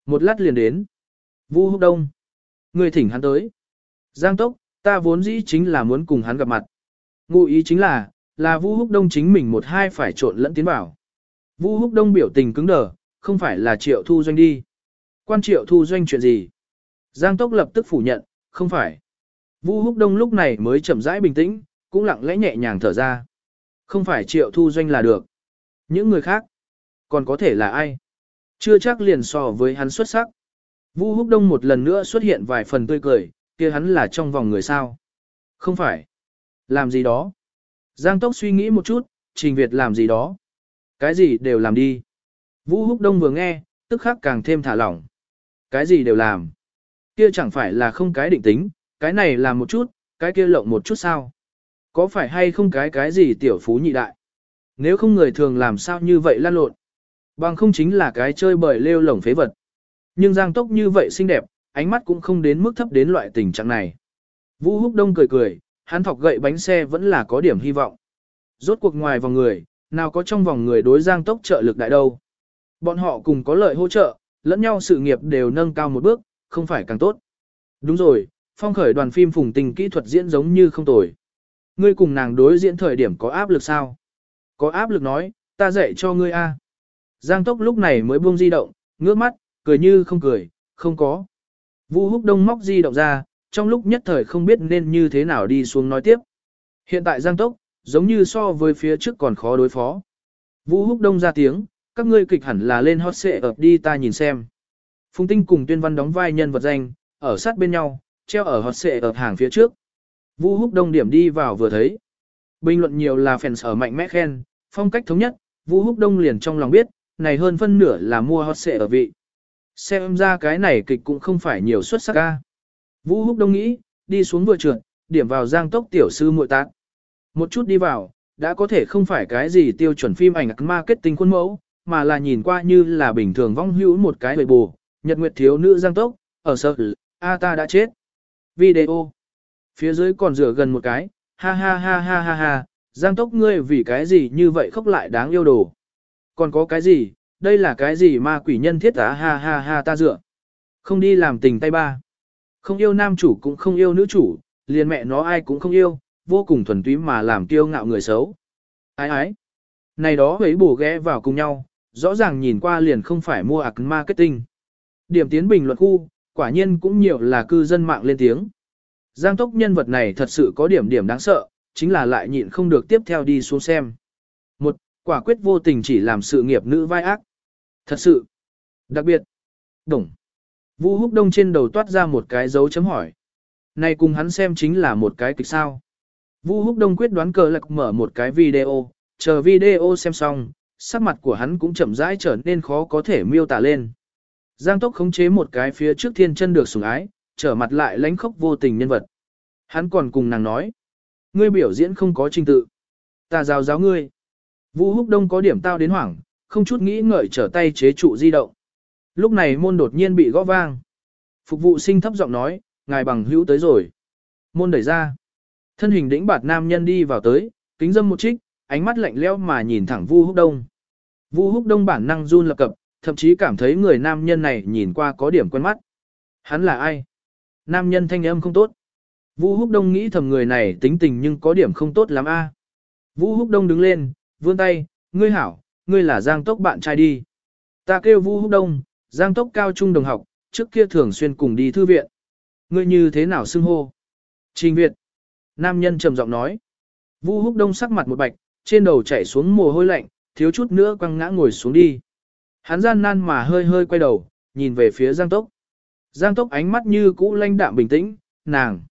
Một lát liền đến. Vu Húc Đông. Người thỉnh hắn tới. Giang Tốc, ta vốn dĩ chính là muốn cùng hắn gặp mặt. Ngụ ý chính là Vu Húc Đông chính mình một hai phải trộn lẫn tiến vào. Vu Húc Đông biểu tình cứng đờ, không phải là Triệu Thu Doanh đi. Quan Triệu Thu Doanh chuyện gì? Giang Tốc lập tức phủ nhận, không phải. Vu Húc Đông lúc này mới chậm rãi bình tĩnh, cũng lặng lẽ nhẹ nhàng thở ra. Không phải Triệu Thu Doanh là được. Những người khác, còn có thể là ai? Chưa chắc liền so với hắn xuất sắc. Vu Húc Đông một lần nữa xuất hiện vài phần tươi cười, kia hắn là trong vòng người sao? Không phải. Làm gì đó? Giang Tốc suy nghĩ một chút, Trình Việt làm gì đó? Cái gì đều làm đi. Vu Húc Đông vừa nghe, tức khắc càng thêm thả lỏng. Cái gì đều làm. Kia chẳng phải là không cái định tính, cái này làm một chút, cái kia lộng một chút sao? Có phải hay không cái gì tiểu phú nhị đại? Nếu không người thường làm sao như vậy lan lộn? Bằng không chính là cái chơi bời lêu lổng phế vật. Nhưng Giang Tốc như vậy xinh đẹp, ánh mắt cũng không đến mức thấp đến loại tình trạng này. Vu Húc Đông cười cười, hắn thọc gậy bánh xe vẫn là có điểm hy vọng. Rốt cuộc ngoài vòng người, nào có trong vòng người đối Giang Tốc trợ lực đại đâu. Bọn họ cùng có lợi hỗ trợ, lẫn nhau sự nghiệp đều nâng cao một bước, không phải càng tốt. Đúng rồi, phong khởi đoàn phim Phùng Tình kỹ thuật diễn giống như không tồi. Ngươi cùng nàng đối diễn thời điểm có áp lực sao? Có áp lực nói, ta dạy cho ngươi a. Giang Tốc lúc này mới buông di động, ngước mắt, cười như không cười, không có. Vu Húc Đông móc di động ra, trong lúc nhất thời không biết nên như thế nào đi xuống nói tiếp. Hiện tại Giang Tốc, giống như so với phía trước còn khó đối phó. Vu Húc Đông ra tiếng, các ngươi kịch hẳn là lên hot xệ ập đi ta nhìn xem. Phùng Tinh cùng Tuyên Văn đóng vai nhân vật danh, ở sát bên nhau, treo ở hot xệ ập hàng phía trước. Vu Húc Đông điểm đi vào vừa thấy. Bình luận nhiều là fans ở mạnh mẽ khen, phong cách thống nhất, Vu Húc Đông liền trong lòng biết, này hơn phân nửa là mua hot xệ ở vị. Xem ra cái này kịch cũng không phải nhiều xuất sắc ca. Vu Húc Đông nghĩ, đi xuống vừa trượt, điểm vào Giang Tốc tiểu sư muội tát. Một chút đi vào, đã có thể không phải cái gì tiêu chuẩn phim ảnh marketing khuôn mẫu, mà là nhìn qua như là bình thường vong hữu một cái bề bù, nhật nguyệt thiếu nữ Giang Tốc, ở sợ ta đã chết. Video. Phía dưới còn rửa gần một cái, ha ha ha ha ha ha, Giang Tốc ngươi vì cái gì như vậy khóc lại đáng yêu đồ. Còn có cái gì, đây là cái gì ma quỷ nhân thiết á ha ha ha ta dựa. Không đi làm tình tay ba. Không yêu nam chủ cũng không yêu nữ chủ, liền mẹ nó ai cũng không yêu, vô cùng thuần túy mà làm kiêu ngạo người xấu. Ái ái. Này đó ấy bổ ghé vào cùng nhau, rõ ràng nhìn qua liền không phải mua ạc marketing. Điểm tiến bình luận khu, quả nhiên cũng nhiều là cư dân mạng lên tiếng. Giang Tốc nhân vật này thật sự có điểm đáng sợ, chính là lại nhịn không được tiếp theo đi xuống xem. Một, quả quyết vô tình chỉ làm sự nghiệp nữ vai ác. Thật sự. Đặc biệt. Đồng. Vu Húc Đông trên đầu toát ra một cái dấu chấm hỏi. Này cùng hắn xem chính là một cái kịch sao. Vu Húc Đông quyết đoán cờ lạc mở một cái video, chờ video xem xong, sắc mặt của hắn cũng chậm rãi trở nên khó có thể miêu tả lên. Giang Tốc khống chế một cái phía trước thiên chân được sủng ái, trở mặt lại lánh khóc vô tình nhân vật. Hắn còn cùng nàng nói. Ngươi biểu diễn không có trình tự. Ta giáo ngươi. Vu Húc Đông có điểm tao đến hoảng, không chút nghĩ ngợi trở tay chế trụ di động. Lúc này môn đột nhiên bị gõ vang. Phục vụ sinh thấp giọng nói, ngài bằng hữu tới rồi. Môn đẩy ra. Thân hình đĩnh bạt nam nhân đi vào tới, kính dâm một trích, ánh mắt lạnh lẽo mà nhìn thẳng Vu Húc Đông. Vu Húc Đông bản năng run lập cập, thậm chí cảm thấy người nam nhân này nhìn qua có điểm quen mắt. Hắn là ai? Nam nhân thanh âm không tốt. Vu Húc Đông nghĩ thầm người này tính tình nhưng có điểm không tốt lắm a. Vu Húc Đông đứng lên, vươn tay, ngươi hảo, ngươi là Giang Tốc bạn trai đi. Ta kêu Vu Húc Đông, Giang Tốc cao trung đồng học, trước kia thường xuyên cùng đi thư viện. Ngươi như thế nào xưng hô? Trình Việt. Nam nhân trầm giọng nói. Vu Húc Đông sắc mặt một bạch, trên đầu chảy xuống mồ hôi lạnh, thiếu chút nữa quăng ngã ngồi xuống đi. Hắn gian nan mà hơi quay đầu, nhìn về phía Giang Tốc. Giang Tốc ánh mắt như cũ lãnh đạm bình tĩnh, nàng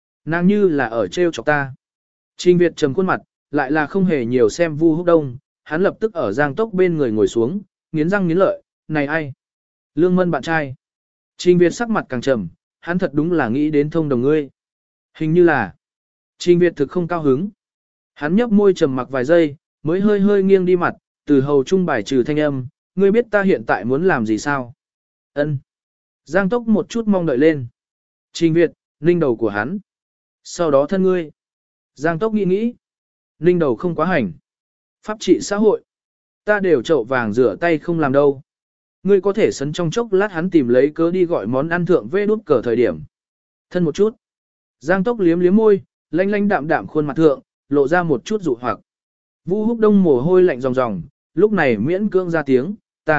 như là ở trêu chọc ta. Trình Việt trầm khuôn mặt, lại là không hề nhiều xem Vu Húc Đông, hắn lập tức ở Giang Tốc bên người ngồi xuống, nghiến răng nghiến lợi, này ai? Lương Mân bạn trai. Trình Việt sắc mặt càng trầm, hắn thật đúng là nghĩ đến thông đồng ngươi. Hình như là. Trình Việt thực không cao hứng. Hắn nhấp môi trầm mặc vài giây, mới hơi nghiêng đi mặt, từ hầu trung bài trừ thanh âm, ngươi biết ta hiện tại muốn làm gì sao? Ân. Giang Tốc một chút mong đợi lên. Trình Việt, ninh đầu của hắn. Sau đó thân ngươi. Giang Tốc nghĩ. Ninh đầu không quá hành. Pháp trị xã hội. Ta đều chậu vàng rửa tay không làm đâu. Ngươi có thể sấn trong chốc lát hắn tìm lấy cớ đi gọi món ăn thượng vê đút cờ thời điểm. Thân một chút. Giang Tốc liếm liếm môi, lanh lanh đạm đạm khuôn mặt thượng, lộ ra một chút dụ hoặc. Vu Húc Đông mồ hôi lạnh ròng ròng, lúc này miễn cưỡng ra tiếng,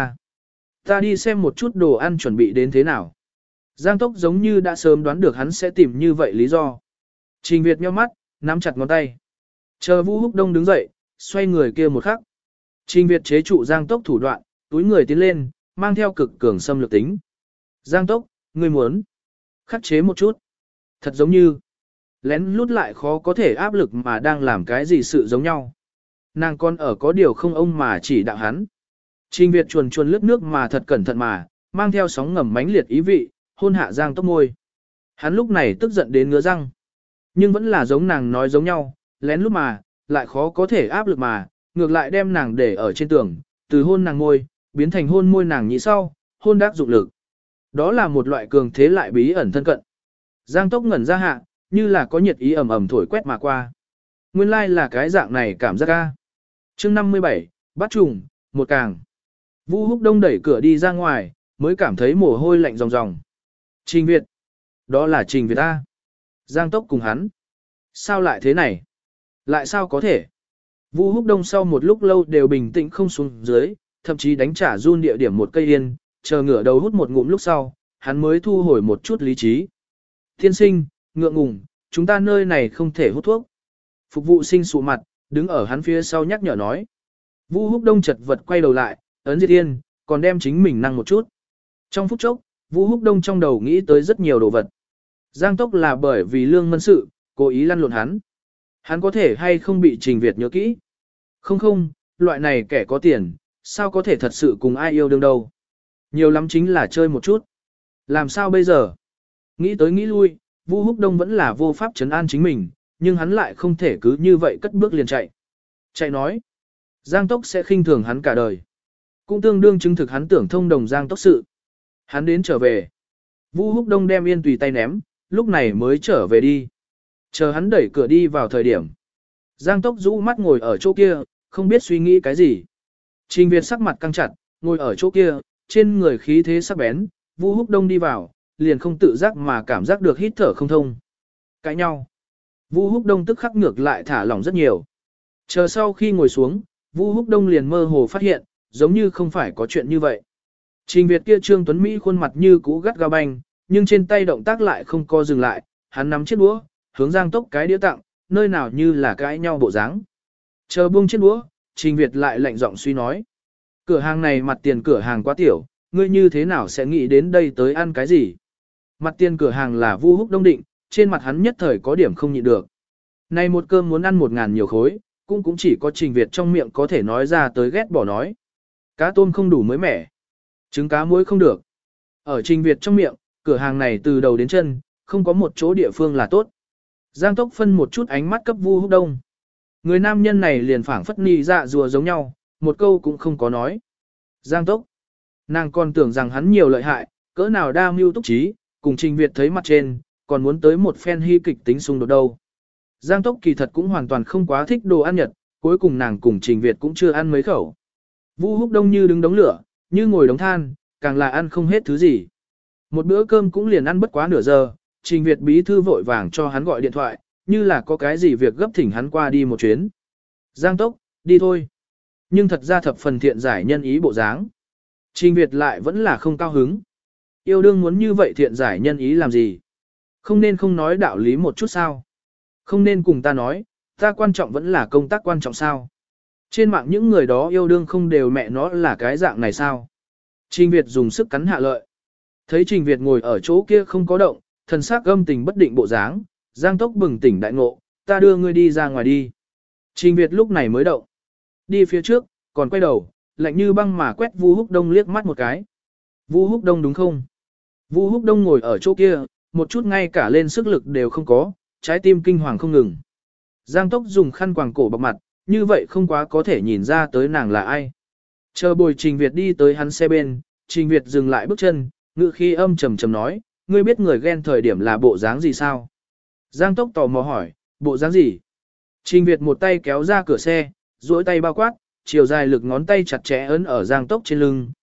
ta đi xem một chút đồ ăn chuẩn bị đến thế nào. Giang Tốc giống như đã sớm đoán được hắn sẽ tìm như vậy lý do. Trình Việt nhíu mắt, nắm chặt ngón tay. Chờ Vu Húc Đông đứng dậy, xoay người kia một khắc. Trình Việt chế trụ Giang Tốc thủ đoạn, túi người tiến lên, mang theo cực cường xâm lược tính. Giang Tốc, ngươi muốn khắc chế một chút. Thật giống như lén lút lại khó có thể áp lực mà đang làm cái gì sự giống nhau. Nàng con ở có điều không ông mà chỉ đạo hắn. Trình Việt chuồn chuồn lướt nước mà thật cẩn thận mà, mang theo sóng ngầm mãnh liệt ý vị, hôn hạ Giang Tốc môi. Hắn lúc này tức giận đến ngứa răng. Nhưng vẫn là giống nàng nói giống nhau, lén lút mà, lại khó có thể áp lực mà, ngược lại đem nàng để ở trên tường, từ hôn nàng môi, biến thành hôn môi nàng nhị sau, hôn đắc dụng lực. Đó là một loại cường thế lại bí ẩn thân cận. Giang Tốc ngẩn ra hạ, như là có nhiệt ý ẩm ẩm thổi quét mà qua. Nguyên lai là cái dạng này cảm giác ca. Chương 57, bắt trùng, một càng. Vu Húc Đông đẩy cửa đi ra ngoài, mới cảm thấy mồ hôi lạnh ròng ròng. Trình Việt. Đó là Trình Việt A. Giang Tốc cùng hắn. Sao lại thế này? Lại sao có thể? Vu Húc Đông sau một lúc lâu đều bình tĩnh không xuống dưới, thậm chí đánh trả run địa điểm một cây yên, chờ ngửa đầu hút một ngụm lúc sau, hắn mới thu hồi một chút lý trí. Thiên sinh, ngượng ngùng, chúng ta nơi này không thể hút thuốc. Phục vụ sinh sụ mặt, đứng ở hắn phía sau nhắc nhở nói. Vu Húc Đông chật vật quay đầu lại, ấn diệt yên, còn đem chính mình năng một chút. Trong phút chốc, Vu Húc Đông trong đầu nghĩ tới rất nhiều đồ vật. Giang Tốc là bởi vì lương mân sự, cố ý lăn lộn hắn. Hắn có thể hay không bị Trình Việt nhớ kỹ? Không, loại này kẻ có tiền, sao có thể thật sự cùng ai yêu đương đâu. Nhiều lắm chính là chơi một chút. Làm sao bây giờ? Nghĩ tới nghĩ lui, Vu Húc Đông vẫn là vô pháp trấn an chính mình, nhưng hắn lại không thể cứ như vậy cất bước liền chạy. Chạy nói, Giang Tốc sẽ khinh thường hắn cả đời. Cũng tương đương chứng thực hắn tưởng thông đồng Giang Tốc sự. Hắn đến trở về. Vu Húc Đông đem yên tùy tay ném, lúc này mới trở về đi. Chờ hắn đẩy cửa đi vào thời điểm. Giang Tốc rũ mắt ngồi ở chỗ kia, không biết suy nghĩ cái gì. Trình Việt sắc mặt căng chặt, ngồi ở chỗ kia, trên người khí thế sắc bén, Vu Húc Đông đi vào, liền không tự giác mà cảm giác được hít thở không thông. Cãi nhau. Vu Húc Đông tức khắc ngược lại thả lỏng rất nhiều. Chờ sau khi ngồi xuống, Vu Húc Đông liền mơ hồ phát hiện, giống như không phải có chuyện như vậy. Trình Việt kia Trương Tuấn Mỹ khuôn mặt như cũ gắt gao banh, nhưng trên tay động tác lại không co dừng lại, hắn nắm chiếc đũa, hướng Giang Tốc cái đĩa tặng, nơi nào như là cãi nhau bộ dáng. Chờ buông chiếc đũa, Trình Việt lại lạnh giọng suy nói. Cửa hàng này mặt tiền cửa hàng quá tiểu, ngươi như thế nào sẽ nghĩ đến đây tới ăn cái gì? Mặt tiền cửa hàng là Vu Húc Đông định, trên mặt hắn nhất thời có điểm không nhịn được. Này một cơm muốn ăn 1.000 nhiều khối, cũng chỉ có Trình Việt trong miệng có thể nói ra tới ghét bỏ nói. Cá tôm không đủ mới mẻ, trứng cá muối không được. Ở Trình Việt trong miệng, cửa hàng này từ đầu đến chân, không có một chỗ địa phương là tốt. Giang Tốc phân một chút ánh mắt cấp Vu Húc Đông. Người nam nhân này liền phảng phất ni dạ rùa giống nhau, một câu cũng không có nói. Giang Tốc. Nàng còn tưởng rằng hắn nhiều lợi hại, cỡ nào đa mưu túc trí, cùng Trình Việt thấy mặt trên, còn muốn tới một phen hy kịch tính xung đột đâu. Giang Tốc kỳ thật cũng hoàn toàn không quá thích đồ ăn Nhật, cuối cùng nàng cùng Trình Việt cũng chưa ăn mấy khẩu. Vu Húc Đông như đứng đống lửa, như ngồi đống than, càng là ăn không hết thứ gì. Một bữa cơm cũng liền ăn bất quá nửa giờ, Trình Việt bí thư vội vàng cho hắn gọi điện thoại, như là có cái gì việc gấp thỉnh hắn qua đi một chuyến. Giang Tốc, đi thôi. Nhưng thật ra thập phần thiện giải nhân ý bộ dáng. Trình Việt lại vẫn là không cao hứng. Yêu đương muốn như vậy thiện giải nhân ý làm gì? Không nên không nói đạo lý một chút sao? Không nên cùng ta nói, ta quan trọng vẫn là công tác quan trọng sao? Trên mạng những người đó yêu đương không đều mẹ nó là cái dạng này sao? Trình Việt dùng sức cắn hạ lợi. Thấy Trình Việt ngồi ở chỗ kia không có động, thần sắc gâm tình bất định bộ dáng, Giang Tốc bừng tỉnh đại ngộ, ta đưa ngươi đi ra ngoài đi. Trình Việt lúc này mới động. Đi phía trước, còn quay đầu, lạnh như băng mà quét Vu Húc Đông liếc mắt một cái. Vu Húc Đông đúng không? Vu Húc Đông ngồi ở chỗ kia, một chút ngay cả lên sức lực đều không có, trái tim kinh hoàng không ngừng. Giang Tốc dùng khăn quàng cổ bọc mặt, như vậy không quá có thể nhìn ra tới nàng là ai. Chờ bồi Trình Việt đi tới hắn xe bên, Trình Việt dừng lại bước chân, ngự khi âm trầm trầm nói, ngươi biết người ghen thời điểm là bộ dáng gì sao? Giang Tốc tò mò hỏi, bộ dáng gì? Trình Việt một tay kéo ra cửa xe, duỗi tay bao quát, chiều dài lực ngón tay chặt chẽ ấn ở Giang Tốc trên lưng,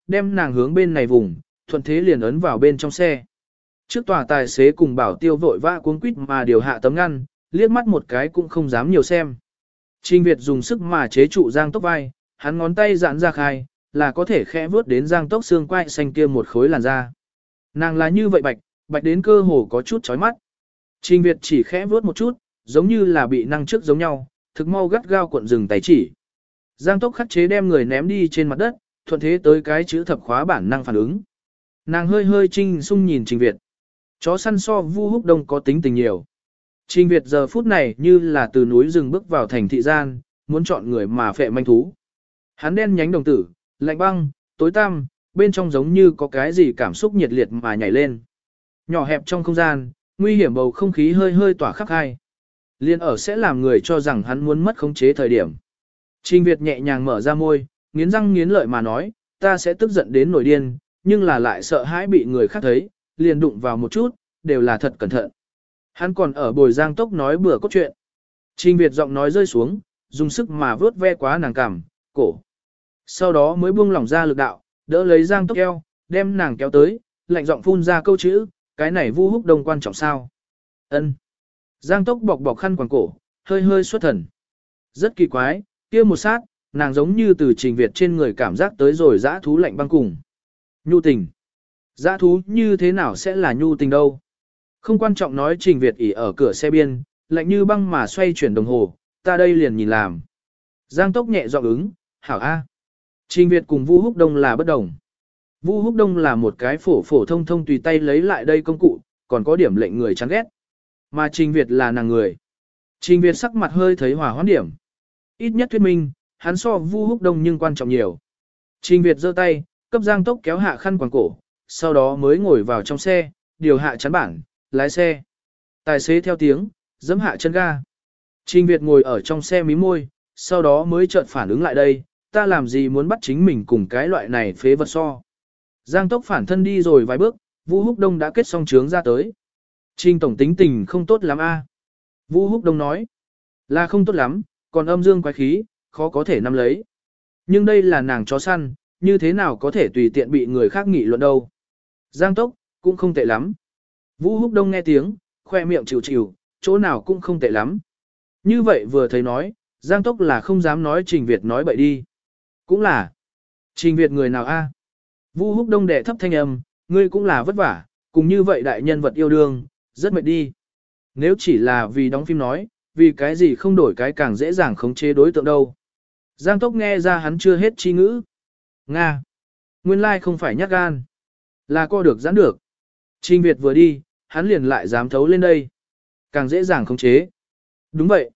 đem nàng hướng bên này vùng, thuận thế liền ấn vào bên trong xe. Trước tòa tài xế cùng Bảo Tiêu vội vã cuống quýt mà điều hạ tấm ngăn, liếc mắt một cái cũng không dám nhiều xem. Trình Việt dùng sức mà chế trụ Giang Tốc vai, hắn ngón tay giãn ra khai, là có thể khẽ vướt đến Giang Tốc xương quai xanh kia một khối làn da. Nàng là như vậy bạch đến cơ hồ có chút chói mắt. Trình Việt chỉ khẽ vướt một chút, giống như là bị năng trước giống nhau, thực mau gắt gao cuộn dừng tay chỉ. Giang Tốc khắc chế đem người ném đi trên mặt đất, thuận thế tới cái chữ thập khóa bản năng phản ứng. Nàng hơi hơi trinh sung nhìn Trình Việt. Chó săn so Vu Húc Đông có tính tình nhiều. Trình Việt giờ phút này như là từ núi rừng bước vào thành thị gian, muốn chọn người mà phệ manh thú. Hắn đen nhánh đồng tử, lạnh băng, tối tăm, bên trong giống như có cái gì cảm xúc nhiệt liệt mà nhảy lên. Nhỏ hẹp trong không gian, nguy hiểm bầu không khí hơi hơi tỏa khắp hai. Liên ở sẽ làm người cho rằng hắn muốn mất khống chế thời điểm. Trình Việt nhẹ nhàng mở ra môi, nghiến răng nghiến lợi mà nói, ta sẽ tức giận đến nổi điên, nhưng là lại sợ hãi bị người khác thấy, liền đụng vào một chút, đều là thật cẩn thận. Hắn còn ở bồi Giang Tốc nói bừa cốt truyện. Trình Việt giọng nói rơi xuống, dùng sức mà vướt ve quá nàng cằm, cổ. Sau đó mới buông lỏng ra lực đạo, đỡ lấy Giang Tốc eo, đem nàng kéo tới, lạnh giọng phun ra câu chữ, cái này Vu Húc Đông quan trọng sao? Ân. Giang Tốc bọc bọc khăn quàng cổ, hơi hơi xuất thần. Rất kỳ quái, kia một sát, nàng giống như từ Trình Việt trên người cảm giác tới rồi dã thú lạnh băng cùng. Nhu tình. Dã thú như thế nào sẽ là nhu tình đâu? Không quan trọng nói Trình Việt ỉ ở cửa xe biên, lạnh như băng mà xoay chuyển đồng hồ, ta đây liền nhìn làm. Giang Tốc nhẹ giọng ứng, hảo A. Trình Việt cùng Vu Húc Đông là bất đồng. Vu Húc Đông là một cái phổ thông thông tùy tay lấy lại đây công cụ, còn có điểm lệnh người chán ghét. Mà Trình Việt là nàng người. Trình Việt sắc mặt hơi thấy hỏa hoãn điểm. Ít nhất thuyết minh, hắn so Vu Húc Đông nhưng quan trọng nhiều. Trình Việt giơ tay, cấp Giang Tốc kéo hạ khăn quàng cổ, sau đó mới ngồi vào trong xe, điều hạ chắn bảng, lái xe. Tài xế theo tiếng, giẫm hạ chân ga. Trình Việt ngồi ở trong xe mí môi, sau đó mới chợt phản ứng lại đây, ta làm gì muốn bắt chính mình cùng cái loại này phế vật so. Giang Tốc phản thân đi rồi vài bước, Vu Húc Đông đã kết xong chướng ra tới. Trình tổng tính tình không tốt lắm a. Vu Húc Đông nói, là không tốt lắm, còn âm dương quái khí, khó có thể nắm lấy. Nhưng đây là nàng chó săn, như thế nào có thể tùy tiện bị người khác nghị luận đâu. Giang Tốc, cũng không tệ lắm. Vu Húc Đông nghe tiếng, khoe miệng chịu chịu, chỗ nào cũng không tệ lắm. Như vậy vừa thấy nói, Giang Tốc là không dám nói Trình Việt nói bậy đi. Cũng là. Trình Việt người nào a? Vu Húc Đông đệ thấp thanh âm, ngươi cũng là vất vả, cùng như vậy đại nhân vật yêu đương, rất mệt đi. Nếu chỉ là vì đóng phim nói, vì cái gì không đổi cái càng dễ dàng khống chế đối tượng đâu. Giang Tốc nghe ra hắn chưa hết chi ngữ. Nga. Nguyên lai không phải nhát gan. Là co được giãn được. Trình Việt vừa đi, hắn liền lại dám thấu lên đây. Càng dễ dàng khống chế. Đúng vậy.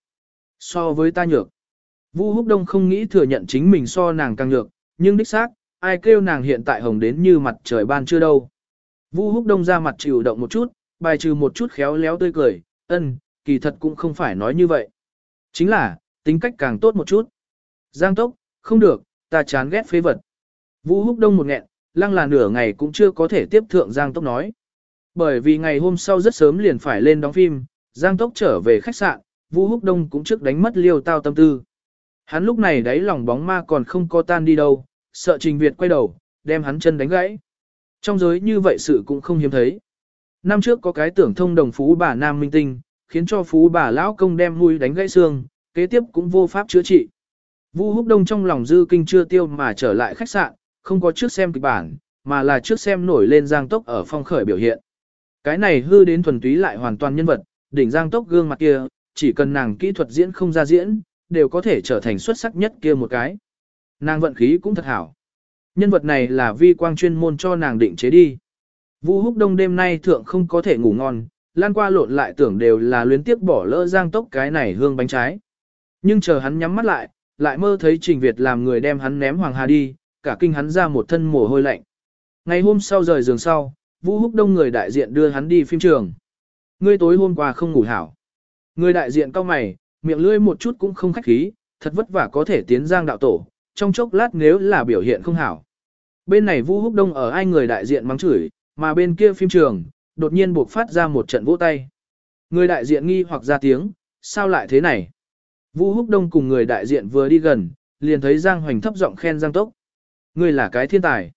So với ta nhược. Vu Húc Đông không nghĩ thừa nhận chính mình so nàng càng nhược, nhưng đích xác, ai kêu nàng hiện tại hồng đến như mặt trời ban chưa đâu. Vu Húc Đông ra mặt chịu động một chút, bài trừ một chút khéo léo tươi cười, kỳ thật cũng không phải nói như vậy. Chính là, tính cách càng tốt một chút. Giang Tốc, không được, ta chán ghét phế vật. Vu Húc Đông một nghẹn, lăng là nửa ngày cũng chưa có thể tiếp thượng Giang Tốc nói. Bởi vì ngày hôm sau rất sớm liền phải lên đóng phim, Giang Tốc trở về khách sạn, Vu Húc Đông cũng trước đánh mất liêu tao tâm tư. Hắn lúc này đáy lòng bóng ma còn không có tan đi đâu, sợ Trình Việt quay đầu, đem hắn chân đánh gãy. Trong giới như vậy sự cũng không hiếm thấy. Năm trước có cái tưởng thông đồng phú bà nam minh tinh, khiến cho phú bà lão công đem mũi đánh gãy xương, kế tiếp cũng vô pháp chữa trị. Vu Húc Đông trong lòng dư kinh chưa tiêu mà trở lại khách sạn, không có trước xem kịch bản, mà là trước xem nổi lên Giang Tốc ở phong khởi biểu hiện. Cái này hư đến thuần túy lại hoàn toàn nhân vật, đỉnh Giang Tốc gương mặt kia, chỉ cần nàng kỹ thuật diễn không ra diễn, đều có thể trở thành xuất sắc nhất kia một cái. Nàng vận khí cũng thật hảo. Nhân vật này là vi quang chuyên môn cho nàng định chế đi. Vu Húc Đông đêm nay thượng không có thể ngủ ngon, lan qua lộn lại tưởng đều là luyến tiếc bỏ lỡ Giang Tốc cái này hương bánh trái. Nhưng chờ hắn nhắm mắt lại mơ thấy Trình Việt làm người đem hắn ném Hoàng Hà đi, cả kinh hắn ra một thân mồ hôi lạnh. Ngày hôm sau rời giường sau, Vu Húc Đông người đại diện đưa hắn đi phim trường. Ngươi tối hôm qua không ngủ hảo. Người đại diện cau mày, miệng lưỡi một chút cũng không khách khí, thật vất vả có thể tiến Giang đạo tổ, trong chốc lát nếu là biểu hiện không hảo. Bên này Vu Húc Đông ở ai người đại diện mắng chửi, mà bên kia phim trường, đột nhiên buộc phát ra một trận vỗ tay. Người đại diện nghi hoặc ra tiếng, sao lại thế này? Vu Húc Đông cùng người đại diện vừa đi gần, liền thấy Giang Hoành thấp giọng khen Giang Tốc. Ngươi là cái thiên tài.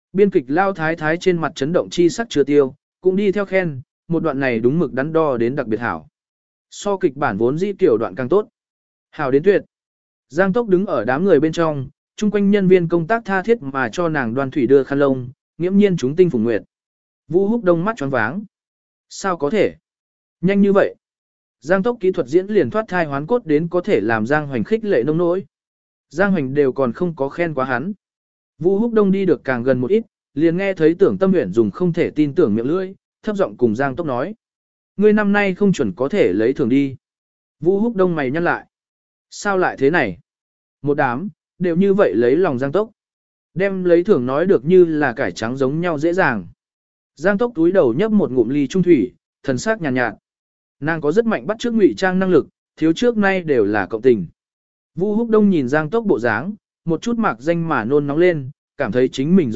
Biên kịch Lao Thái Thái trên mặt chấn động chi sắc chưa tiêu, cũng đi theo khen, một đoạn này đúng mực đắn đo đến đặc biệt hảo. So kịch bản vốn dĩ tiểu đoạn càng tốt. Hảo đến tuyệt. Giang Tốc đứng ở đám người bên trong, chung quanh nhân viên công tác tha thiết mà cho nàng Đoan Thủy đưa khăn lông, nghiễm nhiên chúng tinh phùng nguyệt. Vu Húc Đông mắt choáng váng. Sao có thể? Nhanh như vậy. Giang Tốc kỹ thuật diễn liền thoát thai hoán cốt đến có thể làm Giang Hoành khích lệ nông nỗi. Giang Hoành đều còn không có khen quá hắn. Vu Húc Đông đi được càng gần một ít, liền nghe thấy Tưởng Tâm Uyển dùng không thể tin tưởng miệng lưỡi, thấp giọng cùng Giang Tốc nói: "Ngươi năm nay không chuẩn có thể lấy thưởng đi." Vu Húc Đông mày nhăn lại. Sao lại thế này? Một đám, đều như vậy lấy lòng Giang Tốc. Đem lấy thưởng nói được như là cải trắng giống nhau dễ dàng. Giang Tốc túi đầu nhấp một ngụm ly trung thủy, thần sắc nhàn nhạt. Nàng có rất mạnh bắt chước ngụy trang năng lực, thiếu trước nay đều là cộng tình. Vu Húc Đông nhìn Giang Tốc bộ dáng, một chút mạc danh mà nôn nóng lên, cảm thấy chính mình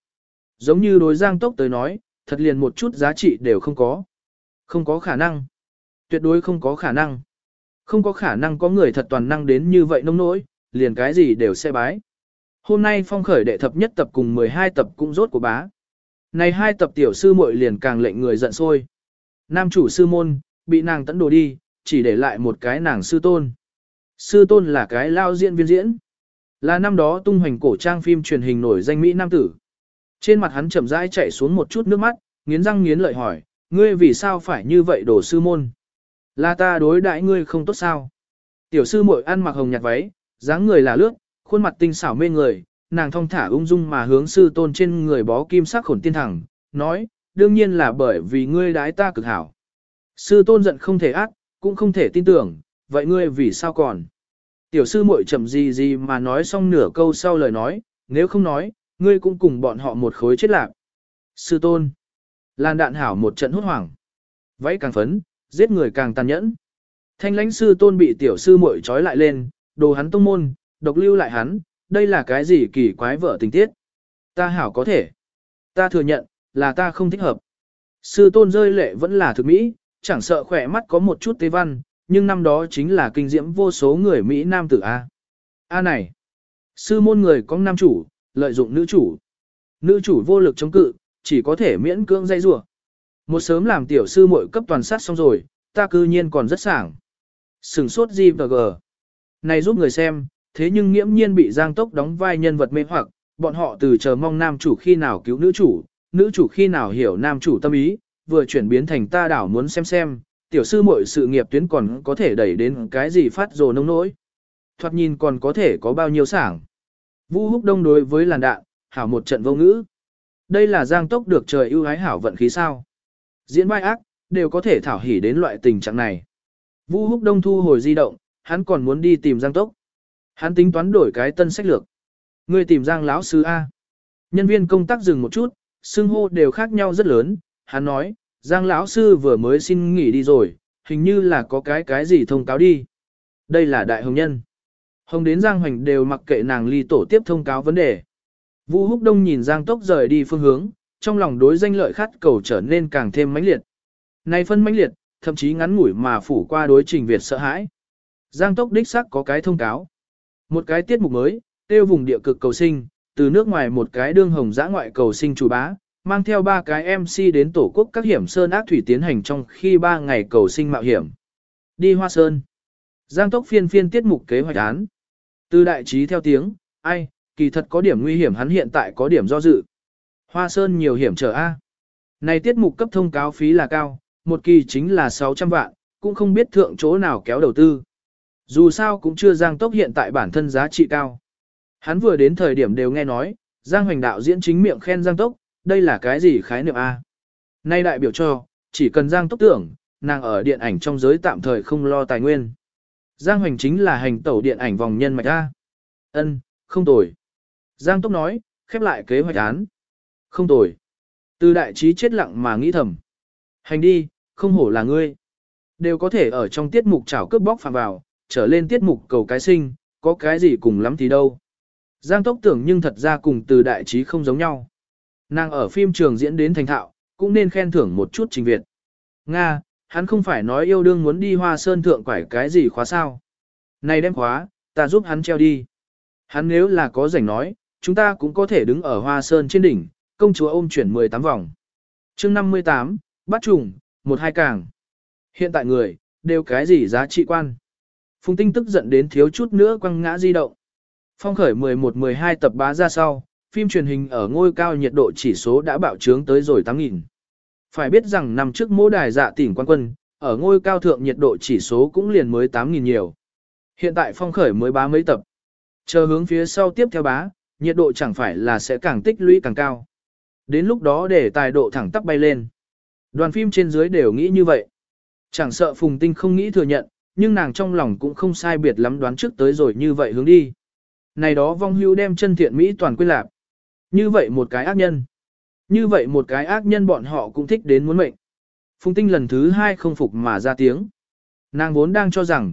giống như đối Giang Tốc tới nói, thật liền một chút giá trị đều không có. Không có khả năng. Tuyệt đối không có khả năng. Không có khả năng có người thật toàn năng đến như vậy nông nỗi, liền cái gì đều sẽ bái. Hôm nay phong khởi đệ thập nhất tập cùng 12 tập cũng rốt của bá. Này 2 tập tiểu sư muội liền càng lệnh người giận sôi. Nam chủ sư môn, bị nàng tẫn đồ đi, chỉ để lại một cái nàng sư tôn. Sư tôn là cái lao diễn viên diễn. Là năm đó tung hoành cổ trang phim truyền hình nổi danh Mỹ Nam tử. Trên mặt hắn chậm rãi chảy xuống một chút nước mắt, nghiến răng nghiến lợi hỏi, ngươi vì sao phải như vậy đổ sư môn? Là ta đối đãi ngươi không tốt sao? Tiểu sư muội ăn mặc hồng nhạt váy, dáng người là lướt, khuôn mặt tinh xảo mê người, nàng thong thả ung dung mà hướng sư tôn trên người bó kim sắc khổn tiên thẳng, nói, đương nhiên là bởi vì ngươi đãi ta cực hảo. Sư tôn giận không thể ác, cũng không thể tin tưởng, vậy ngươi vì sao còn? Tiểu sư muội chậm gì mà nói xong nửa câu sau lời nói, nếu không nói, ngươi cũng cùng bọn họ một khối chết lạc. Sư tôn. Lan đạn hảo một trận hốt hoảng. Váy càng phấn, giết người càng tàn nhẫn. Thanh lãnh sư tôn bị tiểu sư muội trói lại lên, đồ hắn tông môn, độc lưu lại hắn, đây là cái gì kỳ quái vợ tình tiết. Ta hảo có thể. Ta thừa nhận, là ta không thích hợp. Sư tôn rơi lệ vẫn là thực mỹ, chẳng sợ khỏe mắt có một chút tế văn, nhưng năm đó chính là kinh diễm vô số người Mỹ nam tử A. A này. Sư môn người có nam chủ, lợi dụng nữ chủ. Nữ chủ vô lực chống cự, chỉ có thể miễn cưỡng dây rủa. Một sớm làm tiểu sư muội cấp toàn sát xong rồi, ta cư nhiên còn rất sảng. Sừng sốt gì và gờ. Này giúp người xem, thế nhưng nghiễm nhiên bị Giang Tốc đóng vai nhân vật mê hoặc, bọn họ từ chờ mong nam chủ khi nào cứu nữ chủ khi nào hiểu nam chủ tâm ý, vừa chuyển biến thành ta đảo muốn xem, tiểu sư muội sự nghiệp tuyến còn có thể đẩy đến cái gì phát rồ nông nỗi. Thoạt nhìn còn có thể có bao nhiêu sảng. Vu Húc Đông đối với làn đạn, hảo một trận vô ngữ. Đây là Giang Tốc được trời ưu ái hảo vận khí sao. Diễn vai ác, đều có thể thảo hỉ đến loại tình trạng này. Vu Húc Đông thu hồi di động, hắn còn muốn đi tìm Giang Tốc. Hắn tính toán đổi cái tân sách lược. Ngươi tìm Giang lão sư A. Nhân viên công tác dừng một chút, xưng hô đều khác nhau rất lớn. Hắn nói, Giang lão sư vừa mới xin nghỉ đi rồi, hình như là có cái gì thông cáo đi. Đây là đại hồng nhân. Hồng đến Giang Hoành đều mặc kệ nàng ly tổ tiếp thông cáo vấn đề. Vu Húc Đông nhìn Giang Tốc rời đi phương hướng, trong lòng đối danh lợi khát cầu trở nên càng thêm mãnh liệt. Này phân mãnh liệt, thậm chí ngắn ngủi mà phủ qua đối Trình Việt sợ hãi. Giang Tốc đích xác có cái thông cáo. Một cái tiết mục mới, tiêu vùng địa cực cầu sinh, từ nước ngoài một cái đương hồng dã ngoại cầu sinh chủ bá, mang theo 3 cái MC đến tổ quốc các hiểm sơn ác thủy tiến hành trong khi 3 ngày cầu sinh mạo hiểm. Đi Hoa Sơn. Giang Tốc phiên tiết mục kế hoạch án. Từ đại trí theo tiếng, ai, kỳ thật có điểm nguy hiểm hắn hiện tại có điểm do dự. Hoa Sơn nhiều hiểm trở A. Này tiết mục cấp thông cáo phí là cao, một kỳ chính là 600 vạn, cũng không biết thượng chỗ nào kéo đầu tư. Dù sao cũng chưa Giang Tốc hiện tại bản thân giá trị cao. Hắn vừa đến thời điểm đều nghe nói, Giang Hoành đạo diễn chính miệng khen Giang Tốc, đây là cái gì khái niệm A. Nay đại biểu cho, chỉ cần Giang Tốc tưởng, nàng ở điện ảnh trong giới tạm thời không lo tài nguyên. Giang Hoành chính là hành tẩu điện ảnh vòng nhân mạch A. Ân, không tồi. Giang Tốc nói, khép lại kế hoạch án. Không tồi. Từ đại trí chết lặng mà nghĩ thầm. Hành đi, không hổ là ngươi. Đều có thể ở trong tiết mục chảo cướp bóc phạm vào, trở lên tiết mục cầu cái sinh, có cái gì cùng lắm thì đâu. Giang Tốc tưởng nhưng thật ra cùng từ đại trí không giống nhau. Nàng ở phim trường diễn đến thành thạo, cũng nên khen thưởng một chút Trình Việt. Nga, hắn không phải nói yêu đương muốn đi Hoa Sơn thượng quải cái gì khóa sao. Này đem khóa, ta giúp hắn treo đi. Hắn nếu là có rảnh nói, chúng ta cũng có thể đứng ở Hoa Sơn trên đỉnh, công chúa ôm chuyển 18 vòng. chương 58, bắt trùng, 1-2 càng. Hiện tại người, đều cái gì giá trị quan. Phùng Tinh tức giận đến thiếu chút nữa quăng ngã di động. Phong khởi 11-12 tập bá ra sau, phim truyền hình ở ngôi cao nhiệt độ chỉ số đã bạo trướng tới rồi 8.000. Phải biết rằng năm trước mỗi đài dạ tỉnh quan quân, ở ngôi cao thượng nhiệt độ chỉ số cũng liền mới 8.000 nhiều. Hiện tại phong khởi mới bá mấy tập. Chờ hướng phía sau tiếp theo bá, nhiệt độ chẳng phải là sẽ càng tích lũy càng cao. Đến lúc đó để tài độ thẳng tắp bay lên. Đoàn phim trên dưới đều nghĩ như vậy. Chẳng sợ Phùng Tinh không nghĩ thừa nhận, nhưng nàng trong lòng cũng không sai biệt lắm đoán trước tới rồi như vậy hướng đi. Này đó vong hưu đem chân thiện Mỹ toàn quên lạc. Như vậy một cái ác nhân. Như vậy một cái ác nhân bọn họ cũng thích đến muốn mệnh. Phùng Tinh lần thứ 2 không phục mà ra tiếng. Nàng vốn đang cho rằng,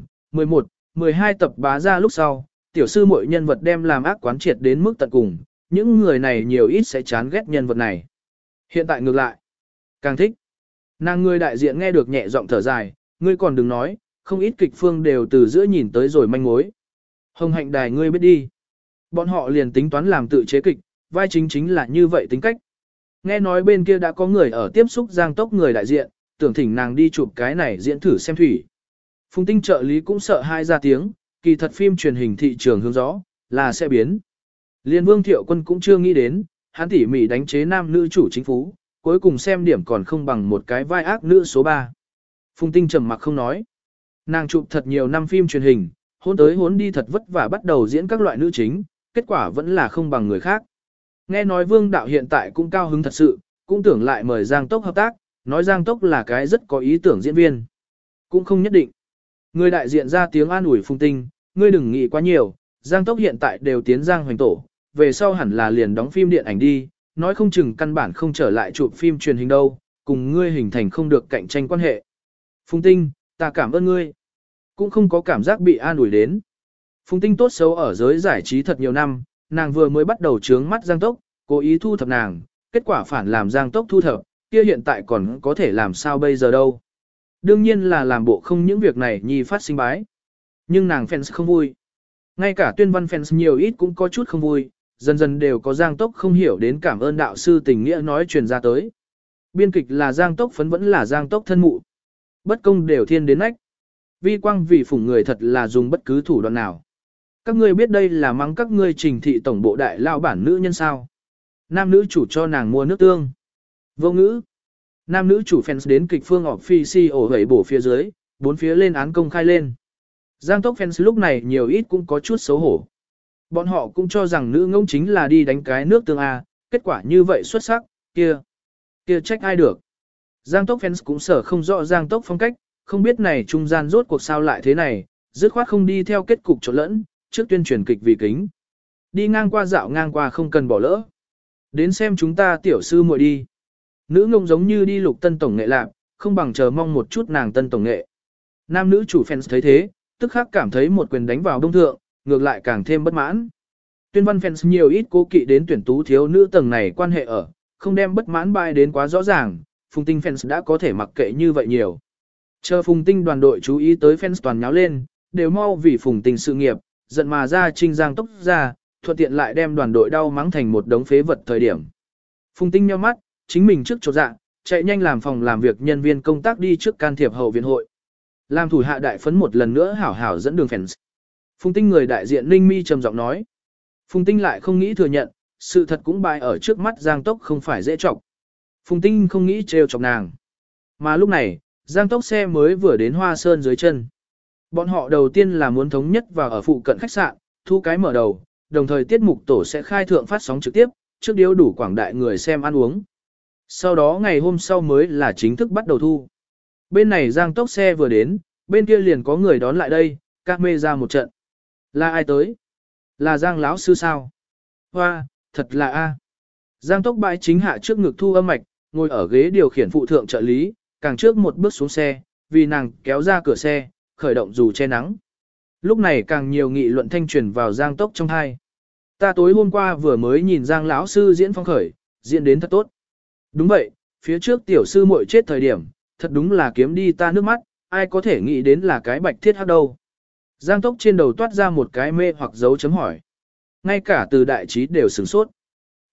11-12 tập bá ra lúc sau, tiểu sư mỗi nhân vật đem làm ác quán triệt đến mức tận cùng, những người này nhiều ít sẽ chán ghét nhân vật này. Hiện tại ngược lại, càng thích. Nàng người đại diện nghe được nhẹ giọng thở dài, ngươi còn đừng nói, không ít kịch phương đều từ giữa nhìn tới rồi manh mối. Hồng Hạnh Đài ngươi biết đi. Bọn họ liền tính toán làm tự chế kịch, vai chính là như vậy tính cách. Nghe nói bên kia đã có người ở tiếp xúc Giang Tốc người đại diện, tưởng thỉnh nàng đi chụp cái này diễn thử xem thủy. Phùng Tinh trợ lý cũng sợ hai ra tiếng, kỳ thật phim truyền hình thị trường hướng gió, là sẽ biến. Liên Vương Thiệu Quân cũng chưa nghĩ đến, hắn tỉ mỉ đánh chế nam nữ chủ chính phú, cuối cùng xem điểm còn không bằng một cái vai ác nữ số 3. Phùng Tinh trầm mặc không nói. Nàng chụp thật nhiều năm phim truyền hình, hôn tới hốn đi thật vất vả bắt đầu diễn các loại nữ chính, kết quả vẫn là không bằng người khác. Nghe nói Vương đạo hiện tại cũng cao hứng thật sự, cũng tưởng lại mời Giang Tốc hợp tác, nói Giang Tốc là cái rất có ý tưởng diễn viên. Cũng không nhất định. Người đại diện ra tiếng an ủi Phùng Tinh, ngươi đừng nghĩ quá nhiều, Giang Tốc hiện tại đều tiến Giang Hoành Tổ, về sau hẳn là liền đóng phim điện ảnh đi, nói không chừng căn bản không trở lại chụp phim truyền hình đâu, cùng ngươi hình thành không được cạnh tranh quan hệ. Phùng Tinh, ta cảm ơn ngươi. Cũng không có cảm giác bị an ủi đến. Phùng Tinh tốt xấu ở giới giải trí thật nhiều năm, nàng vừa mới bắt đầu trướng mắt Giang Tốc, cố ý thu thập nàng, kết quả phản làm Giang Tốc thu thập, kia hiện tại còn có thể làm sao bây giờ đâu. Đương nhiên là làm bộ không những việc này nhi phát sinh bái. Nhưng nàng fans không vui. Ngay cả Tuyên Văn fans nhiều ít cũng có chút không vui, dần dần đều có Giang Tốc không hiểu đến cảm ơn đạo sư tình nghĩa nói truyền ra tới. Biên kịch là Giang Tốc phấn vẫn là Giang Tốc thân mụ. Bất công đều thiên đến nách. Vi quang vì phủng người thật là dùng bất cứ thủ đoạn nào. Các ngươi biết đây là mắng các ngươi Trình thị tổng bộ đại lao bản nữ nhân sao. Nam nữ chủ cho nàng mua nước tương. Vô ngữ. Nam nữ chủ fans đến kịch phương official hẩy bổ phía dưới, bốn phía lên án công khai lên. Giang Tốc fans lúc này nhiều ít cũng có chút xấu hổ. Bọn họ cũng cho rằng nữ ngỗng chính là đi đánh cái nước tương A, kết quả như vậy xuất sắc, kia trách ai được. Giang Tốc fans cũng sở không rõ Giang Tốc phong cách, không biết này trung gian rốt cuộc sao lại thế này, dứt khoát không đi theo kết cục trộn lẫn, trước tuyên truyền kịch vì kính. Đi ngang qua dạo ngang qua không cần bỏ lỡ. Đến xem chúng ta tiểu sư muội đi. Nữ ngông giống như đi lục tân tổng nghệ lạc, không bằng chờ mong một chút nàng tân tổng nghệ. Nam nữ chủ fans thấy thế, tức khắc cảm thấy một quyền đánh vào đông thượng, ngược lại càng thêm bất mãn. Tuyên Văn fans nhiều ít cố kỵ đến tuyển tú thiếu nữ tầng này quan hệ ở, không đem bất mãn bay đến quá rõ ràng, Phùng Tinh fans đã có thể mặc kệ như vậy nhiều. Chờ Phùng Tinh đoàn đội chú ý tới fans toàn nháo lên, đều mau vì Phùng Tinh sự nghiệp, giận mà ra Trinh Giang Tốc ra, thuận tiện lại đem đoàn đội đau mắng thành một đống phế vật thời điểm. Phùng Tinh nhíu mắt, chính mình trước chột dạ, chạy nhanh làm phòng làm việc nhân viên công tác đi trước can thiệp hậu viện hội. Làm thủ hạ đại phấn một lần nữa hảo hảo dẫn đường fans. Phùng Tinh người đại diện Ninh Mi trầm giọng nói. Phùng Tinh lại không nghĩ thừa nhận, sự thật cũng bại ở trước mắt Giang Tốc không phải dễ chọc. Phùng Tinh không nghĩ trêu chọc nàng. Mà lúc này, Giang Tốc xe mới vừa đến Hoa Sơn dưới chân. Bọn họ đầu tiên là muốn thống nhất vào ở phụ cận khách sạn, thu cái mở đầu, đồng thời tiết mục tổ sẽ khai thượng phát sóng trực tiếp, trước điếu đủ quảng đại người xem ăn uống. Sau đó ngày hôm sau mới là chính thức bắt đầu thu. Bên này Giang Tốc xe vừa đến, bên kia liền có người đón lại đây, các mê ra một trận. Là ai tới? Là Giang lão sư sao? Hoa, thật là a. Giang Tốc bãi chính hạ trước ngực thu âm mạch, ngồi ở ghế điều khiển phụ thượng trợ lý, càng trước một bước xuống xe, vì nàng kéo ra cửa xe, khởi động dù che nắng. Lúc này càng nhiều nghị luận thanh truyền vào Giang Tốc trong hai. Ta tối hôm qua vừa mới nhìn Giang lão sư diễn phong khởi, diễn đến thật tốt. Đúng vậy, phía trước tiểu sư muội chết thời điểm, thật đúng là kiếm đi ta nước mắt, ai có thể nghĩ đến là cái bạch thiết hắc đâu. Giang Tốc trên đầu toát ra một cái mê hoặc dấu chấm hỏi. Ngay cả từ đại trí đều sửng sốt.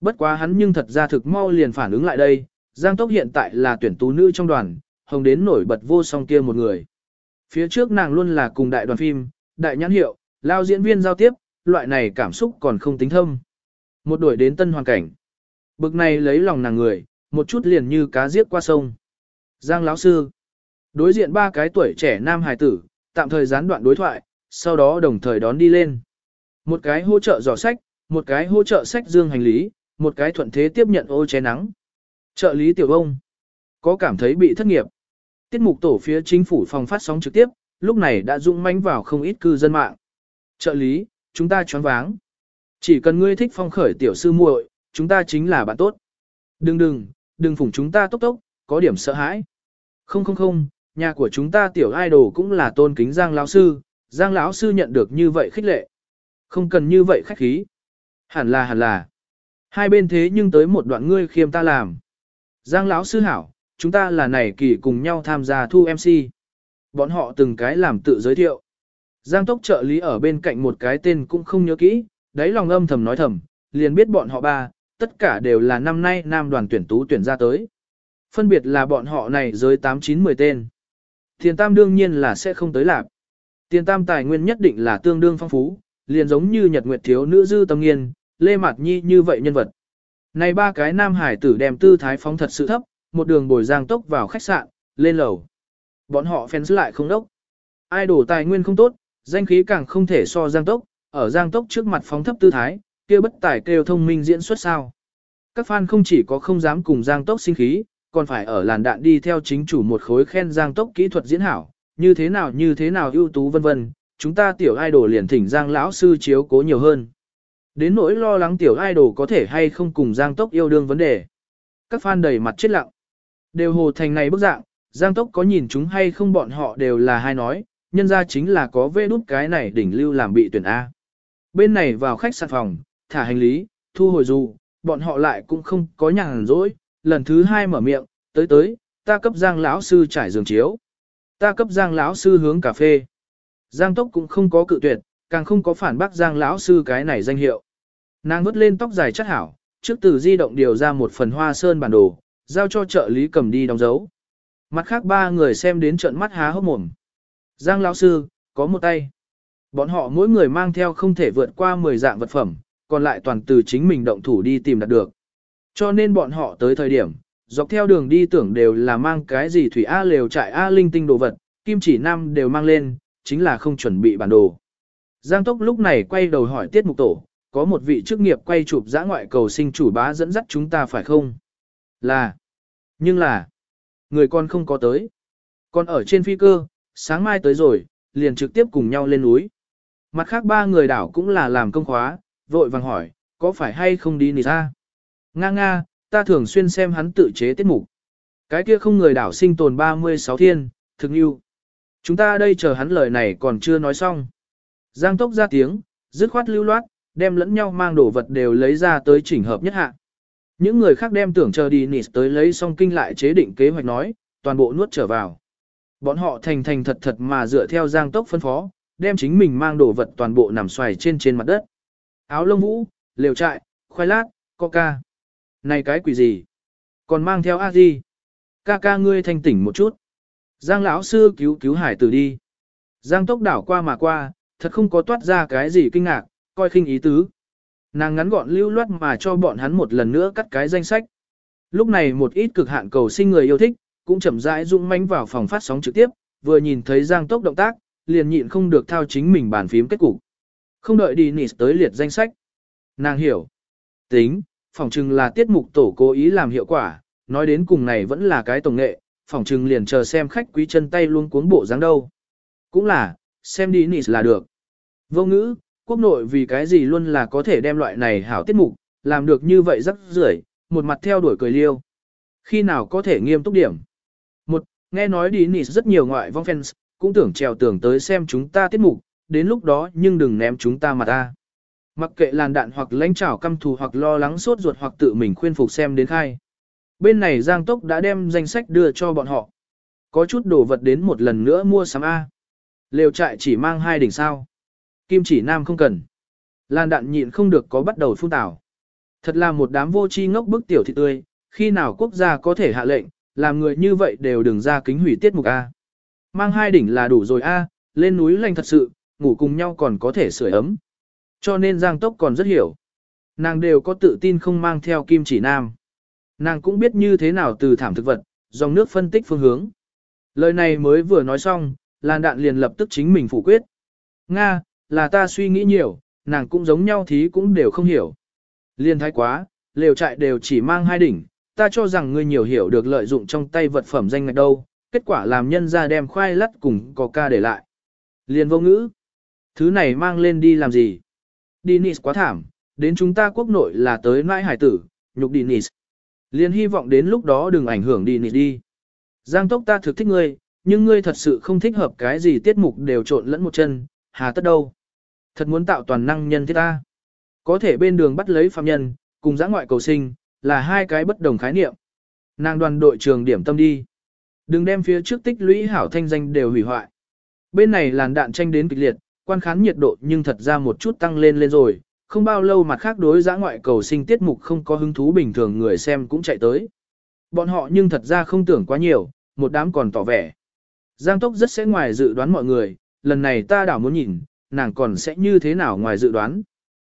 Bất quá hắn nhưng thật ra thực mau liền phản ứng lại đây, Giang Tốc hiện tại là tuyển tú nữ trong đoàn, hồng đến nổi bật vô song kia một người. Phía trước nàng luôn là cùng đại đoàn phim, đại nhãn hiệu, lao diễn viên giao tiếp, loại này cảm xúc còn không tính thâm. Một đổi đến tân hoàn cảnh. Bực này lấy lòng nàng người, một chút liền như cá giết qua sông. Giang lão sư. Đối diện ba cái tuổi trẻ nam hài tử, tạm thời gián đoạn đối thoại, sau đó đồng thời đón đi lên. Một cái hỗ trợ giỏ sách, một cái hỗ trợ sách dương hành lý, một cái thuận thế tiếp nhận ô che nắng. Trợ lý tiểu ông. Có cảm thấy bị thất nghiệp. Tiết mục tổ phía chính phủ phòng phát sóng trực tiếp, lúc này đã dũng mãnh vào không ít cư dân mạng. Trợ lý, chúng ta choáng váng. Chỉ cần ngươi thích phong khởi tiểu sư muội, chúng ta chính là bạn tốt. Đừng phủng chúng ta tốc, có điểm sợ hãi. Không, nhà của chúng ta tiểu idol cũng là tôn kính Giang lão sư, Giang lão sư nhận được như vậy khích lệ. Không cần như vậy khách khí. Hẳn là. Hai bên thế nhưng tới một đoạn ngươi khiêm ta làm. Giang lão sư hảo, chúng ta là này kỳ cùng nhau tham gia thu MC. Bọn họ từng cái làm tự giới thiệu. Giang Tốc trợ lý ở bên cạnh một cái tên cũng không nhớ kỹ, đáy lòng âm thầm nói thầm, liền biết bọn họ ba, tất cả đều là năm nay nam đoàn tuyển tú tuyển ra tới. Phân biệt là bọn họ này dưới 8-9-10 tên. Tiền tam đương nhiên là sẽ không tới lạc. Tiền tam tài nguyên nhất định là tương đương phong phú, liền giống như Nhật Nguyệt thiếu nữ Dư Tâm Nghiên, Lê Mạt Nhi như vậy nhân vật. Này ba cái nam hải tử đem tư thái phóng thật sự thấp, một đường bồi Giang Tốc vào khách sạn, lên lầu. Bọn họ fans lại không đốc. Idol tài nguyên không tốt, danh khí càng không thể so Giang Tốc, ở Giang Tốc trước mặt phóng thấp tư thái, kia bất tài kêu thông minh diễn xuất sao. Các fan không chỉ có không dám cùng Giang Tốc sinh khí, còn phải ở làn đạn đi theo chính chủ một khối khen Giang Tốc kỹ thuật diễn hảo, như thế nào ưu tú vân vân, chúng ta tiểu idol liền thỉnh Giang lão sư chiếu cố nhiều hơn. Đến nỗi lo lắng tiểu idol có thể hay không cùng Giang Tốc yêu đương vấn đề. Các fan đầy mặt chết lặng. Đều hồ thành này bức dạng, Giang Tốc có nhìn chúng hay không bọn họ đều là hai nói, nhân ra chính là có vê đút cái này đỉnh lưu làm bị tuyển A. Bên này vào khách sạn phòng, thả hành lý, thu hồi dù, bọn họ lại cũng không có nhàn rỗi, lần thứ hai mở miệng, tới, ta cấp Giang lão sư trải giường chiếu. Ta cấp Giang lão sư hướng cà phê. Giang Tốc cũng không có cự tuyệt, càng không có phản bác Giang lão sư cái này danh hiệu. Nàng vứt lên tóc dài chất hảo, trước từ di động điều ra một phần hoa sơn bản đồ, giao cho trợ lý cầm đi đóng dấu. Mặt khác ba người xem đến trợn mắt há hốc mồm. Giang lão sư, có một tay. Bọn họ mỗi người mang theo không thể vượt qua 10 dạng vật phẩm, còn lại toàn từ chính mình động thủ đi tìm đặt được. Cho nên bọn họ tới thời điểm, dọc theo đường đi tưởng đều là mang cái gì thủy A lều trại A linh tinh đồ vật, kim chỉ nam đều mang lên, chính là không chuẩn bị bản đồ. Giang Tốc lúc này quay đầu hỏi tiết mục tổ, có một vị chức nghiệp quay chụp dã ngoại cầu sinh chủ bá dẫn dắt chúng ta phải không? Nhưng là, người con không có tới. Còn ở trên phi cơ, sáng mai tới rồi, liền trực tiếp cùng nhau lên núi. Mặt khác ba người đảo cũng là làm công khóa, vội vàng hỏi, có phải hay không đi nì ra? Nga, ta thường xuyên xem hắn tự chế tiết mục. Cái kia không người đảo sinh tồn 36 thiên, thực yêu. Chúng ta đây chờ hắn lời này còn chưa nói xong. Giang Tốc ra tiếng, dứt khoát lưu loát, đem lẫn nhau mang đồ vật đều lấy ra tới chỉnh hợp nhất hạ. Những người khác đem tưởng chờ đi nịt tới lấy xong kinh lại chế định kế hoạch nói, toàn bộ nuốt trở vào. Bọn họ thành thật mà dựa theo Giang Tốc phân phó, đem chính mình mang đồ vật toàn bộ nằm xoài trên mặt đất. Áo lông vũ, lều trại, khoai lát, coca. Này cái quỷ gì? Còn mang theo a di? Ca ngươi thanh tỉnh một chút. Giang lão sư cứu hải tử đi. Giang Tốc đảo qua mà qua, thật không có toát ra cái gì kinh ngạc, coi khinh ý tứ. Nàng ngắn gọn lưu loát mà cho bọn hắn một lần nữa cắt cái danh sách. Lúc này một ít cực hạn cầu sinh người yêu thích, cũng chậm rãi dũng mãnh vào phòng phát sóng trực tiếp, vừa nhìn thấy Giang Tốc động tác, liền nhịn không được thao chính mình bàn phím kết cục. Không đợi đi nịt tới liệt danh sách. Nàng hiểu. Tính, phỏng chừng là tiết mục tổ cố ý làm hiệu quả, nói đến cùng này vẫn là cái tổng nghệ, phỏng chừng liền chờ xem khách quý chân tay luôn cuống bộ dáng đâu. Cũng là, xem đi nịt là được. Vô ngữ, quốc nội vì cái gì luôn là có thể đem loại này hảo tiết mục, làm được như vậy rất rưởi, một mặt theo đuổi cười liêu. Khi nào có thể nghiêm túc điểm? Nghe nói đi nịt rất nhiều ngoại vong fans, cũng tưởng trèo tưởng tới xem chúng ta tiết mục, đến lúc đó nhưng đừng ném chúng ta mà ta. Mặc kệ làn đạn hoặc lãnh trảo căm thù hoặc lo lắng sốt ruột hoặc tự mình khuyên phục xem đến khai. Bên này Giang Tốc đã đem danh sách đưa cho bọn họ. Có chút đồ vật đến một lần nữa mua sắm A. Lều trại chỉ mang 2 đỉnh sao. Kim chỉ nam không cần. Làn đạn nhịn không được có bắt đầu phun tảo. Thật là một đám vô tri ngốc bức tiểu thị tươi, khi nào quốc gia có thể hạ lệnh, làm người như vậy đều đừng ra kính hủy tiết mục A. Mang 2 đỉnh là đủ rồi A, lên núi lành thật sự, ngủ cùng nhau còn có thể sưởi ấm. Cho nên Giang Tốc còn rất hiểu. Nàng đều có tự tin không mang theo kim chỉ nam. Nàng cũng biết như thế nào từ thảm thực vật, dòng nước phân tích phương hướng. Lời này mới vừa nói xong, làn đạn liền lập tức chính mình phủ quyết. Nga, là ta suy nghĩ nhiều, nàng cũng giống nhau thí cũng đều không hiểu. Liên thái quá, lều trại đều chỉ mang 2 đỉnh, ta cho rằng ngươi nhiều hiểu được lợi dụng trong tay vật phẩm danh ngạch đâu, kết quả làm nhân ra đem khoai lắt cùng coca để lại. Liên vô ngữ. Thứ này mang lên đi làm gì? Dennis quá thảm, đến chúng ta quốc nội là tới nãi hải tử, nhục Dennis. Liên hy vọng đến lúc đó đừng ảnh hưởng Dennis đi. Giang Tốc ta thực thích ngươi, nhưng ngươi thật sự không thích hợp cái gì tiết mục đều trộn lẫn một chân, hà tất đâu. Thật muốn tạo toàn năng nhân thế ta. Có thể bên đường bắt lấy phạm nhân, cùng giã ngoại cầu sinh, là 2 cái bất đồng khái niệm. Nàng đoàn đội trường điểm tâm đi. Đừng đem phía trước tích lũy hảo thanh danh đều hủy hoại. Bên này làn đạn tranh đến kịch liệt, quan khán nhiệt độ nhưng thật ra một chút tăng lên rồi. Không bao lâu mặt khác đối giã ngoại cầu sinh tiết mục không có hứng thú bình thường người xem cũng chạy tới. Bọn họ nhưng thật ra không tưởng quá nhiều, một đám còn tỏ vẻ. Giang Tốc rất sẽ ngoài dự đoán mọi người, lần này ta đảo muốn nhìn, nàng còn sẽ như thế nào ngoài dự đoán.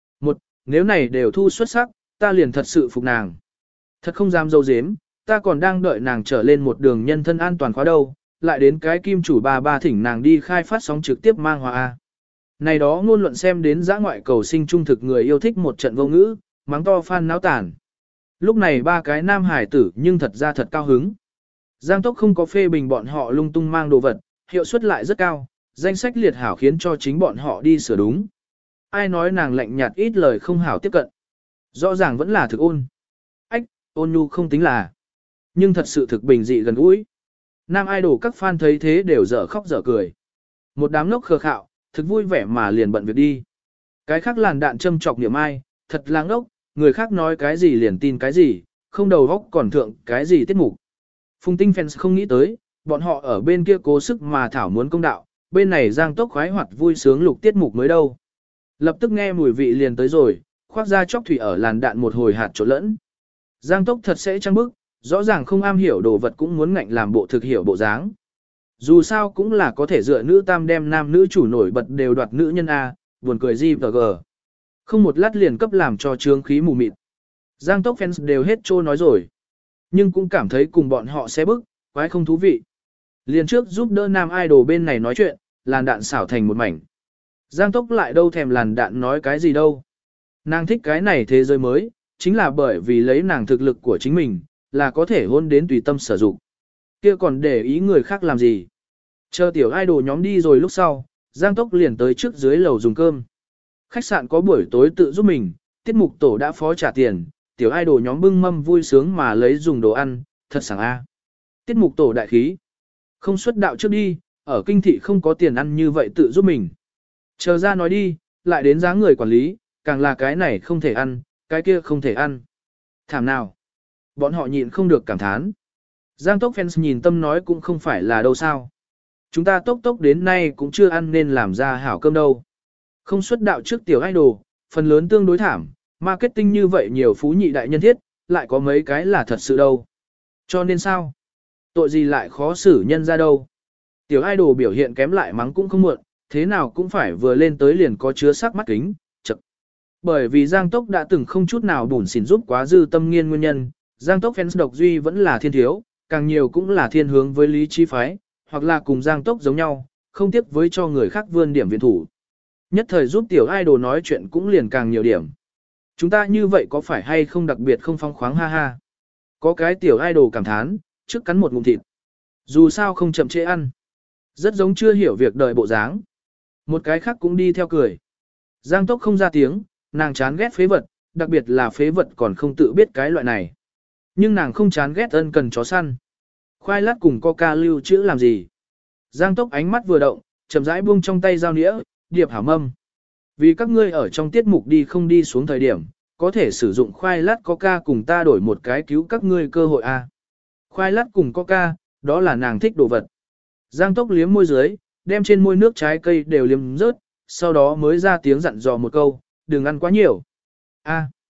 Nếu này đều thu xuất sắc, ta liền thật sự phục nàng. Thật không dám dâu dếm, ta còn đang đợi nàng trở lên một đường nhân thân an toàn khóa đâu, lại đến cái kim chủ ba thỉnh nàng đi khai phát sóng trực tiếp mang hòa A. Này đó ngôn luận xem đến giã ngoại cầu sinh trung thực người yêu thích một trận vô ngữ, mắng to fan náo tản. Lúc này 3 cái nam hải tử nhưng thật ra thật cao hứng. Giang Tốc không có phê bình bọn họ lung tung mang đồ vật, hiệu suất lại rất cao, danh sách liệt hảo khiến cho chính bọn họ đi sửa đúng. Ai nói nàng lạnh nhạt ít lời không hảo tiếp cận. Rõ ràng vẫn là thực ôn. Ách, ôn nhu không tính là. Nhưng thật sự thực bình dị gần gũi. Nam idol các fan thấy thế đều dở khóc dở cười. Một đám ngốc khờ khạo, thực vui vẻ mà liền bận việc đi. Cái khác làn đạn châm chọc niệm ai, thật là ngốc, người khác nói cái gì liền tin cái gì, không đầu góc còn thượng cái gì tiết mục. Phùng Tinh fans không nghĩ tới, bọn họ ở bên kia cố sức mà thảo muốn công đạo, bên này Giang Tốc khoái hoạt vui sướng lục tiết mục mới đâu. Lập tức nghe mùi vị liền tới rồi, khoác ra chóc thủy ở làn đạn một hồi hạt trộn lẫn. Giang Tốc thật sẽ trăng bức, rõ ràng không am hiểu đồ vật cũng muốn ngạnh làm bộ thực hiểu bộ dáng. Dù sao cũng là có thể dựa nữ tam đem nam nữ chủ nổi bật đều đoạt nữ nhân A, buồn cười gì và gờ. Không một lát liền cấp làm cho trương khí mù mịt. Giang Tốc fans đều hết trô nói rồi. Nhưng cũng cảm thấy cùng bọn họ sẽ bức, quái không thú vị. Liền trước giúp đỡ nam idol bên này nói chuyện, làn đạn xảo thành một mảnh. Giang Tốc lại đâu thèm làn đạn nói cái gì đâu. Nàng thích cái này thế giới mới, chính là bởi vì lấy nàng thực lực của chính mình, là có thể hôn đến tùy tâm sử dụng. Kia còn để ý người khác làm gì. Chờ tiểu idol nhóm đi rồi lúc sau, Giang Tốc liền tới trước dưới lầu dùng cơm. Khách sạn có buổi tối tự giúp mình, tiết mục tổ đã phó trả tiền, tiểu idol nhóm bưng mâm vui sướng mà lấy dùng đồ ăn, thật sảng a. Tiết mục tổ đại khí. Không xuất đạo trước đi, ở kinh thị không có tiền ăn như vậy tự giúp mình. Chờ ra nói đi, lại đến giá người quản lý, càng là cái này không thể ăn, cái kia không thể ăn. Thảm nào. Bọn họ nhịn không được cảm thán. Giang Tốc fans nhìn tâm nói cũng không phải là đâu sao. Chúng ta Tốc đến nay cũng chưa ăn nên làm ra hảo cơm đâu. Không xuất đạo trước tiểu idol, phần lớn tương đối thảm, marketing như vậy nhiều phú nhị đại nhân thiết, lại có mấy cái là thật sự đâu. Cho nên sao? Tội gì lại khó xử nhân ra đâu. Tiểu idol biểu hiện kém lại mắng cũng không muộn, thế nào cũng phải vừa lên tới liền có chứa sắc mắt kính, chậc. Bởi vì Giang Tốc đã từng không chút nào bùn xỉn giúp quá dư tâm nghiên nguyên nhân, Giang Tốc fans độc duy vẫn là thiên thiếu, càng nhiều cũng là thiên hướng với lý trí phái, hoặc là cùng Giang Tốc giống nhau, không tiếc với cho người khác vươn điểm viện thủ. Nhất thời giúp tiểu idol nói chuyện cũng liền càng nhiều điểm. Chúng ta như vậy có phải hay không đặc biệt không phong khoáng ha ha. Có cái tiểu idol cảm thán, trước cắn một ngụm thịt. Dù sao không chậm trễ ăn. Rất giống chưa hiểu việc đời bộ dáng. Một cái khác cũng đi theo cười. Giang Tốc không ra tiếng, nàng chán ghét phế vật, đặc biệt là phế vật còn không tự biết cái loại này. Nhưng nàng không chán ghét ân cần chó săn. Khoai lát cùng coca lưu trữ làm gì. Giang Tốc ánh mắt vừa động, chậm rãi buông trong tay dao nĩa, điệp hảo mâm. Vì các ngươi ở trong tiết mục đi không đi xuống thời điểm, có thể sử dụng khoai lát coca cùng ta đổi một cái cứu các ngươi cơ hội a. Khoai lát cùng coca, đó là nàng thích đồ vật. Giang Tốc liếm môi dưới, đem trên môi nước trái cây đều liếm rớt, sau đó mới ra tiếng dặn dò một câu, đừng ăn quá nhiều. A.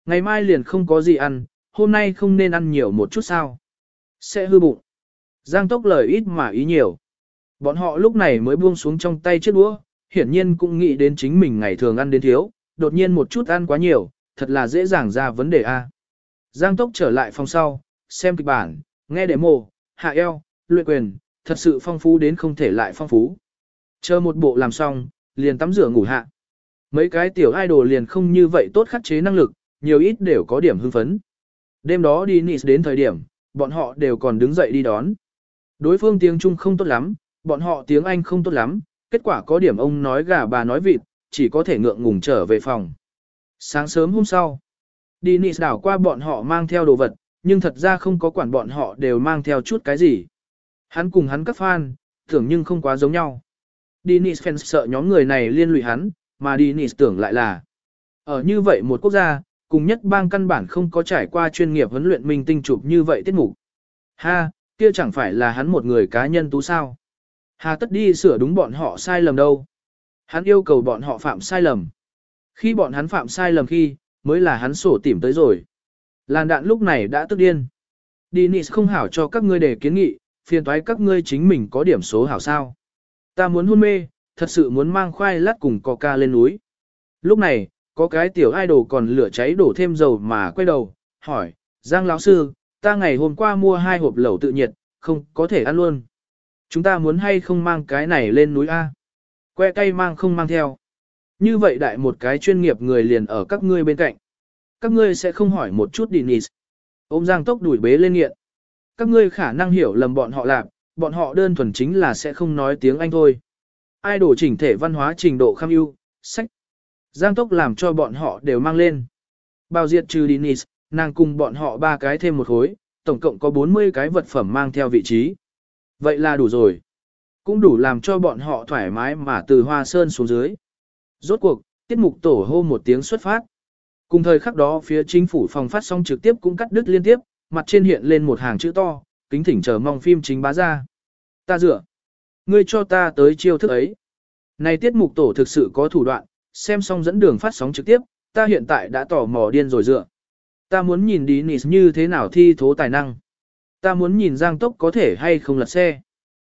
Ngày mai liền không có gì ăn, hôm nay không nên ăn nhiều một chút sao. Sẽ hư bụng. Giang Tốc lời ít mà ý nhiều. Bọn họ lúc này mới buông xuống trong tay chiếc đũa, hiển nhiên cũng nghĩ đến chính mình ngày thường ăn đến thiếu, đột nhiên một chút ăn quá nhiều, thật là dễ dàng ra vấn đề A. Giang Tốc trở lại phòng sau, xem kịch bản, nghe demo, hạ eo, luyện quyền, thật sự phong phú đến không thể lại phong phú. Chờ một bộ làm xong, liền tắm rửa ngủ hạ. Mấy cái tiểu idol liền không như vậy tốt khắc chế năng lực, nhiều ít đều có điểm hưng phấn. Đêm đó đi Nice đến thời điểm, bọn họ đều còn đứng dậy đi đón. Đối phương tiếng Trung không tốt lắm, bọn họ tiếng Anh không tốt lắm, kết quả có điểm ông nói gà bà nói vịt, chỉ có thể ngượng ngùng trở về phòng. Sáng sớm hôm sau, đi Nice đảo qua bọn họ mang theo đồ vật, nhưng thật ra không có quản bọn họ đều mang theo chút cái gì. Hắn cùng hắn các fan, tưởng nhưng không quá giống nhau. Dennis fans sợ nhóm người này liên lụy hắn, mà Dennis tưởng lại là ở như vậy một quốc gia, cùng nhất bang căn bản không có trải qua chuyên nghiệp huấn luyện minh tinh chụp như vậy tiết mục. Ha, kia chẳng phải là hắn một người cá nhân tú sao. Hà tất đi sửa đúng bọn họ sai lầm đâu. Hắn yêu cầu bọn họ phạm sai lầm. Khi bọn hắn phạm sai lầm khi, mới là hắn sổ tìm tới rồi. Làn đạn lúc này đã tức điên. Dennis không hảo cho các ngươi để kiến nghị, phiền toái các ngươi chính mình có điểm số hảo sao. Ta muốn hôn mê, thật sự muốn mang khoai lát cùng coca lên núi. Lúc này, có cái tiểu idol còn lửa cháy đổ thêm dầu mà quay đầu, hỏi, Giang lão sư, ta ngày hôm qua mua 2 hộp lẩu tự nhiệt, không có thể ăn luôn. Chúng ta muốn hay không mang cái này lên núi A? Que cay mang không mang theo. Như vậy đại một cái chuyên nghiệp người liền ở các ngươi bên cạnh. Các ngươi sẽ không hỏi một chút Dennis. Ôm Giang Tốc đuổi bế lên nghiện. Các ngươi khả năng hiểu lầm bọn họ làm, bọn họ đơn thuần chính là sẽ không nói tiếng Anh thôi. Idol chỉnh thể văn hóa trình độ kham ưu, sách. Giang Tốc làm cho bọn họ đều mang lên. Bao diệt trừ Dennis, nàng cùng bọn họ 3 cái thêm một khối, tổng cộng có 40 cái vật phẩm mang theo vị trí. Vậy là đủ rồi. Cũng đủ làm cho bọn họ thoải mái mà từ Hoa Sơn xuống dưới. Rốt cuộc, tiết mục tổ hô một tiếng xuất phát. Cùng thời khắc đó phía chính phủ phòng phát sóng trực tiếp cũng cắt đứt liên tiếp, mặt trên hiện lên một hàng chữ to, kính thỉnh chờ mong phim chính bá ra. Ta dựa. Ngươi cho ta tới chiêu thức ấy. Này tiết mục tổ thực sự có thủ đoạn, xem xong dẫn đường phát sóng trực tiếp, ta hiện tại đã tò mò điên rồi dựa. Ta muốn nhìn Dennis như thế nào thi thố tài năng. Ta muốn nhìn Giang Tốc có thể hay không lật xe.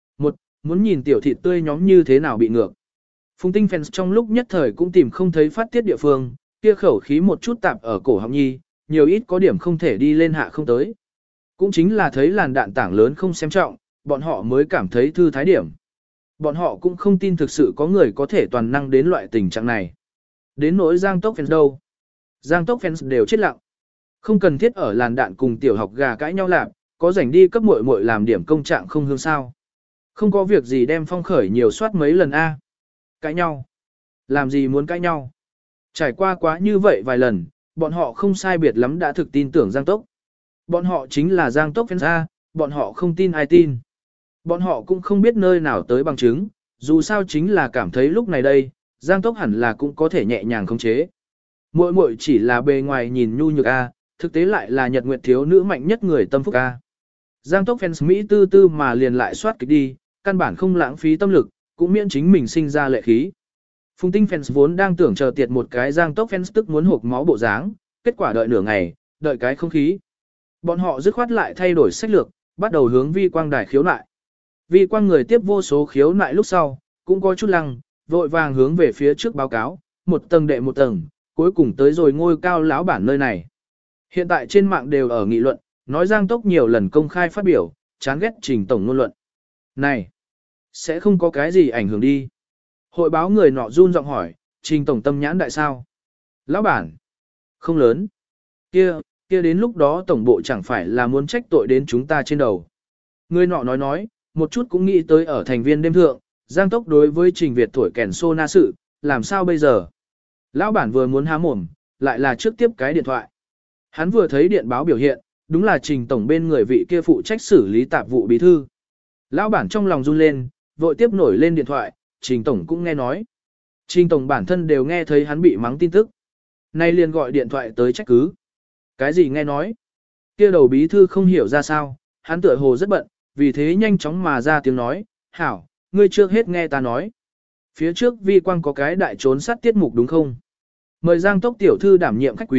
Muốn nhìn tiểu thịt tươi nhóm như thế nào bị ngược. Phùng Tinh fans trong lúc nhất thời cũng tìm không thấy phát tiết địa phương, kia khẩu khí một chút tạp ở cổ họng nhi, nhiều ít có điểm không thể đi lên hạ không tới. Cũng chính là thấy làn đạn tảng lớn không xem trọng, bọn họ mới cảm thấy thư thái điểm. Bọn họ cũng không tin thực sự có người có thể toàn năng đến loại tình trạng này. Đến nỗi Giang Tốc fans đâu. Giang Tốc fans đều chết lặng. Không cần thiết ở làn đạn cùng tiểu học gà cãi nhau làm, có rảnh đi cấp muội muội làm điểm công trạng không hương sao. Không có việc gì đem Phong Khởi nhiều soát mấy lần a. Cãi nhau. Làm gì muốn cãi nhau. Trải qua quá như vậy vài lần, bọn họ không sai biệt lắm đã thực tin tưởng Giang Tốc. Bọn họ chính là Giang Tốc fans A, bọn họ không tin ai tin. Bọn họ cũng không biết nơi nào tới bằng chứng, dù sao chính là cảm thấy lúc này đây, Giang Tốc hẳn là cũng có thể nhẹ nhàng khống chế. Muội muội chỉ là bề ngoài nhìn nhu nhược A, thực tế lại là nhật nguyệt thiếu nữ mạnh nhất người tâm phúc A. Giang Tốc fans Mỹ tư tư mà liền lại soát kịch đi, căn bản không lãng phí tâm lực, cũng miễn chính mình sinh ra lệ khí. Phùng Tinh fans vốn đang tưởng chờ tiệt một cái Giang Tốc fans tức muốn hộp máu bộ dáng, kết quả đợi nửa ngày, đợi cái không khí. Bọn họ dứt khoát lại thay đổi sách lược, bắt đầu hướng vi quang đài khiếu nại. Vi quang người tiếp vô số khiếu nại lúc sau, cũng có chút lăng, vội vàng hướng về phía trước báo cáo, một tầng đệ một tầng, cuối cùng tới rồi ngôi cao lão bản nơi này. Hiện tại trên mạng đều ở nghị luận, nói Giang Tốc nhiều lần công khai phát biểu, chán ghét Trình tổng ngôn luận. Này, sẽ không có cái gì ảnh hưởng đi. Hội báo người nọ run giọng hỏi, Trình tổng tâm nhãn đại sao? Lão bản, không lớn. Kia đến lúc đó tổng bộ chẳng phải là muốn trách tội đến chúng ta trên đầu. Người nọ nói, một chút cũng nghĩ tới ở thành viên đêm thượng, Giang Tốc đối với Trình Việt thổi kèn xô na sự, làm sao bây giờ? Lão bản vừa muốn há mồm, lại là trước tiếp cái điện thoại. Hắn vừa thấy điện báo biểu hiện, đúng là Trình tổng bên người vị kia phụ trách xử lý tạp vụ bí thư. Lão bản trong lòng run lên, vội tiếp nổi lên điện thoại, Trình tổng cũng nghe nói. Trình tổng bản thân đều nghe thấy hắn bị mắng tin tức. Nay liền gọi điện thoại tới trách cứ. Cái gì nghe nói? Kia đầu bí thư không hiểu ra sao, hắn tựa hồ rất bận, vì thế nhanh chóng mà ra tiếng nói, hảo, ngươi trước hết nghe ta nói. Phía trước vi quang có cái đại trốn sát tiết mục đúng không? Mời Giang Tốc tiểu thư đảm nhiệm khách quý,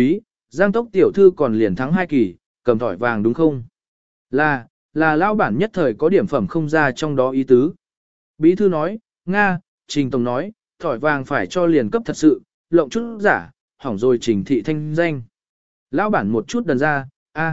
Giang Tốc tiểu thư còn liền thắng 2 kỳ, cầm thỏi vàng đúng không? Là lão bản nhất thời có điểm phẩm không ra trong đó ý tứ. Bí thư nói, Nga, Trình Tổng nói, thỏi vàng phải cho liền cấp thật sự, lộng chút giả, hỏng rồi Trình thị thanh danh. Lão bản một chút đần ra,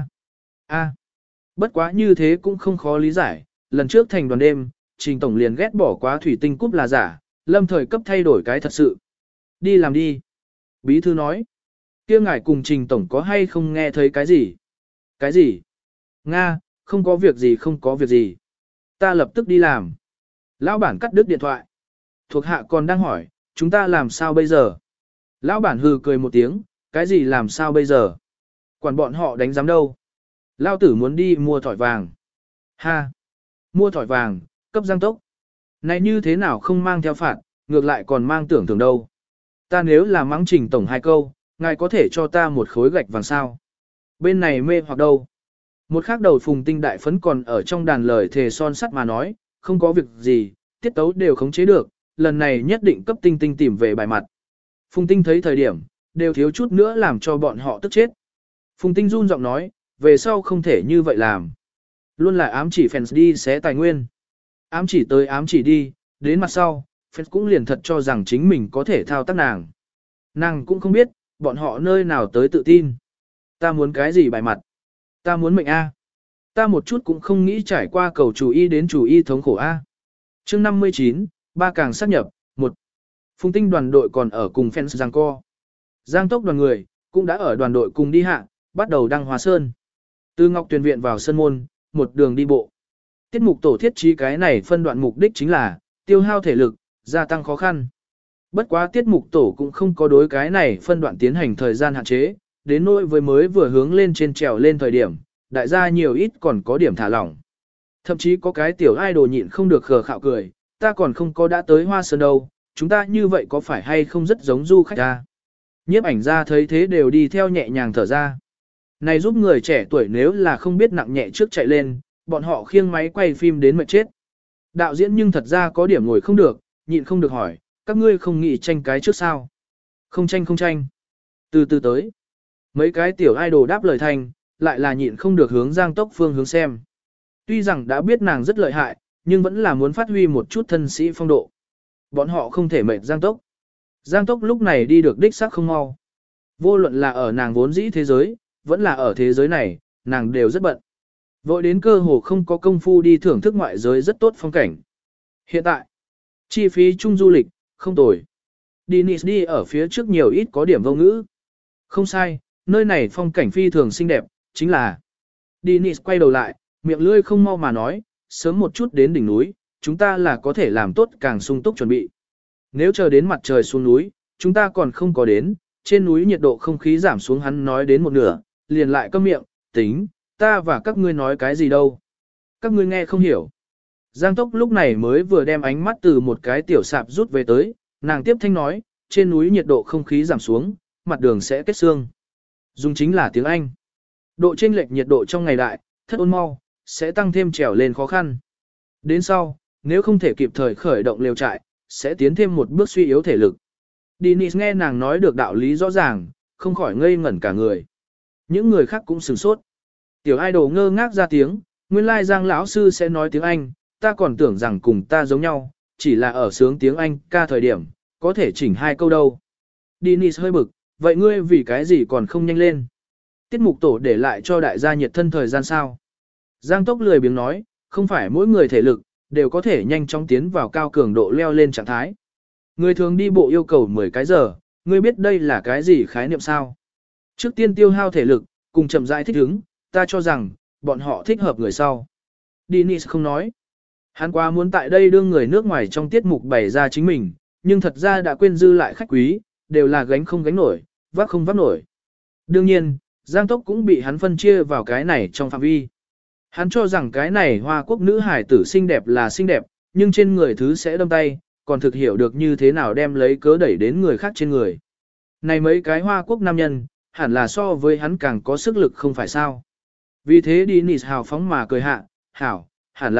a. Bất quá như thế cũng không khó lý giải, lần trước thành đoàn đêm, Trình Tổng liền ghét bỏ quá thủy tinh cúp là giả, lâm thời cấp thay đổi cái thật sự. Đi làm đi. Bí thư nói, kia ngài cùng Trình Tổng có hay không nghe thấy cái gì? Cái gì? Nga, không có việc gì không có việc gì. Ta lập tức đi làm. Lão bản cắt đứt điện thoại. Thuộc hạ còn đang hỏi, chúng ta làm sao bây giờ? Lão bản hừ cười một tiếng, cái gì làm sao bây giờ? Quản bọn họ đánh giám đâu? Lão tử muốn đi mua thỏi vàng. Ha! Mua thỏi vàng, cấp Giang Tốc. Này như thế nào không mang theo phạt, ngược lại còn mang tưởng thưởng đâu. Ta nếu là mắng Trình Tổng 2 câu, ngài có thể cho ta một khối gạch vàng sao? Bên này mê hoặc đâu? Một khác đầu Phùng Tinh đại phấn còn ở trong đàn lời thề son sắt mà nói, không có việc gì, tiết tấu đều khống chế được, lần này nhất định cấp Tinh Tinh tìm về bài mặt. Phùng Tinh thấy thời điểm, đều thiếu chút nữa làm cho bọn họ tức chết. Phùng Tinh run giọng nói, về sau không thể như vậy làm. Luôn là ám chỉ fans đi xé tài nguyên. Ám chỉ tới ám chỉ đi, đến mặt sau, fans cũng liền thật cho rằng chính mình có thể thao tác nàng. Nàng cũng không biết, bọn họ nơi nào tới tự tin. Ta muốn cái gì bài mặt? Ta muốn mệnh A. Ta một chút cũng không nghĩ trải qua cầu chủ y đến chủ y thống khổ A. chương 59, ba càng sát nhập, 1. Phùng Tinh đoàn đội còn ở cùng fans giằng co. Giang Tốc đoàn người, cũng đã ở đoàn đội cùng đi hạ, bắt đầu đăng hóa sơn. Từ Ngọc Tuyền Viện vào sân môn, một đường đi bộ. Tiết mục tổ thiết trí cái này phân đoạn mục đích chính là, tiêu hao thể lực, gia tăng khó khăn. Bất quá tiết mục tổ cũng không có đối cái này phân đoạn tiến hành thời gian hạn chế, đến nỗi với mới vừa hướng lên trên trèo lên thời điểm, đại gia nhiều ít còn có điểm thả lỏng. Thậm chí có cái tiểu idol nhịn không được khờ khạo cười, ta còn không có đã tới Hoa Sơn đâu, chúng ta như vậy có phải hay không rất giống du khách ta. Nhiếp ảnh ra thấy thế đều đi theo nhẹ nhàng thở ra. Này giúp người trẻ tuổi nếu là không biết nặng nhẹ trước chạy lên, bọn họ khiêng máy quay phim đến mệt chết. Đạo diễn nhưng thật ra có điểm ngồi không được, nhịn không được hỏi, các ngươi không nghĩ tranh cái trước sao? Không tranh không tranh. Từ từ tới. Mấy cái tiểu idol đáp lời thành, lại là nhịn không được hướng Giang Tốc phương hướng xem. Tuy rằng đã biết nàng rất lợi hại, nhưng vẫn là muốn phát huy một chút thân sĩ phong độ. Bọn họ không thể mệt Giang Tốc. Giang Tốc lúc này đi được đích xác không mau. Vô luận là ở nàng vốn dĩ thế giới, vẫn là ở thế giới này, nàng đều rất bận. Vội đến cơ hồ không có công phu đi thưởng thức ngoại giới rất tốt phong cảnh. Hiện tại, chi phí chung du lịch, không tồi. Dennis đi ở phía trước nhiều ít có điểm vô ngữ. Không sai, nơi này phong cảnh phi thường xinh đẹp, chính là. Dennis quay đầu lại, miệng lưỡi không mau mà nói, sớm một chút đến đỉnh núi, chúng ta là có thể làm tốt càng sung túc chuẩn bị. Nếu chờ đến mặt trời xuống núi, chúng ta còn không có đến, trên núi nhiệt độ không khí giảm xuống hắn nói đến một nửa, liền lại câm miệng, tính, ta và các ngươi nói cái gì đâu. Các ngươi nghe không hiểu. Giang Tốc lúc này mới vừa đem ánh mắt từ một cái tiểu sạp rút về tới, nàng tiếp thanh nói, trên núi nhiệt độ không khí giảm xuống, mặt đường sẽ kết xương. Dùng chính là tiếng Anh. Độ chênh lệch nhiệt độ trong ngày đại, thất ôn mau, sẽ tăng thêm trèo lên khó khăn. Đến sau, nếu không thể kịp thời khởi động lều trại, sẽ tiến thêm một bước suy yếu thể lực. Dennis nghe nàng nói được đạo lý rõ ràng, không khỏi ngây ngẩn cả người. Những người khác cũng sửng sốt. Tiểu idol ngơ ngác ra tiếng, nguyên lai Giang lão sư sẽ nói tiếng Anh, ta còn tưởng rằng cùng ta giống nhau, chỉ là ở sướng tiếng Anh ca thời điểm, có thể chỉnh 2 câu đâu. Dennis hơi bực, vậy ngươi vì cái gì còn không nhanh lên? Tiết mục tổ để lại cho đại gia nhiệt thân thời gian sao? Giang Tốc lười biếng nói, không phải mỗi người thể lực, đều có thể nhanh chóng tiến vào cao cường độ leo lên trạng thái. Người thường đi bộ yêu cầu 10 cái giờ, ngươi biết đây là cái gì khái niệm sao? Trước tiên tiêu hao thể lực, cùng chậm rãi thích ứng, ta cho rằng, bọn họ thích hợp người sau. Dennis không nói. Hắn quá muốn tại đây đưa người nước ngoài trong tiết mục bày ra chính mình, nhưng thật ra đã quên dư lại khách quý, đều là gánh không gánh nổi, vác không vác nổi. Đương nhiên, Giang Tốc cũng bị hắn phân chia vào cái này trong phạm vi. Hắn cho rằng cái này Hoa Quốc nữ hải tử xinh đẹp là xinh đẹp, nhưng trên người thứ sẽ đâm tay, còn thực hiểu được như thế nào đem lấy cớ đẩy đến người khác trên người. Này mấy cái Hoa Quốc nam nhân, hẳn là so với hắn càng có sức lực không phải sao. Vì thế Dennis hào phóng mà cười hạ, hảo, hẳn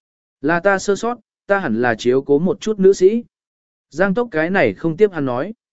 là ta sơ sót, ta hẳn là chiếu cố một chút nữ sĩ. Giang Tốc cái này không tiếp hắn nói.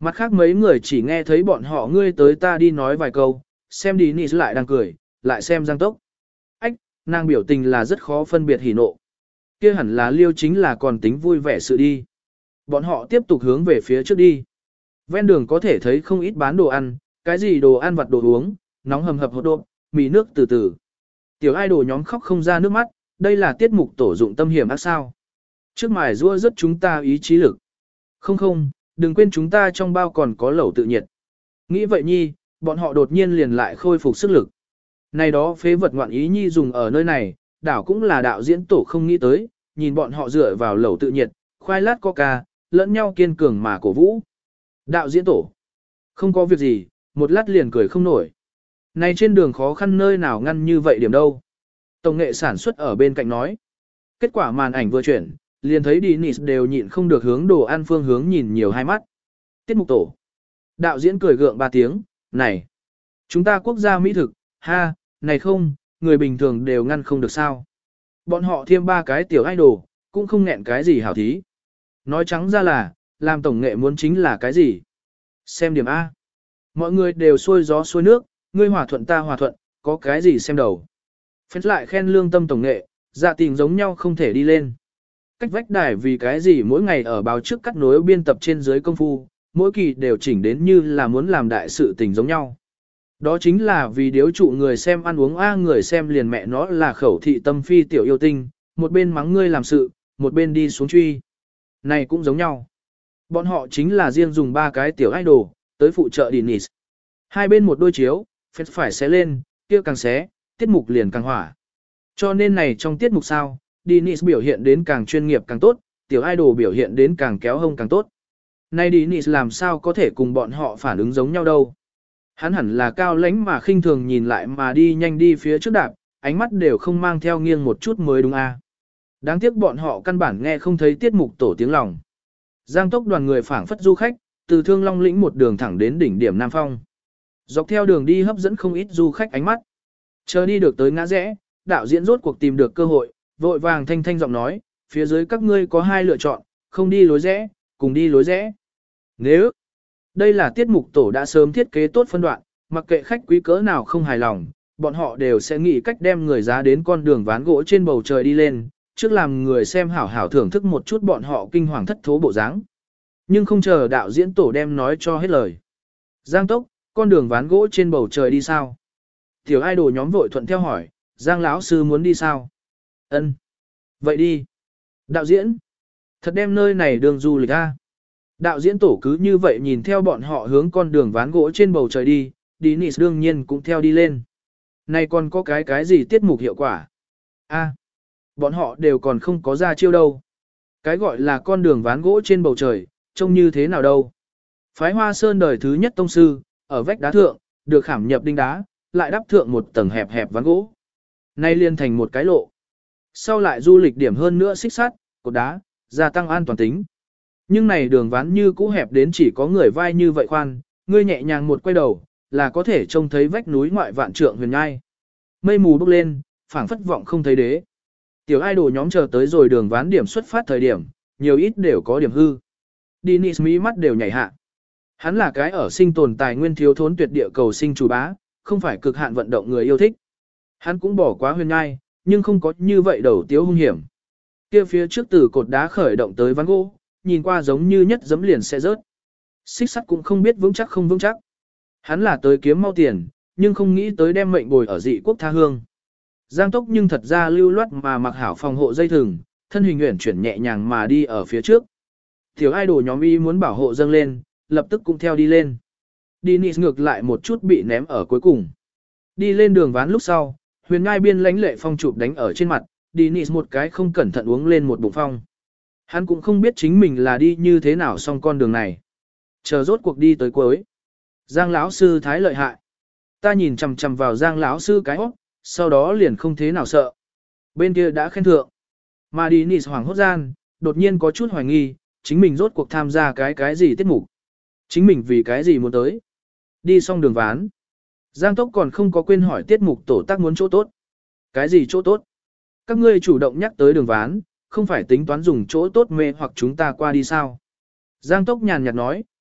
Mặt khác mấy người chỉ nghe thấy bọn họ ngươi tới ta đi nói vài câu, xem đi nị lại đang cười, lại xem Giang Tốc. Ách, nàng biểu tình là rất khó phân biệt hỉ nộ. Kia hẳn là liêu chính là còn tính vui vẻ sự đi. Bọn họ tiếp tục hướng về phía trước đi. Ven đường có thể thấy không ít bán đồ ăn, cái gì đồ ăn vặt đồ uống, nóng hầm hập hot độn, mì nước từ từ. Tiểu idol nhóm khóc không ra nước mắt, đây là tiết mục tổ dụng tâm hiểm ác sao. Trước mài rua rất chúng ta ý chí lực. Không không, đừng quên chúng ta trong bao còn có lẩu tự nhiệt. Nghĩ vậy nhi, bọn họ đột nhiên liền lại khôi phục sức lực. Này đó phế vật ngoạn ý nhi dùng ở nơi này, đảo cũng là đạo diễn tổ không nghĩ tới, nhìn bọn họ dựa vào lẩu tự nhiệt, khoai lát coca, lẫn nhau kiên cường mà cổ vũ. Đạo diễn tổ, không có việc gì, một lát liền cười không nổi. Này trên đường khó khăn nơi nào ngăn như vậy điểm đâu. Tổng nghệ sản xuất ở bên cạnh nói. Kết quả màn ảnh vừa chuyển, liền thấy Dennis đều nhịn không được hướng đồ ăn phương hướng nhìn nhiều hai mắt. Tiết mục tổ. Đạo diễn cười gượng 3 tiếng, này. Chúng ta quốc gia mỹ thực, ha, này không, người bình thường đều ngăn không được sao. Bọn họ thêm 3 cái tiểu idol, cũng không nghẹn cái gì hảo thí. Nói trắng ra là, làm tổng nghệ muốn chính là cái gì? Xem điểm A. Mọi người đều xuôi gió xuôi nước, ngươi hòa thuận ta hòa thuận, có cái gì xem đầu. Phép lại khen lương tâm tổng nghệ, dạ tình giống nhau không thể đi lên. Cách vách đài vì cái gì mỗi ngày ở báo trước cắt nối biên tập trên dưới công phu, mỗi kỳ đều chỉnh đến như là muốn làm đại sự tình giống nhau. Đó chính là vì điếu trụ người xem ăn uống người xem liền mẹ nó là khẩu thị tâm phi tiểu yêu tinh, một bên mắng ngươi làm sự, một bên đi xuống truy. Này cũng giống nhau. Bọn họ chính là riêng dùng 3 cái tiểu idol, tới phụ trợ Dennis. Hai bên một đôi chiếu, phép phải xé lên, kia càng xé, tiết mục liền càng hỏa. Cho nên này trong tiết mục sao, Dennis biểu hiện đến càng chuyên nghiệp càng tốt, tiểu idol biểu hiện đến càng kéo hông càng tốt. Này Dennis làm sao có thể cùng bọn họ phản ứng giống nhau đâu. Hắn hẳn là cao lãnh mà khinh thường nhìn lại mà đi nhanh đi phía trước đạp, ánh mắt đều không mang theo nghiêng một chút mới đúng a. Đáng tiếc bọn họ căn bản nghe không thấy tiết mục tổ tiếng lòng. Giang Tốc đoàn người phảng phất du khách, từ Thương Long lĩnh một đường thẳng đến đỉnh điểm Nam Phong. Dọc theo đường đi hấp dẫn không ít du khách ánh mắt. Chờ đi được tới ngã rẽ, đạo diễn rốt cuộc tìm được cơ hội, vội vàng thanh thanh giọng nói, phía dưới các ngươi có 2 lựa chọn, không đi lối rẽ, cùng đi lối rẽ. Nếu đây là tiết mục tổ đã sớm thiết kế tốt phân đoạn, mặc kệ khách quý cỡ nào không hài lòng, bọn họ đều sẽ nghĩ cách đem người giá đến con đường ván gỗ trên bầu trời đi lên, trước làm người xem hảo hảo thưởng thức một chút bọn họ kinh hoàng thất thố bộ dáng. Nhưng không chờ đạo diễn tổ đem nói cho hết lời. Giang Tốc, con đường ván gỗ trên bầu trời đi sao? Tiểu idol nhóm vội thuận theo hỏi, Giang lão sư muốn đi sao? Ân. Vậy đi. Đạo diễn. Thật đem nơi này đường du lịch a. Đạo diễn tổ cứ như vậy nhìn theo bọn họ hướng con đường ván gỗ trên bầu trời đi, Dennis đương nhiên cũng theo đi lên. Này còn có cái gì tiết mục hiệu quả? A. Bọn họ đều còn không có ra chiêu đâu. Cái gọi là con đường ván gỗ trên bầu trời, trông như thế nào đâu. Phái Hoa Sơn đời thứ nhất tông sư, ở vách đá thượng, được khảm nhập đinh đá, lại đắp thượng một tầng hẹp hẹp ván gỗ. Nay liên thành một cái lộ. Sau lại du lịch điểm hơn nữa xích sắt, cột đá, gia tăng an toàn tính. Nhưng này đường ván như cũ hẹp đến chỉ có người vai như vậy khoan, ngươi nhẹ nhàng một quay đầu, là có thể trông thấy vách núi ngoại vạn trượng huyền nhai. Mây mù bốc lên, phảng phất vọng không thấy đế. Tiểu idol nhóm chờ tới rồi đường ván điểm xuất phát thời điểm, nhiều ít đều có điểm hư. Dennis mí mắt đều nhảy hạ. Hắn là cái ở sinh tồn tài nguyên thiếu thốn tuyệt địa cầu sinh chủ bá, không phải cực hạn vận động người yêu thích. Hắn cũng bỏ quá huyền nhai, nhưng không có như vậy đầu tiếu hung hiểm. Kia phía trước từ cột đá khởi động tới ván gỗ, nhìn qua giống như nhất giấm liền sẽ rớt. Xích sắt cũng không biết vững chắc không vững chắc. Hắn là tới kiếm mau tiền, nhưng không nghĩ tới đem mệnh bồi ở dị quốc tha hương. Giang Tốc nhưng thật ra lưu loát mà mặc hảo phòng hộ dây thừng, thân hình uyển chuyển nhẹ nhàng mà đi ở phía trước. Tiểu idol nhóm y muốn bảo hộ dâng lên, lập tức cũng theo đi lên. Dennis ngược lại một chút bị ném ở cuối cùng. Đi lên đường ván lúc sau, huyền ngai biên lãnh lệ phong chụp đánh ở trên mặt, Dennis một cái không cẩn thận uống lên một bụng phong. Hắn cũng không biết chính mình là đi như thế nào xong con đường này. Chờ rốt cuộc đi tới cuối. Giang lão sư thái lợi hại. Ta nhìn chằm chằm vào Giang lão sư cái hót, sau đó liền không thế nào sợ. Bên kia đã khen thượng. Mà Dennis hoảng hốt gian, đột nhiên có chút hoài nghi, chính mình rốt cuộc tham gia cái gì tiết mục. Chính mình vì cái gì muốn tới. Đi xong đường ván. Giang Tốc còn không có quên hỏi tiết mục tổ tác muốn chỗ tốt. Cái gì chỗ tốt? Các ngươi chủ động nhắc tới đường ván, không phải tính toán dùng chỗ tốt mê hoặc chúng ta qua đi sao? Giang Tốc nhàn nhạt nói,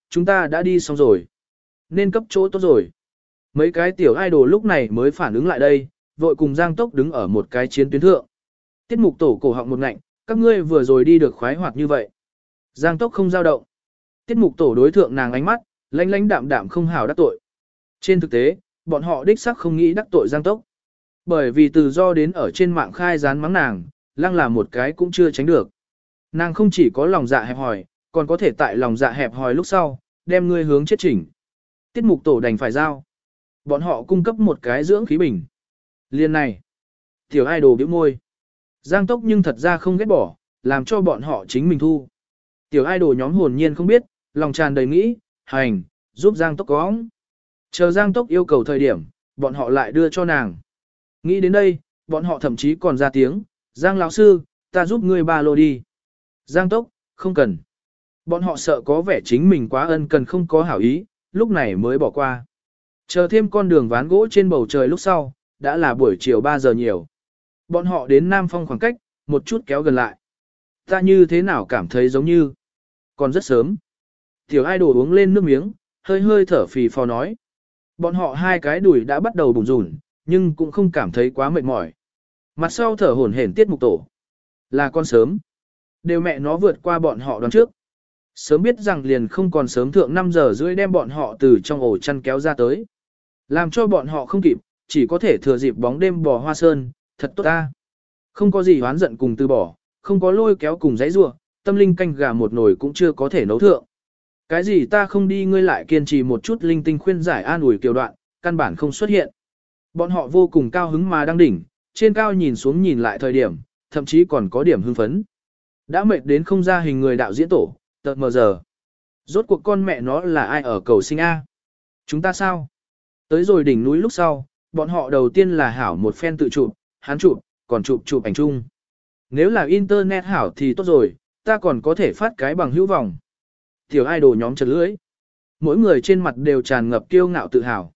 chúng ta đã đi xong rồi. Nên cấp chỗ tốt rồi. Mấy cái tiểu idol lúc này mới phản ứng lại đây, vội cùng Giang Tốc đứng ở một cái chiến tuyến thượng. Tiết mục tổ cổ họng một ngạnh, các ngươi vừa rồi đi được khoái hoạt như vậy. Giang Tốc không dao động. Tiết mục tổ đối thượng nàng ánh mắt, lánh lánh đạm đạm không hảo đắc tội. Trên thực tế, bọn họ đích sắc không nghĩ đắc tội Giang Tốc. Bởi vì từ do đến ở trên mạng khai gián mắng nàng, lăng là một cái cũng chưa tránh được. Nàng không chỉ có lòng dạ hẹp hòi, còn có thể tại lòng dạ hẹp hòi lúc sau, đem ngươi hướng chết chỉnh. Tiết mục tổ đành phải giao. Bọn họ cung cấp một cái dưỡng khí bình. Liên này. Tiểu idol bĩu môi. Giang Tốc nhưng thật ra không ghét bỏ, làm cho bọn họ chính mình thu. Tiểu idol nhóm hồn nhiên không biết, lòng tràn đầy nghĩ, hành, giúp Giang Tốc có. Chờ Giang Tốc yêu cầu thời điểm, bọn họ lại đưa cho nàng. Nghĩ đến đây, bọn họ thậm chí còn ra tiếng, Giang lão sư, ta giúp ngươi ba lô đi. Giang Tốc, không cần. Bọn họ sợ có vẻ chính mình quá ân cần không có hảo ý, lúc này mới bỏ qua. Chờ thêm con đường ván gỗ trên bầu trời lúc sau, đã là buổi chiều 3 giờ nhiều. Bọn họ đến Nam Phong khoảng cách, một chút kéo gần lại. Ta như thế nào cảm thấy giống như còn rất sớm. Tiểu idol uống lên nước miếng, hơi hơi thở phì phò nói. Bọn họ hai cái đùi đã bắt đầu bùn rùn, nhưng cũng không cảm thấy quá mệt mỏi. Mặt sau thở hổn hển tiết mục tổ. Là con sớm. Đều mẹ nó vượt qua bọn họ đoán trước. Sớm biết rằng liền không còn sớm thượng 5 giờ rưỡi đem bọn họ từ trong ổ chăn kéo ra tới. Làm cho bọn họ không kịp, chỉ có thể thừa dịp bóng đêm bò hoa sơn, thật tốt ta. Không có gì hoán giận cùng từ bỏ, không có lôi kéo cùng giấy rua, tâm linh canh gà một nồi cũng chưa có thể nấu thượng. Cái gì ta không đi ngươi lại kiên trì một chút linh tinh khuyên giải an ủi kiều đoạn, căn bản không xuất hiện. Bọn họ vô cùng cao hứng mà đang đỉnh, trên cao nhìn xuống nhìn lại thời điểm, thậm chí còn có điểm hưng phấn. Đã mệt đến không ra hình người đạo diễn tổ, tợt mờ giờ. Rốt cuộc con mẹ nó là ai ở cầu sinh A? Chúng ta sao? Tới rồi đỉnh núi lúc sau, bọn họ đầu tiên là hảo một phen tự chụp, hắn chụp, còn chụp ảnh chung. Nếu là internet hảo thì tốt rồi, ta còn có thể phát cái bằng hữu vọng. Tiểu idol nhóm chật lưỡi. Mỗi người trên mặt đều tràn ngập kiêu ngạo tự hào.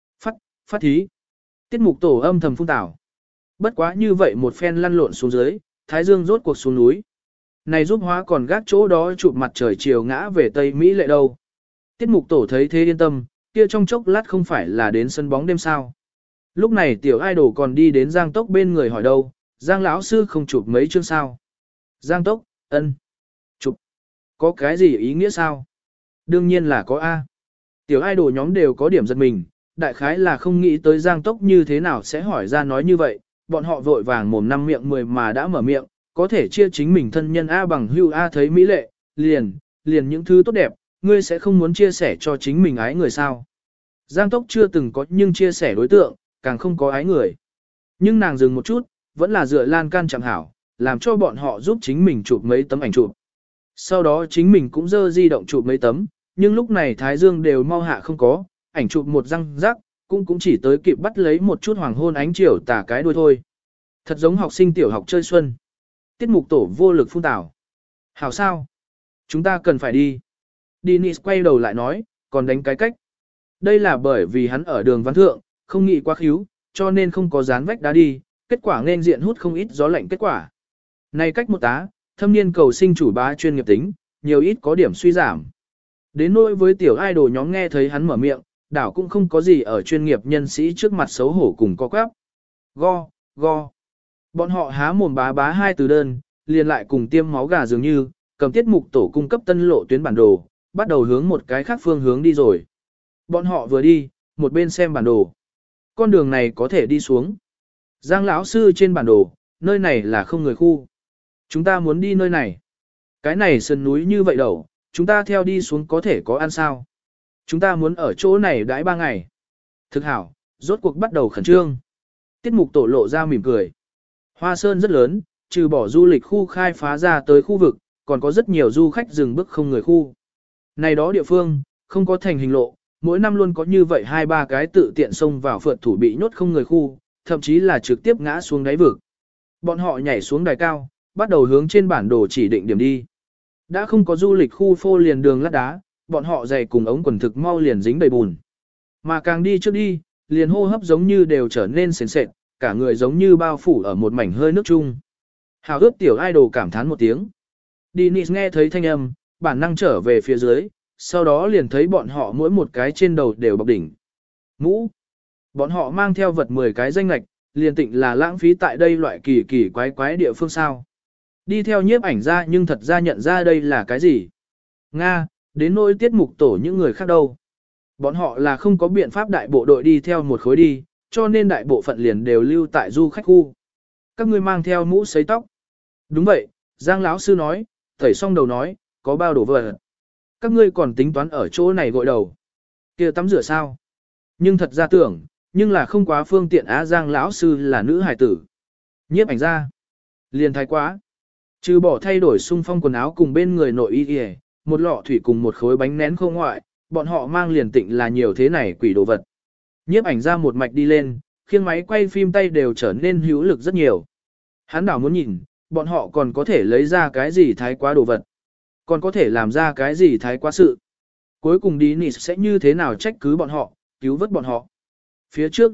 Phát thí. Tiết mục tổ âm thầm phun tảo. Bất quá như vậy một phen lăn lộn xuống dưới, Thái Dương rốt cuộc xuống núi. Này giúp hóa còn gác chỗ đó chụp mặt trời chiều ngã về Tây Mỹ lệ đâu. Tiết mục tổ thấy thế yên tâm, kia trong chốc lát không phải là đến sân bóng đêm sao. Lúc này tiểu idol còn đi đến Giang Tốc bên người hỏi đâu, Giang lão sư không chụp mấy chương sao. Giang Tốc, ân. Chụp. Có cái gì ý nghĩa sao? Đương nhiên là có A. Tiểu idol nhóm đều có điểm giật mình, đại khái là không nghĩ tới Giang Tốc như thế nào sẽ hỏi ra nói như vậy, bọn họ vội vàng mồm năm miệng 10 mà đã mở miệng, có thể chia chính mình thân nhân A bằng hưu A thấy mỹ lệ, liền những thứ tốt đẹp, ngươi sẽ không muốn chia sẻ cho chính mình ái người sao. Giang Tốc chưa từng có nhưng chia sẻ đối tượng, càng không có ái người. Nhưng nàng dừng một chút, vẫn là dựa lan can chẳng hảo, làm cho bọn họ giúp chính mình chụp mấy tấm ảnh chụp. Sau đó chính mình cũng dơ di động chụp mấy tấm, nhưng lúc này Thái Dương đều mau hạ không có, ảnh chụp một răng rắc, cũng chỉ tới kịp bắt lấy một chút hoàng hôn ánh chiều tà cái đuôi thôi. Thật giống học sinh tiểu học chơi xuân. Tiết mục tổ vô lực phun tảo. Hảo sao? Chúng ta cần phải đi. Dennis quay đầu lại nói, còn đánh cái cách. Đây là bởi vì hắn ở đường văn thượng, không nghĩ quá khíu, cho nên không có dán vách đá đi, kết quả nên diện hút không ít gió lạnh kết quả. Này cách một tá, thâm niên cầu sinh chủ bá chuyên nghiệp tính, nhiều ít có điểm suy giảm. Đến nỗi với tiểu idol nhóm nghe thấy hắn mở miệng, đảo cũng không có gì ở chuyên nghiệp nhân sĩ trước mặt xấu hổ cùng co quắp. Go. Bọn họ há mồm bá hai từ đơn, liền lại cùng tiêm máu gà dường như, cầm tiết mục tổ cung cấp tân lộ tuyến bản đồ, bắt đầu hướng một cái khác phương hướng đi rồi. Bọn họ vừa đi, một bên xem bản đồ. Con đường này có thể đi xuống. Giang lão sư trên bản đồ, nơi này là không người khu. Chúng ta muốn đi nơi này. Cái này sườn núi như vậy đâu, chúng ta theo đi xuống có thể có ăn sao. Chúng ta muốn ở chỗ này đãi 3 ngày. Thực hảo, rốt cuộc bắt đầu khẩn trương. Tiết mục tổ lộ ra mỉm cười. Hoa Sơn rất lớn, trừ bỏ du lịch khu khai phá ra tới khu vực, còn có rất nhiều du khách dừng bước không người khu. Này đó địa phương, không có thành hình lộ, mỗi năm luôn có như vậy 2-3 cái tự tiện xông vào phượt thủ bị nhốt không người khu, thậm chí là trực tiếp ngã xuống đáy vực. Bọn họ nhảy xuống đài cao, bắt đầu hướng trên bản đồ chỉ định điểm đi. Đã không có du lịch khu phô liền đường lát đá, bọn họ giày cùng ống quần thực mau liền dính đầy bùn. Mà càng đi trước đi, liền hô hấp giống như đều trở nên sền sệt, cả người giống như bao phủ ở một mảnh hơi nước chung. Hào ước tiểu idol cảm thán một tiếng. Dennis nghe thấy thanh âm, bản năng trở về phía dưới, sau đó liền thấy bọn họ mỗi một cái trên đầu đều bọc đỉnh. Mũ. Bọn họ mang theo vật 10 cái danh lạch, liền tịnh là lãng phí tại đây loại kỳ kỳ quái quái địa phương sao. Đi theo nhiếp ảnh ra nhưng thật ra nhận ra đây là cái gì. Nga, đến nỗi tiết mục tổ những người khác đâu. Bọn họ là không có biện pháp đại bộ đội đi theo một khối đi, cho nên đại bộ phận liền đều lưu tại du khách khu. Các ngươi mang theo mũ sấy tóc. Đúng vậy, Giang lão sư nói, tẩy xong đầu nói, có bao đổ vật. Các ngươi còn tính toán ở chỗ này gội đầu. Kia tắm rửa sao? Nhưng thật ra tưởng, nhưng là không quá phương tiện á. Giang lão sư là nữ hài tử. Nhiếp ảnh ra. Liền thái quá. Trừ bỏ thay đổi xung phong quần áo cùng bên người nội y y, một lọ thủy cùng một khối bánh nén không ngoại, bọn họ mang liền tịnh là nhiều thế này quỷ đồ vật. Nhiếp ảnh ra một mạch đi lên, khiêng máy quay phim tay đều trở nên hữu lực rất nhiều. Hắn đảo muốn nhìn, bọn họ còn có thể lấy ra cái gì thái quá đồ vật. Còn có thể làm ra cái gì thái quá sự. Cuối cùng Dennis sẽ như thế nào trách cứ bọn họ, cứu vớt bọn họ. Phía trước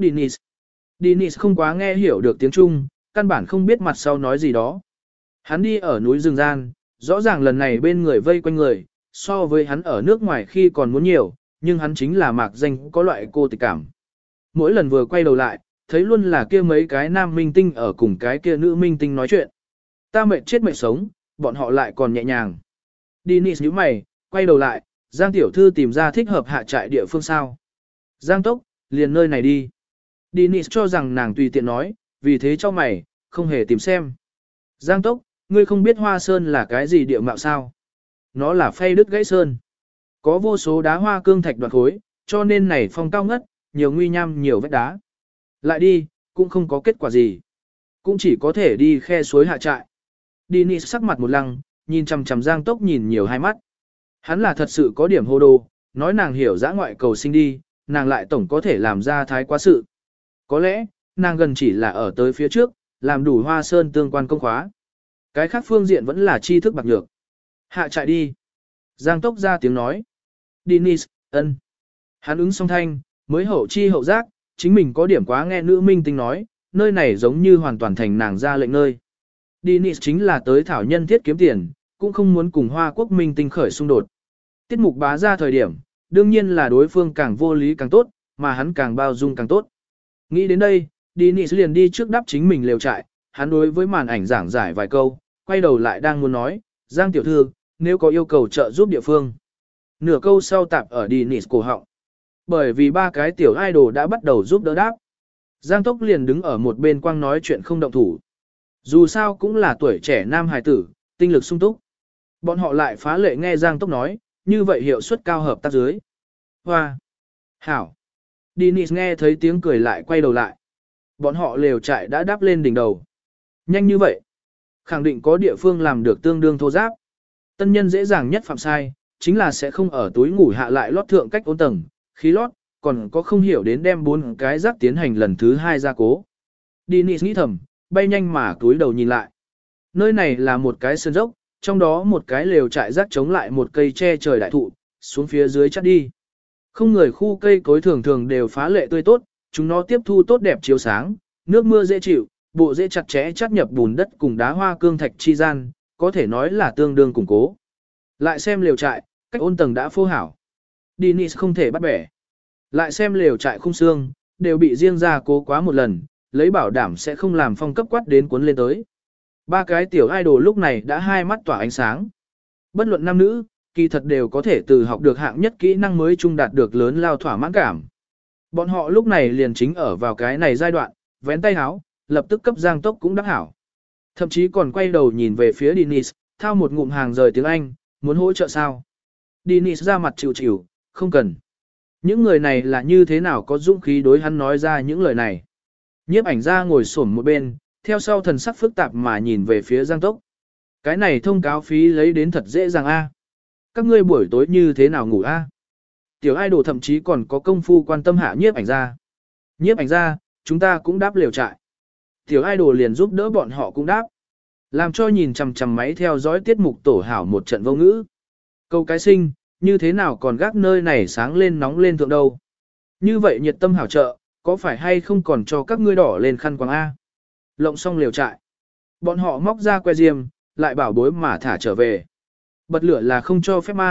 Dennis không quá nghe hiểu được tiếng Trung, căn bản không biết mặt sau nói gì đó. Hắn đi ở núi rừng gian, rõ ràng lần này bên người vây quanh người, so với hắn ở nước ngoài khi còn muốn nhiều, nhưng hắn chính là mạc danh có loại cô tịch cảm. Mỗi lần vừa quay đầu lại, thấy luôn là kia mấy cái nam minh tinh ở cùng cái kia nữ minh tinh nói chuyện. Ta mệt chết mệt sống, bọn họ lại còn nhẹ nhàng. Dennis nhíu mày, quay đầu lại, Giang tiểu thư tìm ra thích hợp hạ trại địa phương sao. Giang tốc, liền nơi này đi. Dennis cho rằng nàng tùy tiện nói, vì thế cho mày, không hề tìm xem. Giang tốc, ngươi không biết Hoa Sơn là cái gì địa mạo sao? Nó là phay đứt gãy sơn. Có vô số đá hoa cương thạch đoạt khối, cho nên này phong cao ngất, nhiều nguy nham nhiều vết đá. Lại đi, cũng không có kết quả gì. Cũng chỉ có thể đi khe suối hạ trại. Dennis sắc mặt một lăng, nhìn chằm chằm Giang tốc nhìn nhiều hai mắt. Hắn là thật sự có điểm hô đồ, nói nàng hiểu dã ngoại cầu sinh đi, nàng lại tổng có thể làm ra thái quá sự. Có lẽ, nàng gần chỉ là ở tới phía trước, làm đủ Hoa Sơn tương quan công khóa. Cái khác phương diện vẫn là tri thức bạc nhược. Hạ trại đi. Giang tốc ra tiếng nói. Dennis, ân. Hắn ứng song thanh, mới hậu chi hậu giác, chính mình có điểm quá nghe nữ minh tinh nói, nơi này giống như hoàn toàn thành nàng ra lệnh nơi. Dennis chính là tới thảo nhân thiết kiếm tiền, cũng không muốn cùng Hoa Quốc minh tinh khởi xung đột. Tiết mục bá ra thời điểm, đương nhiên là đối phương càng vô lý càng tốt, mà hắn càng bao dung càng tốt. Nghĩ đến đây, Dennis liền đi trước đắp chính mình lều trại, hắn đối với màn ảnh giảng giải vài câu, quay đầu lại đang muốn nói, Giang tiểu thư, nếu có yêu cầu trợ giúp địa phương. Nửa câu sau tạp ở Dennis cổ họng. Bởi vì ba cái tiểu idol đã bắt đầu giúp đỡ đáp. Giang tốc liền đứng ở một bên quang nói chuyện không động thủ. Dù sao cũng là tuổi trẻ nam hài tử, tinh lực sung túc. Bọn họ lại phá lệ nghe Giang tốc nói, như vậy hiệu suất cao hợp tác dưới. Hoa! Hảo! Dennis nghe thấy tiếng cười lại quay đầu lại. Bọn họ lều trại đã đáp lên đỉnh đầu. Nhanh như vậy. Khẳng định có địa phương làm được tương đương thô giáp. Tân nhân dễ dàng nhất phạm sai, chính là sẽ không ở túi ngủ hạ lại lót thượng cách ôn tầng, khí lót, còn có không hiểu đến đem 4 cái rác tiến hành lần thứ 2 gia cố. Dennis nghĩ thầm, bay nhanh mà túi đầu nhìn lại. Nơi này là một cái sơn dốc, trong đó một cái lều trại rác chống lại một cây che trời đại thụ, xuống phía dưới chắt đi. Không người khu cây cối thường thường đều phá lệ tươi tốt, chúng nó tiếp thu tốt đẹp chiếu sáng, nước mưa dễ chịu, bộ dễ chặt chẽ chắt nhập bùn đất cùng đá hoa cương thạch chi gian, có thể nói là tương đương củng cố. Lại xem lều trại, cách ôn tầng đã phô hảo. Dennis không thể bắt bẻ. Lại xem lều trại khung xương, đều bị riêng ra cố quá một lần, lấy bảo đảm sẽ không làm phong cấp quát đến cuốn lên tới. Ba cái tiểu idol lúc này đã hai mắt tỏa ánh sáng. Bất luận nam nữ, kỳ thật đều có thể từ học được hạng nhất kỹ năng mới chung đạt được lớn lao thỏa mãn cảm. Bọn họ lúc này liền chính ở vào cái này giai đoạn, vén tay háo, lập tức cấp Giang tốc cũng đắc hảo. Thậm chí còn quay đầu nhìn về phía Dennis, thao một ngụm hàng rời tiếng Anh, muốn hỗ trợ sao. Dennis ra mặt chịu chịu, không cần. Những người này là như thế nào có dũng khí đối hắn nói ra những lời này. Nhiếp ảnh ra ngồi xổm một bên, theo sau thần sắc phức tạp mà nhìn về phía Giang tốc. Cái này thông cáo phí lấy đến thật dễ dàng a. Các ngươi buổi tối như thế nào ngủ a? Tiểu idol thậm chí còn có công phu quan tâm hạ nhiếp ảnh ra. Nhiếp ảnh ra, chúng ta cũng đáp lều trại. Tiểu idol liền giúp đỡ bọn họ cũng đáp. Làm cho nhìn chằm chằm máy theo dõi tiết mục tổ hảo một trận vô ngữ. Câu cái sinh, như thế nào còn gác nơi này sáng lên nóng lên thượng đâu. Như vậy nhiệt tâm hảo trợ, có phải hay không còn cho các ngươi đỏ lên khăn quàng A. Lộng xong liều trại. Bọn họ móc ra que diêm, lại bảo bối mà thả trở về. Bật lửa là không cho phép mang,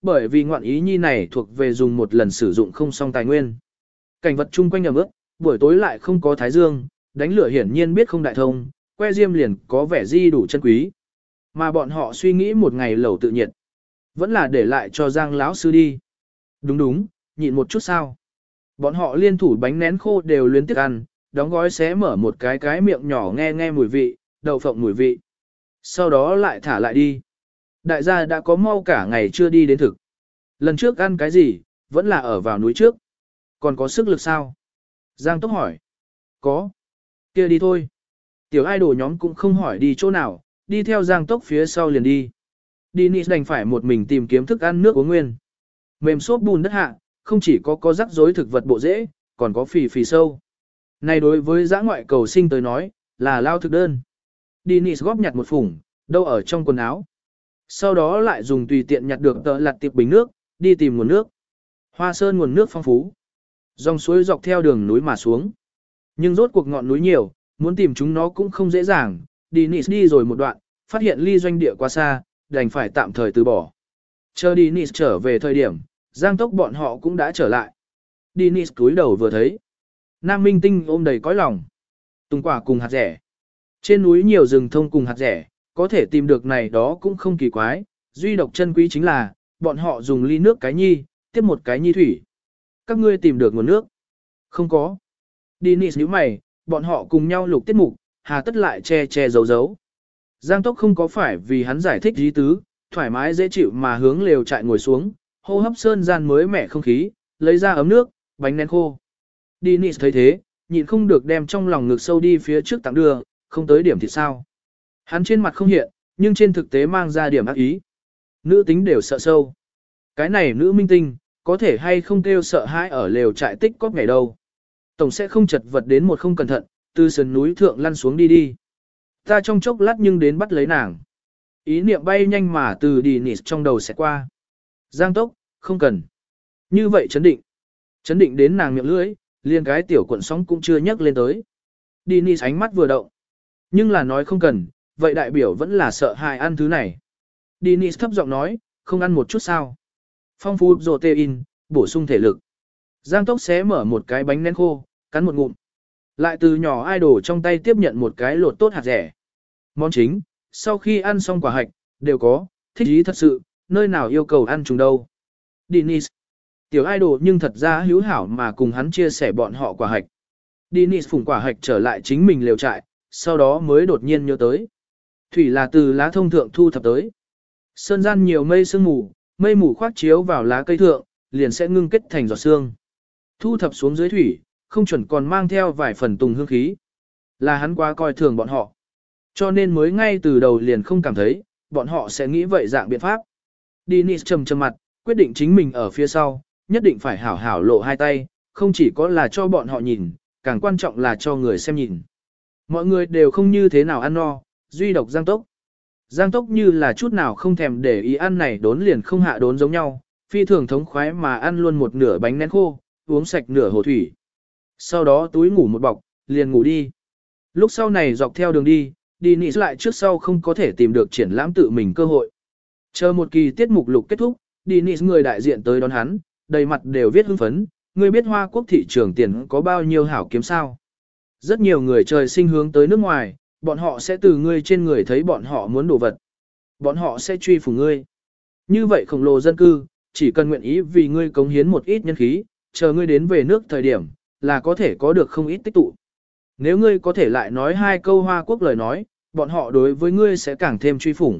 Bởi vì ngoạn ý nhi này thuộc về dùng một lần sử dụng không xong tài nguyên. Cảnh vật chung quanh ẩm ướt, buổi tối lại không có thái dương, đánh lửa hiển nhiên biết không đại thông, que diêm liền có vẻ di đủ chân quý. Mà bọn họ suy nghĩ một ngày lẩu tự nhiệt, vẫn là để lại cho Giang lão sư đi. Đúng đúng, nhịn một chút sao. Bọn họ liên thủ bánh nén khô đều luyến tiếc ăn, đóng gói xé mở một cái miệng nhỏ nghe nghe mùi vị, đậu phộng mùi vị. Sau đó lại thả lại đi. Đại gia đã có mau cả ngày chưa đi đến thực. Lần trước ăn cái gì, vẫn là ở vào núi trước. Còn có sức lực sao? Giang Tốc hỏi. Có. Kia đi thôi. Tiểu idol nhóm cũng không hỏi đi chỗ nào, đi theo Giang Tốc phía sau liền đi. Dennis đành phải một mình tìm kiếm thức ăn nước uống nguyên. Mềm xốp bùn đất hạ, không chỉ có rắc rối thực vật bộ rễ, còn có phì phì sâu. Này đối với dã ngoại cầu sinh tới nói, là lao thực đơn. Dennis góp nhặt một phủng, đâu ở trong quần áo. Sau đó lại dùng tùy tiện nhặt được tợ lặt tiệp bình nước, đi tìm nguồn nước. Hoa Sơn nguồn nước phong phú. Dòng suối dọc theo đường núi mà xuống. Nhưng rốt cuộc ngọn núi nhiều, muốn tìm chúng nó cũng không dễ dàng. Dennis đi rồi một đoạn, phát hiện ly doanh địa quá xa, đành phải tạm thời từ bỏ. Chờ Dennis trở về thời điểm, Giang Tốc bọn họ cũng đã trở lại. Dennis cúi đầu vừa thấy. Nam Minh Tinh ôm đầy cõi lòng. Tùng quả cùng hạt rẻ. Trên núi nhiều rừng thông cùng hạt rẻ, có thể tìm được này đó cũng không kỳ quái. Duy độc chân quý chính là, bọn họ dùng ly nước cái nhi, tiếp một cái nhi thủy. Các ngươi tìm được nguồn nước? Không có. Dennis nhíu mày, bọn họ cùng nhau lục tiết mục, hà tất lại che giấu giấu. Giang Tốc không có phải vì hắn giải thích ý tứ, thoải mái dễ chịu mà hướng lều trại ngồi xuống, hô hấp sơn gian mới mẻ không khí, lấy ra ấm nước, bánh nén khô. Dennis thấy thế, nhịn không được đem trong lòng ngực sâu đi phía trước tặng đưa, không tới điểm thì sao. Hắn trên mặt không hiện, nhưng trên thực tế mang ra điểm ác ý. Nữ tính đều sợ sâu. Cái này nữ minh tinh, có thể hay không kêu sợ hãi ở lều trại tích cóp ngày đâu. Tổng sẽ không chật vật đến một không cẩn thận, từ sườn núi thượng lăn xuống đi. Ta trong chốc lát nhưng đến bắt lấy nàng. Ý niệm bay nhanh mà từ Dennis trong đầu sẽ qua. Giang Tốc, không cần. Như vậy chấn định. Chấn định đến nàng miệng lưỡi, liền cái tiểu cuộn sóng cũng chưa nhấc lên tới. Dennis ánh mắt vừa động. Nhưng là nói không cần, vậy đại biểu vẫn là sợ hại ăn thứ này. Dennis thấp giọng nói, không ăn một chút sao. Phong phú protein, bổ sung thể lực. Giang Tốc xé mở một cái bánh nén khô, cắn một ngụm. Lại từ nhỏ idol trong tay tiếp nhận một cái lột tốt hạt rẻ. Món chính, sau khi ăn xong quả hạch, đều có, thích ý thật sự, nơi nào yêu cầu ăn chúng đâu. Dennis. Tiểu idol nhưng thật ra hữu hảo mà cùng hắn chia sẻ bọn họ quả hạch. Dennis phủng quả hạch trở lại chính mình lều trại, sau đó mới đột nhiên nhớ tới. Thủy là từ lá thông thượng thu thập tới. Sơn gian nhiều mây sương mù, mây mù khoác chiếu vào lá cây thượng, liền sẽ ngưng kết thành giọt sương. Thu thập xuống dưới thủy, không chuẩn còn mang theo vài phần tùng hương khí. Là hắn quá coi thường bọn họ. Cho nên mới ngay từ đầu liền không cảm thấy, bọn họ sẽ nghĩ vậy dạng biện pháp. Dennis trầm mặt, quyết định chính mình ở phía sau, nhất định phải hảo hảo lộ hai tay, không chỉ có là cho bọn họ nhìn, càng quan trọng là cho người xem nhìn. Mọi người đều không như thế nào ăn no, duy độc Giang Tốc. Giang Tốc như là chút nào không thèm để ý ăn này đốn liền không hạ đốn giống nhau, phi thường thống khoái mà ăn luôn một nửa bánh nén khô, uống sạch nửa hồ thủy. Sau đó túi ngủ một bọc, liền ngủ đi. Lúc sau này dọc theo đường đi, Dennis lại trước sau không có thể tìm được triển lãm tự mình cơ hội. Chờ một kỳ tiết mục lục kết thúc, Dennis người đại diện tới đón hắn, đầy mặt đều viết hưng phấn, ngươi biết Hoa Quốc thị trường tiền có bao nhiêu hảo kiếm sao. Rất nhiều người trời sinh hướng tới nước ngoài, bọn họ sẽ từ ngươi trên người thấy bọn họ muốn đồ vật. Bọn họ sẽ truy phủ ngươi. Như vậy khổng lồ dân cư, chỉ cần nguyện ý vì ngươi cống hiến một ít nhân khí, chờ ngươi đến về nước thời điểm, là có thể có được không ít tích tụ. Nếu ngươi có thể lại nói hai câu Hoa Quốc lời nói, bọn họ đối với ngươi sẽ càng thêm truy phủng.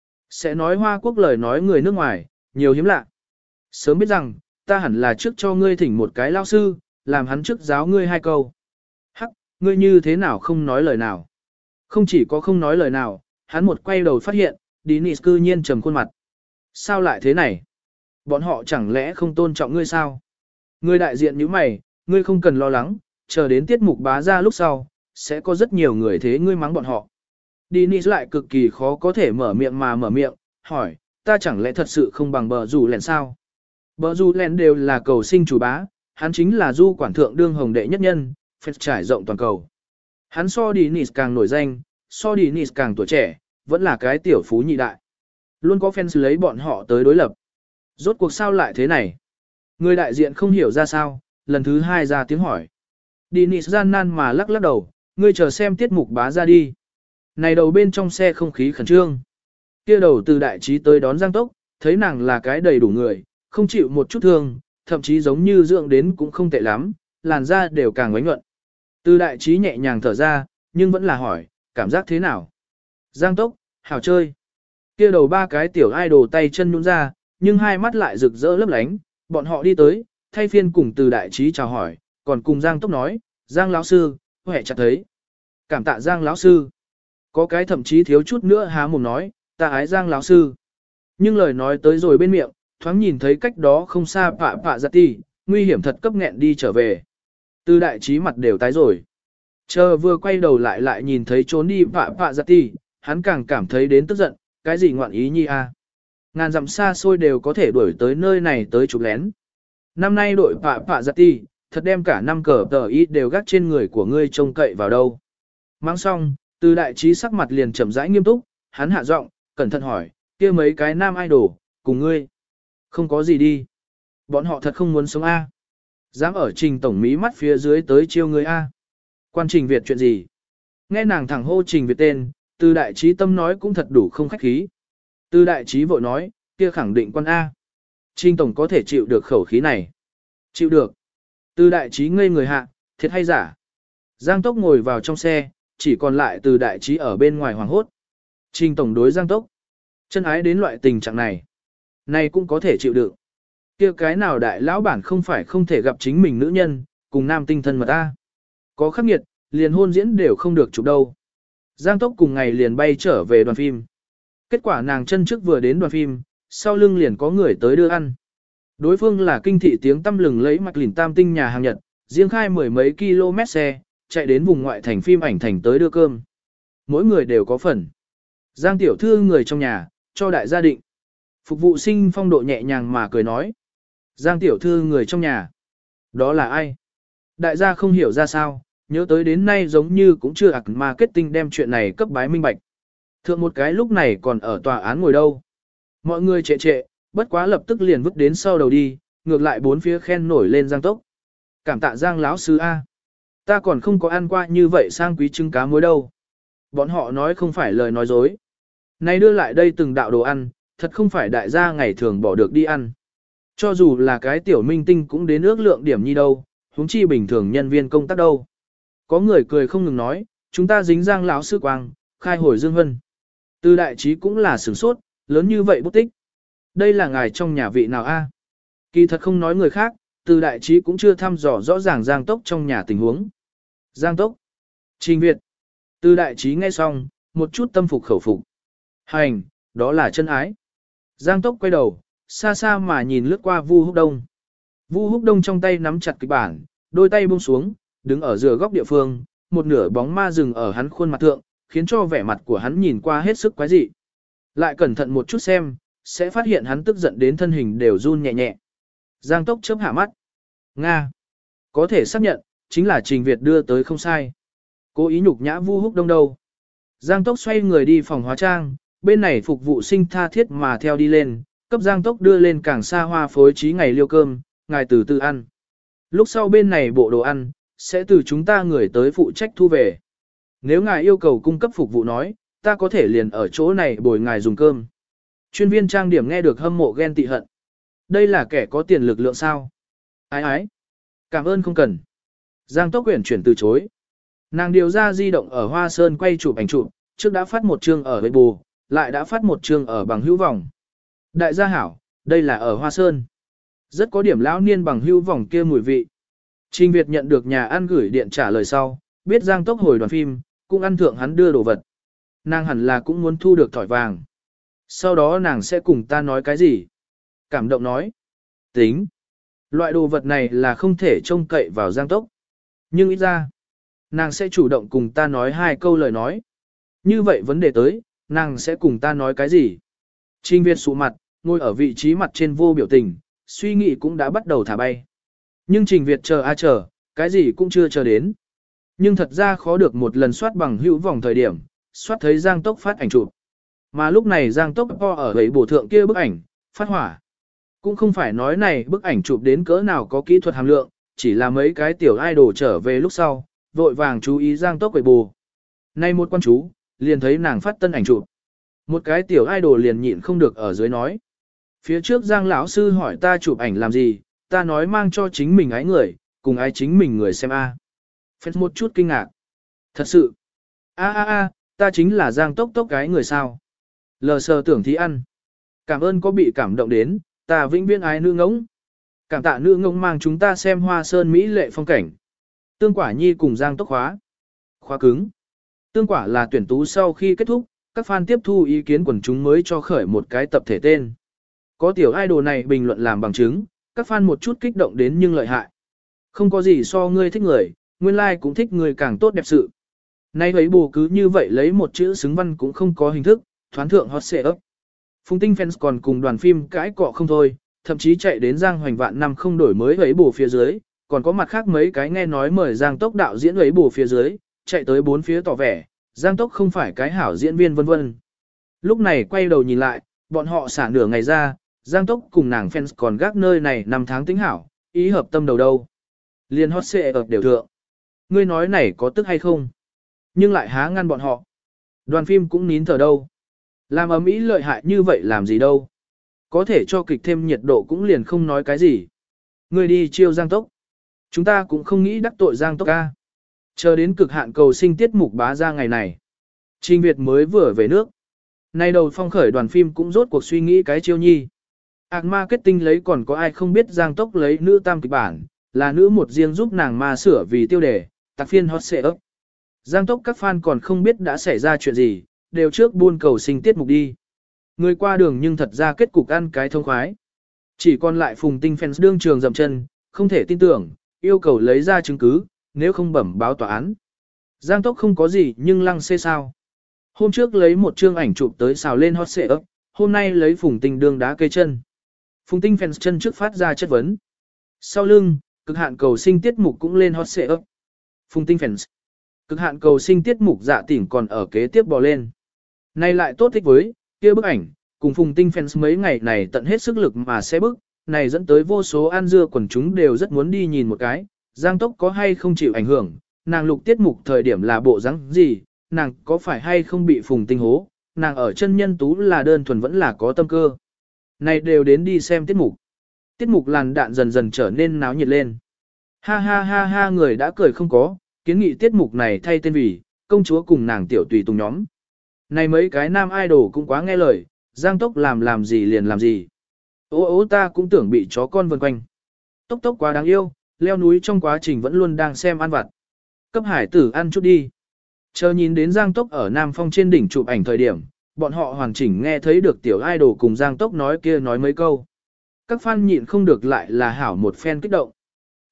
Sẽ nói Hoa Quốc lời nói người nước ngoài, nhiều hiếm lạ. Sớm biết rằng, ta hẳn là trước cho ngươi thỉnh một cái lao sư, làm hắn trước giáo ngươi hai câu. Hắc, ngươi như thế nào không nói lời nào. Không chỉ có không nói lời nào, hắn một quay đầu phát hiện, Dennis cư nhiên trầm khuôn mặt. Sao lại thế này? Bọn họ chẳng lẽ không tôn trọng ngươi sao? Ngươi đại diện như mày, ngươi không cần lo lắng, chờ đến tiết mục bá ra lúc sau, sẽ có rất nhiều người thế ngươi mắng bọn họ. Dennis lại cực kỳ khó có thể mở miệng mà mở miệng, hỏi, ta chẳng lẽ thật sự không bằng bờ rủ lèn sao? Bờ rủ lèn đều là cầu sinh chủ bá, hắn chính là du quản thượng đương hồng đệ nhất nhân, phép trải rộng toàn cầu. Hắn so Dennis càng nổi danh, so Dennis càng tuổi trẻ, vẫn là cái tiểu phú nhị đại. Luôn có fans lấy bọn họ tới đối lập. Rốt cuộc sao lại thế này? Người đại diện không hiểu ra sao, lần thứ hai ra tiếng hỏi. Dennis gian nan mà lắc lắc đầu, ngươi chờ xem tiết mục bá ra đi. Này đầu bên trong xe không khí khẩn trương. Kia đầu từ đại trí tới đón Giang Tốc, thấy nàng là cái đầy đủ người, không chịu một chút thương, thậm chí giống như dưỡng đến cũng không tệ lắm, làn da đều càng ngoánh nhuận. Từ đại trí nhẹ nhàng thở ra, nhưng vẫn là hỏi, cảm giác thế nào? Giang Tốc, hào chơi. Kia đầu ba cái tiểu idol tay chân nhũn ra, nhưng hai mắt lại rực rỡ lấp lánh, bọn họ đi tới, thay phiên cùng từ đại trí chào hỏi, còn cùng Giang Tốc nói, Giang lão sư, hẹ chặt thấy. Cảm tạ Giang lão sư. Có cái thậm chí thiếu chút nữa há mồm nói, ta ái Giang lão sư. Nhưng lời nói tới rồi bên miệng, thoáng nhìn thấy cách đó không xa Pạ Pạ Giặt Ti, nguy hiểm thật cấp nghẹn đi trở về. Từ đại trí mặt đều tái rồi. Chờ vừa quay đầu lại nhìn thấy trốn đi Pạ Pạ Giặt Ti, hắn càng cảm thấy đến tức giận, cái gì ngoạn ý nhi a? Ngàn dặm xa xôi đều có thể đuổi tới nơi này tới chụp lén. Năm nay đội Pạ Pạ Giặt Ti, thật đem cả năm cờ tờ ít đều gác trên người của ngươi trông cậy vào đâu. Mang xong, từ đại trí sắc mặt liền chậm rãi nghiêm túc, hắn hạ giọng, cẩn thận hỏi, kia mấy cái nam idol, cùng ngươi. Không có gì đi. Bọn họ thật không muốn sống A. Dám ở Trình tổng mí mắt phía dưới tới chiêu ngươi A. Quan Trình Việt chuyện gì? Nghe nàng thẳng hô Trình Việt tên, từ đại trí tâm nói cũng thật đủ không khách khí. Từ đại trí vội nói, kia khẳng định quan A. Trình tổng có thể chịu được khẩu khí này. Chịu được. Từ đại trí ngây người hạ, thiệt hay giả. Giang Tốc ngồi vào trong xe, chỉ còn lại từ đại trí ở bên ngoài hoàng hốt. Trình tổng đối Giang Tốc. Chân ái đến loại tình trạng này. Này cũng có thể chịu đựng. Kia cái nào đại lão bản không phải không thể gặp chính mình nữ nhân, cùng nam tinh thân mà ta. Có khắc nghiệt, liền hôn diễn đều không được chụp đâu. Giang Tốc cùng ngày liền bay trở về đoàn phim. Kết quả nàng chân trước vừa đến đoàn phim, sau lưng liền có người tới đưa ăn. Đối phương là kinh thị tiếng tăm lừng lấy mạch lìn tam tinh nhà hàng Nhật, riêng khai mười mấy km xe, chạy đến vùng ngoại thành phim ảnh thành tới đưa cơm. Mỗi người đều có phần. Giang tiểu thư người trong nhà, cho đại gia định. Phục vụ sinh phong độ nhẹ nhàng mà cười nói. Giang tiểu thư người trong nhà. Đó là ai? Đại gia không hiểu ra sao, nhớ tới đến nay giống như cũng chưa ạc marketing đem chuyện này cấp bái minh bạch. Thượng một cái lúc này còn ở tòa án ngồi đâu. Mọi người trệ trệ, bất quá lập tức liền vứt đến sau đầu đi, ngược lại bốn phía khen nổi lên Giang Tốc. Cảm tạ Giang lão sư A. Ta còn không có ăn qua như vậy sang quý trứng cá muối đâu. Bọn họ nói không phải lời nói dối. Này đưa lại đây từng đạo đồ ăn, thật không phải đại gia ngày thường bỏ được đi ăn. Cho dù là cái tiểu minh tinh cũng đến ước lượng điểm nhi đâu, huống chi bình thường nhân viên công tác đâu. Có người cười không ngừng nói, chúng ta dính Giang lão sư quang, khai hồi dương vân. Từ đại trí cũng là sửng sốt, lớn như vậy bút tích. Đây là ngài trong nhà vị nào a? Kỳ thật không nói người khác, từ đại trí cũng chưa thăm dò rõ ràng Giang Tốc trong nhà tình huống. Giang Tốc. Trình Việt. Từ đại trí nghe xong, một chút tâm phục khẩu phục. Hành, đó là chân ái. Giang Tốc quay đầu, xa xa mà nhìn lướt qua Vu Húc Đông. Vu Húc Đông trong tay nắm chặt kịch bản, đôi tay buông xuống, đứng ở giữa góc địa phương, một nửa bóng ma rừng ở hắn khuôn mặt thượng, khiến cho vẻ mặt của hắn nhìn qua hết sức quái dị. Lại cẩn thận một chút xem, sẽ phát hiện hắn tức giận đến thân hình đều run nhẹ nhẹ. Giang Tốc chớp hạ mắt. Nga. Có thể xác nhận, chính là Trình Việt đưa tới không sai. Cố ý nhục nhã Vu Húc Đông đâu. Giang Tốc xoay người đi phòng hóa trang, bên này phục vụ sinh tha thiết mà theo đi lên, cấp Giang Tốc đưa lên càng xa hoa phối trí ngày liêu cơm, ngài từ từ ăn. Lúc sau bên này bộ đồ ăn, sẽ từ chúng ta người tới phụ trách thu về. Nếu ngài yêu cầu cung cấp phục vụ nói, ta có thể liền ở chỗ này bồi ngài dùng cơm. Chuyên viên trang điểm nghe được hâm mộ ghen tị hận. Đây là kẻ có tiền lực lượng sao? Ái ái. Cảm ơn không cần. Giang Tốc quyển chuyển từ chối. Nàng điều ra di động ở Hoa Sơn quay chụp ảnh chụp, trước đã phát một chương ở Weibo, lại đã phát một chương ở bằng hữu vòng. Đại gia hảo, đây là ở Hoa Sơn. Rất có điểm lão niên bằng hữu vòng kia mùi vị. Trình Việt nhận được nhà ăn gửi điện trả lời sau, biết Giang Tốc hồi đoàn phim, cũng ăn thượng hắn đưa đồ vật. Nàng hẳn là cũng muốn thu được thỏi vàng. Sau đó nàng sẽ cùng ta nói cái gì? Cảm động nói. Tính. Loại đồ vật này là không thể trông cậy vào Giang Tốc. Nhưng ít ra, nàng sẽ chủ động cùng ta nói hai câu lời nói. Như vậy vấn đề tới, nàng sẽ cùng ta nói cái gì? Trình Việt sụ mặt, ngồi ở vị trí mặt trên vô biểu tình, suy nghĩ cũng đã bắt đầu thả bay. Nhưng Trình Việt chờ a chờ, cái gì cũng chưa chờ đến. Nhưng thật ra khó được một lần soát bằng hữu vòng thời điểm, soát thấy Giang Tốc phát ảnh chụp. Mà lúc này Giang Tốc po ở gầy bổ thượng kia bức ảnh, phát hỏa. Cũng không phải nói này bức ảnh chụp đến cỡ nào có kỹ thuật hàm lượng, chỉ là mấy cái tiểu idol trở về lúc sau, vội vàng chú ý Giang Tốc quậy bù. Nay một quan chú, liền thấy nàng phát tân ảnh chụp. Một cái tiểu idol liền nhịn không được ở dưới nói. Phía trước Giang lão sư hỏi ta chụp ảnh làm gì, ta nói mang cho chính mình ái người, cùng ái chính mình người xem a. Phép một chút kinh ngạc. Thật sự. Ta chính là Giang Tốc Tốc cái người sao. Lờ sờ tưởng thí ăn. Cảm ơn có bị cảm động đến, ta vĩnh viễn ái nữ ngỗng. Cảm tạ nữ ngỗng mang chúng ta xem hoa sơn mỹ lệ phong cảnh. Tương Quả Nhi cùng Giang Tốc khóa cứng. Tương Quả là tuyển tú sau khi kết thúc, các fan tiếp thu ý kiến quần chúng mới cho khởi một cái tập thể tên. Có tiểu idol này bình luận làm bằng chứng, các fan một chút kích động đến nhưng lợi hại. Không có gì so ngươi thích người, nguyên lai like cũng thích người càng tốt đẹp sự. Nay ấy bù cứ như vậy lấy một chữ xứng văn cũng không có hình thức, thoán thượng hot xệ ấp. Phùng Tinh fans còn cùng đoàn phim cãi cọ không thôi, thậm chí chạy đến Giang Hoành Vạn năm không đổi mới ấy bù phía dưới, còn có mặt khác mấy cái nghe nói mời Giang Tốc đạo diễn ấy bù phía dưới, chạy tới bốn phía tỏ vẻ, Giang Tốc không phải cái hảo diễn viên vân vân. Lúc này quay đầu nhìn lại, bọn họ xả nửa ngày ra, Giang Tốc cùng nàng fans còn gác nơi này 5 tháng tính hảo, ý hợp tâm đầu đâu. Liên hot xệ ập đều thượng. Ngươi nói này có tức hay không? Nhưng lại há ngăn bọn họ. Đoàn phim cũng nín thở đâu. Làm ầm ĩ lợi hại như vậy làm gì đâu. Có thể cho kịch thêm nhiệt độ cũng liền không nói cái gì. Ngươi đi chiêu Giang Tốc. Chúng ta cũng không nghĩ đắc tội Giang Tốc ca. Chờ đến cực hạn cầu sinh tiết mục bá ra ngày này. Trình Việt mới vừa về nước. Nay đầu phong khởi đoàn phim cũng rốt cuộc suy nghĩ cái chiêu nhi. Marketing lấy còn có ai không biết Giang Tốc lấy nữ tam kịch bản, là nữ một riêng giúp nàng ma sửa vì tiêu đề, tạc phiên hot xệ ấp. Giang Tốc các fan còn không biết đã xảy ra chuyện gì, đều trước buôn cầu sinh tiết mục đi. Người qua đường nhưng thật ra kết cục ăn cái thông khoái. Chỉ còn lại Phùng Tinh fans đương trường dậm chân, không thể tin tưởng, yêu cầu lấy ra chứng cứ, nếu không bẩm báo tòa án. Giang Tốc không có gì nhưng lăng xê sao. Hôm trước lấy một chương ảnh chụp tới xào lên hot xệ ấp, hôm nay lấy Phùng Tinh đương đá cây chân. Phùng Tinh fans chân trước phát ra chất vấn. Sau lưng, cực hạn cầu sinh tiết mục cũng lên hot xệ ấp. Phùng Tinh fans. Cực hạn cầu sinh tiết mục dạ tỉnh còn ở kế tiếp bò lên. Này lại tốt thích với, kia bức ảnh, cùng Phùng Tinh fans mấy ngày này tận hết sức lực mà sẽ bức, này dẫn tới vô số ăn dưa quần chúng đều rất muốn đi nhìn một cái, Giang Tốc có hay không chịu ảnh hưởng, nàng lục tiết mục thời điểm là bộ dáng gì, nàng có phải hay không bị Phùng Tinh hố, nàng ở chân nhân tú là đơn thuần vẫn là có tâm cơ. Này đều đến đi xem tiết mục. Tiết mục làn đạn dần dần trở nên náo nhiệt lên. Ha ha ha ha người đã cười không có, kiến nghị tiết mục này thay tên vì, công chúa cùng nàng tiểu tùy tùng nhóm. Này mấy cái nam idol cũng quá nghe lời, Giang Tốc làm gì liền làm gì. Ô ta cũng tưởng bị chó con vần quanh. Tốc Tốc quá đáng yêu, leo núi trong quá trình vẫn luôn đang xem ăn vặt. Cấp hải tử ăn chút đi. Chờ nhìn đến Giang Tốc ở Nam Phong trên đỉnh chụp ảnh thời điểm, bọn họ hoàn chỉnh nghe thấy được tiểu idol cùng Giang Tốc nói kia nói mấy câu. Các fan nhịn không được lại là hảo một fan kích động.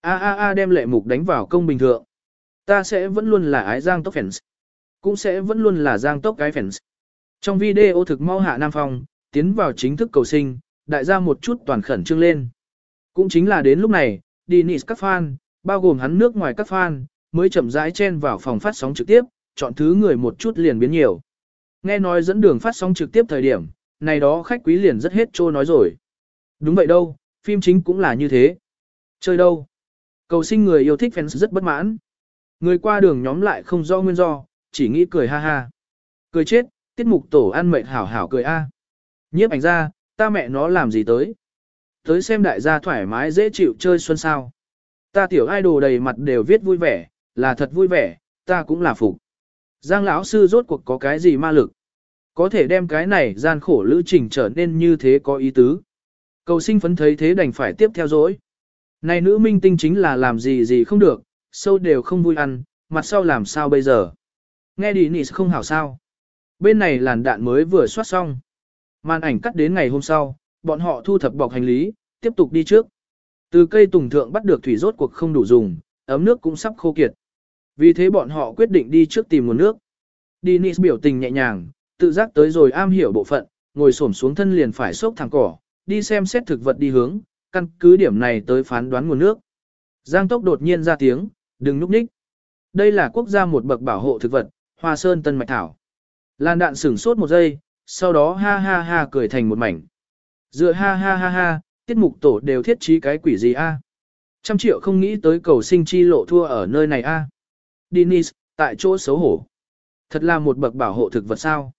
Đem lệ mục đánh vào công bình thượng. Ta sẽ vẫn luôn là ái Giang Tốc fans. Cũng sẽ vẫn luôn là Giang Tốc cái fans. Trong video thực mau hạ Nam Phong, tiến vào chính thức cầu sinh, đại gia một chút toàn khẩn trương lên. Cũng chính là đến lúc này, Dennis các fan, bao gồm hắn nước ngoài các fan, mới chậm rãi chen vào phòng phát sóng trực tiếp, chọn thứ người một chút liền biến nhiều. Nghe nói dẫn đường phát sóng trực tiếp thời điểm, này đó khách quý liền rất hết trô nói rồi. Đúng vậy đâu, phim chính cũng là như thế. Chơi đâu? Cầu sinh người yêu thích fans rất bất mãn. Người qua đường nhóm lại không do nguyên do, chỉ nghĩ cười ha ha. Cười chết, tiết mục tổ ăn mệt hảo hảo cười a. Nhiếp ảnh ra, ta mẹ nó làm gì tới? Tới xem đại gia thoải mái dễ chịu chơi xuân sao. Ta tiểu idol đầy mặt đều viết vui vẻ, là thật vui vẻ, ta cũng là phục. Giang lão sư rốt cuộc có cái gì ma lực? Có thể đem cái này gian khổ lữ trình trở nên như thế có ý tứ. Cầu sinh phấn thấy thế đành phải tiếp theo dõi. Này nữ minh tinh chính là làm gì không được, sâu đều không vui ăn, mặt sau làm sao bây giờ? Nghe đi nị không hảo sao. Bên này làn đạn mới vừa soát xong. Màn ảnh cắt đến ngày hôm sau, bọn họ thu thập bọc hành lý, tiếp tục đi trước. Từ cây tùng thượng bắt được thủy rốt cuộc không đủ dùng, ấm nước cũng sắp khô kiệt. Vì thế bọn họ quyết định đi trước tìm nguồn nước. Dennis biểu tình nhẹ nhàng, tự giác tới rồi am hiểu bộ phận, ngồi xổm xuống thân liền phải xốc thẳng cỏ, đi xem xét thực vật đi hướng, căn cứ điểm này tới phán đoán nguồn nước. Giang Tốc đột nhiên ra tiếng, đừng núp ních. Đây là quốc gia một bậc bảo hộ thực vật, Hoa Sơn Tân Mạch Thảo. Lan đạn sửng sốt một giây, sau đó ha ha ha cười thành một mảnh. Dựa ha ha ha ha, Tiết mục tổ đều thiết trí cái quỷ gì a? Trăm triệu không nghĩ tới cầu sinh chi lộ thua ở nơi này a. Dennis, tại chỗ xấu hổ. Thật là một bậc bảo hộ thực vật sao?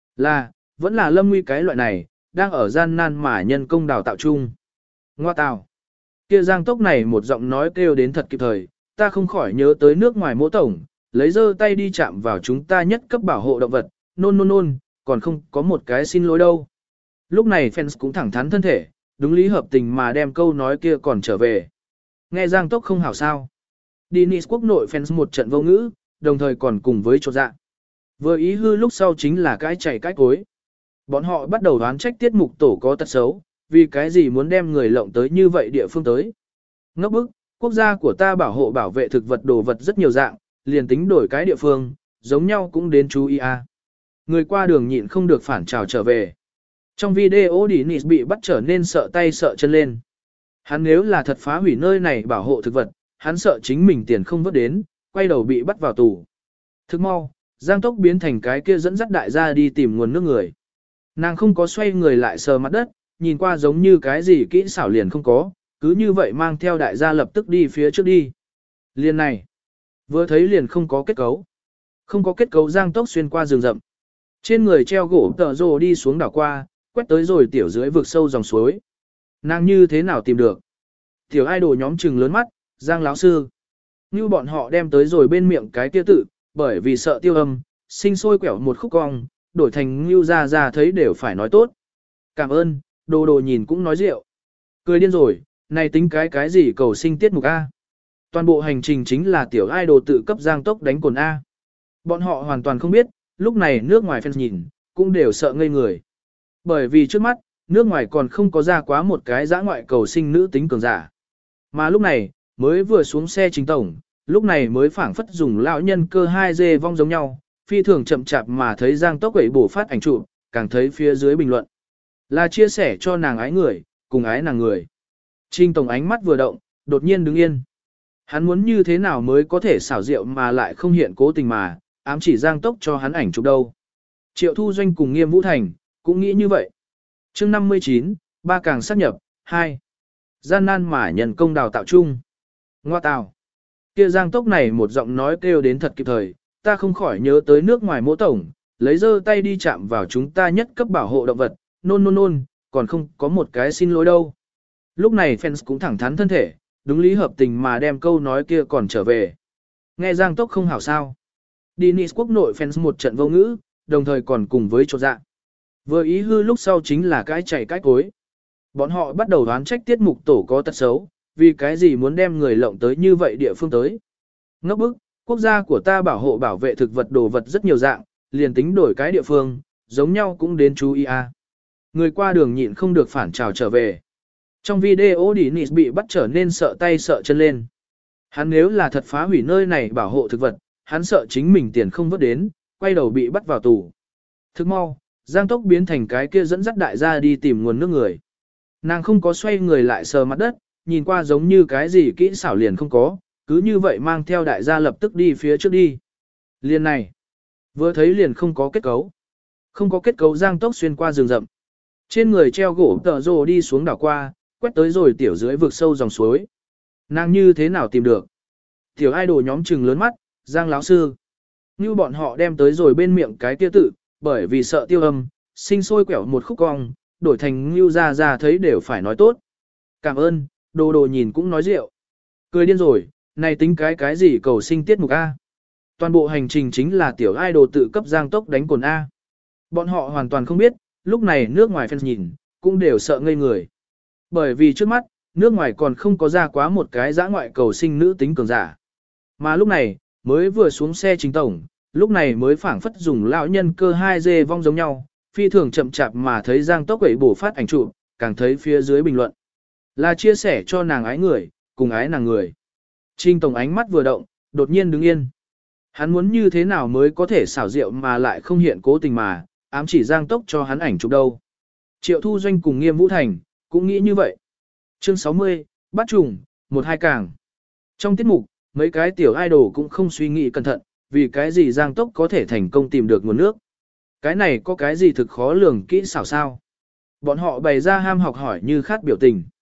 Vẫn là Lâm Nguy cái loại này, đang ở gian nan mà nhân công đào tạo chung. Ngoa tào. Kia Giang Tốc này một giọng nói kêu đến thật kịp thời, ta không khỏi nhớ tới nước ngoài mỗ tổng, lấy giơ tay đi chạm vào chúng ta nhất cấp bảo hộ động vật, nôn, còn không có một cái xin lỗi đâu. Lúc này fans cũng thẳng thắn thân thể, đúng lý hợp tình mà đem câu nói kia còn trở về. Nghe Giang Tốc không hảo sao. Dennis quốc nội fans một trận vô ngữ, đồng thời còn cùng với chột dạ. Vừa ý hư lúc sau chính là cái chảy cái cối. Bọn họ bắt đầu đoán trách tiết mục tổ có tật xấu, vì cái gì muốn đem người lộng tới như vậy địa phương tới. Ngốc bức, quốc gia của ta bảo hộ bảo vệ thực vật đồ vật rất nhiều dạng, liền tính đổi cái địa phương, giống nhau cũng đến chú ý a. Người qua đường nhịn không được phản trào trở về. Trong video Dennis bị bắt trở nên sợ tay sợ chân lên. Hắn nếu là thật phá hủy nơi này bảo hộ thực vật, hắn sợ chính mình tiền không vớt đến, quay đầu bị bắt vào tù. Thức mau, Giang Tốc biến thành cái kia dẫn dắt đại gia đi tìm nguồn nước người. Nàng không có xoay người lại sờ mặt đất, nhìn qua giống như cái gì kỹ xảo liền không có, cứ như vậy mang theo đại gia lập tức đi phía trước đi. Liền này, vừa thấy liền không có kết cấu. Không có kết cấu Giang Tốc xuyên qua rừng rậm. Trên người treo gỗ tờ rồ đi xuống đảo qua, quét tới rồi tiểu dưới vực sâu dòng suối. Nàng như thế nào tìm được? Tiểu idol nhóm trừng lớn mắt, Giang lão sư. Như bọn họ đem tới rồi bên miệng cái kia tự, bởi vì sợ tiêu âm, sinh sôi quẹo một khúc cong, đổi thành Ngưu ra thấy đều phải nói tốt. Cảm ơn, đồ nhìn cũng nói rượu. Cười điên rồi, này tính cái gì cầu sinh tiết mục A. Toàn bộ hành trình chính là tiểu idol tự cấp Giang Tốc đánh cồn A. Bọn họ hoàn toàn không biết, lúc này nước ngoài fans nhìn, cũng đều sợ ngây người. Bởi vì trước mắt, nước ngoài còn không có ra quá một cái dã ngoại cầu sinh nữ tính cường giả. Mà lúc này, mới vừa xuống xe chính tổng, lúc này mới phảng phất dùng lão nhân cơ 2G vong giống nhau, phi thường chậm chạp mà thấy Giang Tốc quẩy bổ phát ảnh chụp, càng thấy phía dưới bình luận. Là chia sẻ cho nàng ái người, cùng ái nàng người. Trình tổng ánh mắt vừa động, đột nhiên đứng yên. Hắn muốn như thế nào mới có thể xảo diệu mà lại không hiện cố tình mà, ám chỉ Giang Tốc cho hắn ảnh chụp đâu. Triệu Thu Doanh cùng Nghiêm Vũ Thành, cũng nghĩ như vậy. Chương 59, ba càng sát nhập, 2. Gian nan mà nhân công đào tạo chung. Ngoa tào. Kia Giang Tốc này một giọng nói kêu đến thật kịp thời, ta không khỏi nhớ tới nước ngoài mỗ tổng, lấy giơ tay đi chạm vào chúng ta nhất cấp bảo hộ động vật, nôn, còn không có một cái xin lỗi đâu. Lúc này fans cũng thẳng thắn thân thể, đúng lý hợp tình mà đem câu nói kia còn trở về. Nghe Giang Tốc không hảo sao. Dennis quốc nội fans một trận vô ngữ, đồng thời còn cùng với chột dạ. Vừa ý hư lúc sau chính là cái chảy cái cối. Bọn họ bắt đầu đoán trách tiết mục tổ có tật xấu, vì cái gì muốn đem người lộng tới như vậy địa phương tới. Ngốc bức, quốc gia của ta bảo hộ bảo vệ thực vật đồ vật rất nhiều dạng, liền tính đổi cái địa phương, giống nhau cũng đến chú ý a. Người qua đường nhịn không được phản trào trở về. Trong video Dennis bị bắt trở nên sợ tay sợ chân lên. Hắn nếu là thật phá hủy nơi này bảo hộ thực vật, hắn sợ chính mình tiền không vớt đến, quay đầu bị bắt vào tù. Thức mau, Giang Tốc biến thành cái kia dẫn dắt đại gia đi tìm nguồn nước người. Nàng không có xoay người lại sờ mặt đất, nhìn qua giống như cái gì kỹ xảo liền không có, cứ như vậy mang theo đại gia lập tức đi phía trước đi. Liền này, vừa thấy liền không có kết cấu. Không có kết cấu Giang Tốc xuyên qua rừng rậm. Trên người treo gỗ tờ rồ đi xuống đảo qua, quét tới rồi tiểu dưới vực sâu dòng suối. Nàng như thế nào tìm được? Tiểu idol nhóm trừng lớn mắt, Giang lão sư. Như bọn họ đem tới rồi bên miệng cái kia tự, bởi vì sợ tiêu âm, sinh sôi quẹo một khúc cong, đổi thành Ngưu ra thấy đều phải nói tốt. Cảm ơn, đồ nhìn cũng nói rượu. Cười điên rồi, này tính cái gì cầu sinh tiết mục A. Toàn bộ hành trình chính là tiểu idol tự cấp Giang Tốc đánh cồn A. Bọn họ hoàn toàn không biết, lúc này nước ngoài fans nhìn, cũng đều sợ ngây người. Bởi vì trước mắt, nước ngoài còn không có ra quá một cái dã ngoại cầu sinh nữ tính cường giả. Mà lúc này, mới vừa xuống xe chính tổng, lúc này mới phảng phất dùng lão nhân cơ 2G vong giống nhau, phi thường chậm chạp mà thấy Giang Tốc quẩy bổ phát ảnh chụp, càng thấy phía dưới bình luận. Là chia sẻ cho nàng ái người, cùng ái nàng người. Trình tổng ánh mắt vừa động, đột nhiên đứng yên. Hắn muốn như thế nào mới có thể xảo diệu mà lại không hiện cố tình mà, ám chỉ Giang Tốc cho hắn ảnh chụp đâu. Triệu Thu Doanh cùng Nghiêm Vũ Thành, cũng nghĩ như vậy. Chương 60, bắt trùng, 1-2 càng. Trong tiết mục, mấy cái tiểu idol cũng không suy nghĩ cẩn thận, vì cái gì Giang Tốc có thể thành công tìm được nguồn nước. Cái này có cái gì thực khó lường kỹ xảo sao? Bọn họ bày ra ham học hỏi như khát biểu tình.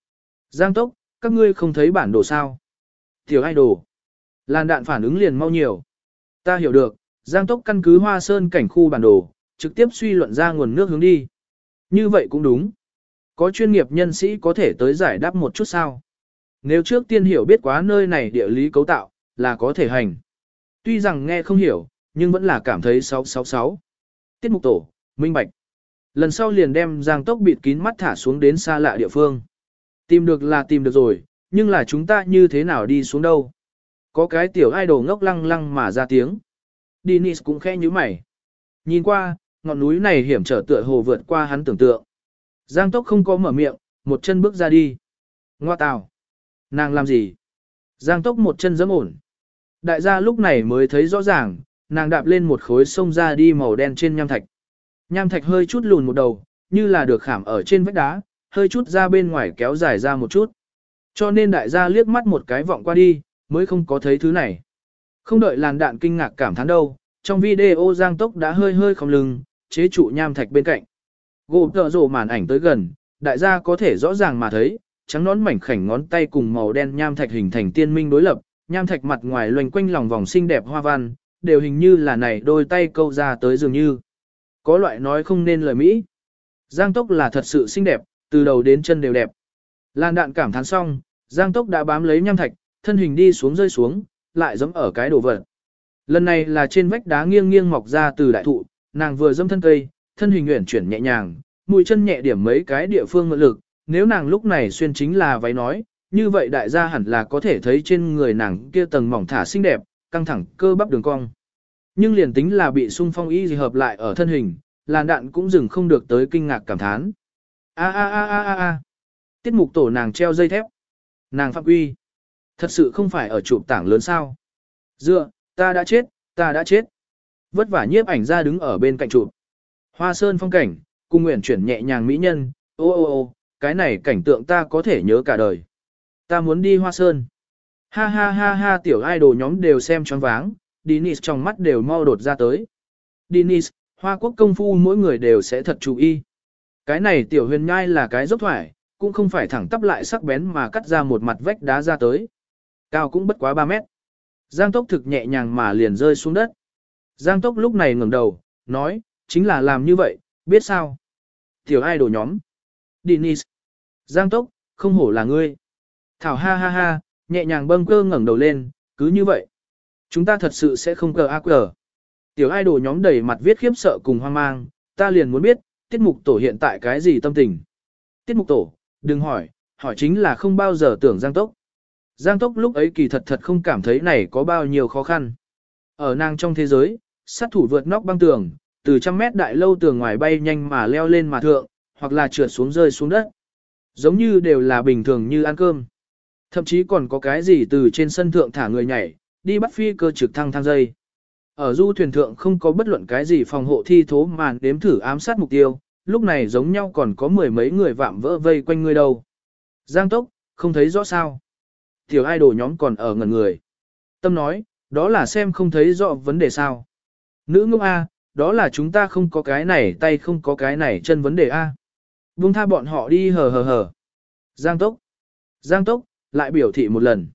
Giang Tốc, các ngươi không thấy bản đồ sao? Tiểu idol. Làn đạn phản ứng liền mau nhiều. Ta hiểu được, Giang Tốc căn cứ Hoa Sơn cảnh khu bản đồ, trực tiếp suy luận ra nguồn nước hướng đi. Như vậy cũng đúng. Có chuyên nghiệp nhân sĩ có thể tới giải đáp một chút sao? Nếu trước tiên hiểu biết quá nơi này địa lý cấu tạo, là có thể hành. Tuy rằng nghe không hiểu, nhưng vẫn là cảm thấy 666. Tiết mục tổ, minh bạch. Lần sau liền đem Giang Tốc bịt kín mắt thả xuống đến xa lạ địa phương. Tìm được là tìm được rồi, nhưng là chúng ta như thế nào đi xuống đâu? Có cái tiểu idol ngốc lăng lăng mà ra tiếng. Dennis cũng khẽ nhíu mày. Nhìn qua, ngọn núi này hiểm trở tựa hồ vượt qua hắn tưởng tượng. Giang Tốc không có mở miệng, một chân bước ra đi. Ngoa tào. Nàng làm gì? Giang Tốc một chân giẫm ổn. Đại gia lúc này mới thấy rõ ràng, nàng đạp lên một khối sông ra đi màu đen trên nham thạch. Nham thạch hơi chút lùn một đầu, như là được khảm ở trên vách đá, hơi chút ra bên ngoài kéo dài ra một chút. Cho nên đại gia liếc mắt một cái vọng qua đi, mới không có thấy thứ này. Không đợi làn đạn kinh ngạc cảm thán đâu, trong video Giang Tốc đã hơi hơi không lưng, chế trụ nham thạch bên cạnh. Gỗ tợ rổ màn ảnh tới gần, đại gia có thể rõ ràng mà thấy, trắng nón mảnh khảnh ngón tay cùng màu đen nham thạch hình thành tiên minh đối lập, nham thạch mặt ngoài loanh quanh lòng vòng xinh đẹp hoa văn, đều hình như là này đôi tay câu ra tới dường như. Có loại nói không nên lời Mỹ. Giang Tốc là thật sự xinh đẹp, từ đầu đến chân đều đẹp. Lan đạn cảm thán xong, Giang Tốc đã bám lấy nham thạch, thân hình đi xuống rơi xuống, lại giẫm ở cái đồ vật. Lần này là trên vách đá nghiêng nghiêng mọc ra từ đại thụ, nàng vừa giẫm thân cây, thân hình uyển chuyển nhẹ nhàng, mũi chân nhẹ điểm mấy cái địa phương mượn lực, nếu nàng lúc này xuyên chính là váy nói, như vậy đại gia hẳn là có thể thấy trên người nàng kia tầng mỏng thả xinh đẹp, căng thẳng cơ bắp đường cong. Nhưng liền tính là bị xung phong y gì hợp lại ở thân hình, làn đạn cũng dừng không được tới kinh ngạc cảm thán. A a a a a a. Tiết mục tổ nàng treo dây thép. Nàng phạm quy. Thật sự không phải ở chụp tảng lớn sao. Dựa, ta đã chết, ta đã chết. Vất vả nhiếp ảnh ra đứng ở bên cạnh chụp. Hoa sơn phong cảnh, cùng nguyện chuyển nhẹ nhàng mỹ nhân, ô ô ô, cái này cảnh tượng ta có thể nhớ cả đời. Ta muốn đi Hoa Sơn. Ha ha ha ha tiểu idol nhóm đều xem choáng váng, Dennis trong mắt đều mau đột ra tới. Dennis, Hoa Quốc công phu mỗi người đều sẽ thật chú ý. Cái này tiểu huyền nhai là cái dốc thoải, cũng không phải thẳng tắp lại sắc bén mà cắt ra một mặt vách đá ra tới. Cao cũng bất quá 3 mét. Giang Tốc thực nhẹ nhàng mà liền rơi xuống đất. Giang Tốc lúc này ngẩng đầu, nói, chính là làm như vậy, biết sao? Tiểu idol nhóm. Dennis. Giang Tốc, không hổ là ngươi. Thảo ha ha ha, nhẹ nhàng bâng cơ ngẩng đầu lên, cứ như vậy. Chúng ta thật sự sẽ không cờ ác cờ. Tiểu idol nhóm đầy mặt viết khiếp sợ cùng hoang mang, ta liền muốn biết, tiết mục tổ hiện tại cái gì tâm tình. Tiết mục tổ, đừng hỏi, hỏi chính là không bao giờ tưởng Giang Tốc. Giang Tốc lúc ấy kỳ thật thật không cảm thấy này có bao nhiêu khó khăn. Ở nàng trong thế giới, sát thủ vượt nóc băng tường, từ 100 mét đại lâu tường ngoài bay nhanh mà leo lên mà thượng, hoặc là trượt xuống rơi xuống đất. Giống như đều là bình thường như ăn cơm. Thậm chí còn có cái gì từ trên sân thượng thả người nhảy, đi bắt phi cơ trực thăng dây. Ở du thuyền thượng không có bất luận cái gì phòng hộ thi thố màn đếm thử ám sát mục tiêu, lúc này giống nhau còn có mười mấy người vạm vỡ vây quanh người đâu. Giang Tốc, không thấy rõ sao. Tiểu idol nhóm còn ở ngẩn người. Tâm nói, đó là xem không thấy rõ vấn đề sao. Nữ ngốc A, đó là chúng ta không có cái này tay không có cái này chân vấn đề A. Buông tha bọn họ đi hờ hờ hờ. Giang Tốc. Giang Tốc, lại biểu thị một lần.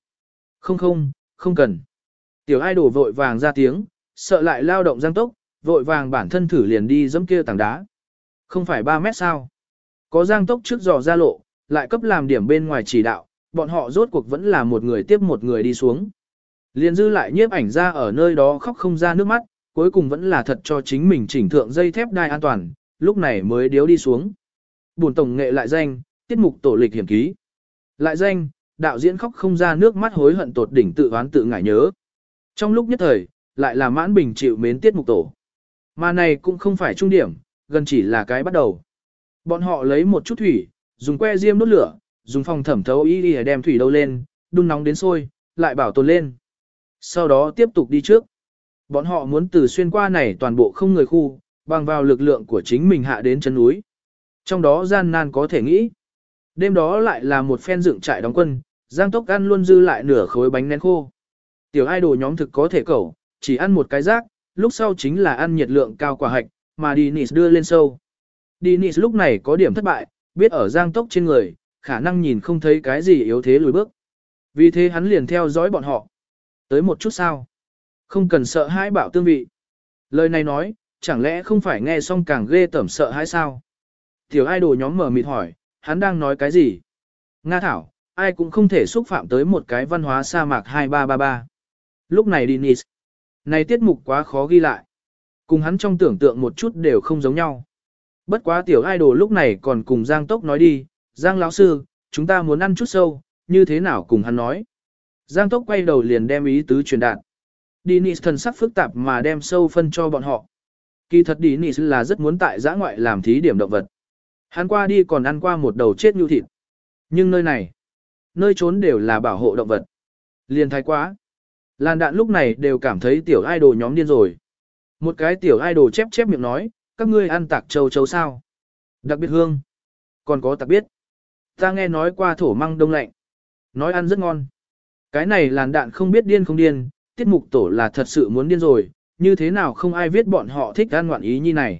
Không cần. Tiểu idol vội vàng ra tiếng, sợ lại lao động Giang Tốc, vội vàng bản thân thử liền đi giẫm kia tảng đá. Không phải 3 mét sao. Có Giang Tốc trước dò ra lộ, lại cấp làm điểm bên ngoài chỉ đạo, bọn họ rốt cuộc vẫn là một người tiếp một người đi xuống. Liền dư lại nhiếp ảnh ra ở nơi đó khóc không ra nước mắt, cuối cùng vẫn là thật cho chính mình chỉnh thượng dây thép đai an toàn, lúc này mới điếu đi xuống. Buồn tổng nghệ lại danh, tiết mục tổ lịch hiểm ký. Lại danh, đạo diễn khóc không ra nước mắt hối hận tột đỉnh tự oán tự ngại nhớ. Trong lúc nhất thời, lại là mãn bình chịu mến tiết mục tổ. Mà này cũng không phải trung điểm, gần chỉ là cái bắt đầu. Bọn họ lấy một chút thủy, dùng que diêm đốt lửa, dùng phòng thẩm thấu y đem thủy đâu lên, đun nóng đến sôi, lại bảo tồn lên. Sau đó tiếp tục đi trước. Bọn họ muốn từ xuyên qua này toàn bộ không người khu, bằng vào lực lượng của chính mình hạ đến chân núi. Trong đó gian nan có thể nghĩ. Đêm đó lại là một phen dựng trại đóng quân, Giang Tốc ăn luôn dư lại nửa khối bánh nén khô. Tiểu idol nhóm thực có thể cẩu, chỉ ăn một cái rác, lúc sau chính là ăn nhiệt lượng cao quả hạch, mà Dennis đưa lên sâu. Dennis lúc này có điểm thất bại, biết ở Giang Tốc trên người, khả năng nhìn không thấy cái gì yếu thế lùi bước. Vì thế hắn liền theo dõi bọn họ. Tới một chút sao? Không cần sợ hãi bạo tương vị. Lời này nói, chẳng lẽ không phải nghe xong càng ghê tởm sợ hãi sao? Tiểu idol nhóm mở mịt hỏi, hắn đang nói cái gì? Nga thảo, ai cũng không thể xúc phạm tới một cái văn hóa sa mạc 2333. Lúc này Dennis. Này tiết mục quá khó ghi lại. Cùng hắn trong tưởng tượng một chút đều không giống nhau. Bất quá tiểu idol lúc này còn cùng Giang Tốc nói đi, Giang lão sư, chúng ta muốn ăn chút sâu, như thế nào cùng hắn nói. Giang Tốc quay đầu liền đem ý tứ truyền đạt. Dennis thần sắc phức tạp mà đem sâu phân cho bọn họ. Kỳ thật Dennis là rất muốn tại giã ngoại làm thí điểm động vật. Hắn qua đi còn ăn qua một đầu chết nhu thịt. Nhưng nơi này, nơi trốn đều là bảo hộ động vật. Liền thái quá. Làn đạn lúc này đều cảm thấy tiểu idol nhóm điên rồi. Một cái tiểu idol chép chép miệng nói, các ngươi ăn tạc châu chấu sao? Đặc biệt hương. Còn có tạc biết. Ta nghe nói qua thổ măng đông lạnh. Nói ăn rất ngon. Cái này làn đạn không biết điên không điên, tiết mục tổ là thật sự muốn điên rồi, như thế nào không ai viết bọn họ thích ăn ngoạn ý như này.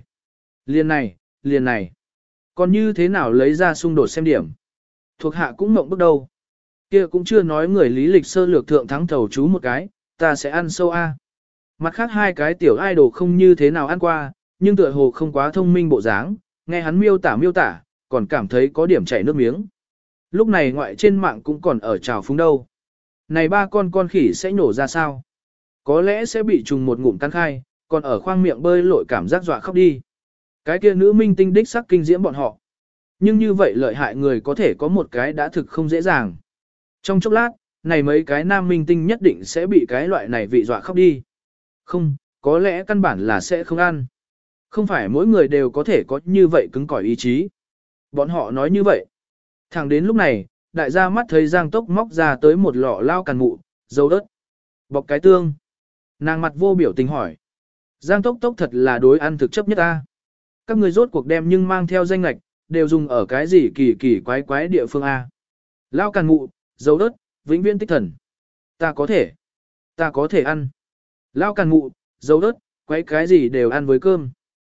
Liền này. Còn như thế nào lấy ra xung đột xem điểm. Thuộc hạ cũng mộng bước đầu. Kia cũng chưa nói người lý lịch sơ lược thượng thắng thầu chú một cái, ta sẽ ăn sâu A. Mặt khác hai cái tiểu idol không như thế nào ăn qua, nhưng tựa hồ không quá thông minh bộ dáng, nghe hắn miêu tả, còn cảm thấy có điểm chảy nước miếng. Lúc này ngoại trên mạng cũng còn ở trào phúng đâu. Này ba con khỉ sẽ nổ ra sao? Có lẽ sẽ bị trùng một ngụm cắn khai, còn ở khoang miệng bơi lội cảm giác dọa khóc đi. Cái kia nữ minh tinh đích sắc kinh diễm bọn họ. Nhưng như vậy lợi hại người có thể có một cái đã thực không dễ dàng. Trong chốc lát, này mấy cái nam minh tinh nhất định sẽ bị cái loại này vị dọa khóc đi. Không, có lẽ căn bản là sẽ không ăn. Không phải mỗi người đều có thể có như vậy cứng cỏi ý chí. Bọn họ nói như vậy. Thẳng đến lúc này, đại gia mắt thấy Giang Tốc móc ra tới một lọ lao càn mụ, dầu đất, bọc cái tương. Nàng mặt vô biểu tình hỏi. Giang Tốc thật là đối ăn thực chấp nhất ta. Các người rốt cuộc đem nhưng mang theo danh lạch, đều dùng ở cái gì kỳ quái địa phương A. Lao càn mụ, dầu đất, vĩnh viễn tích thần. Ta có thể ăn. Lao càn mụ, dầu đất, quấy cái gì đều ăn với cơm.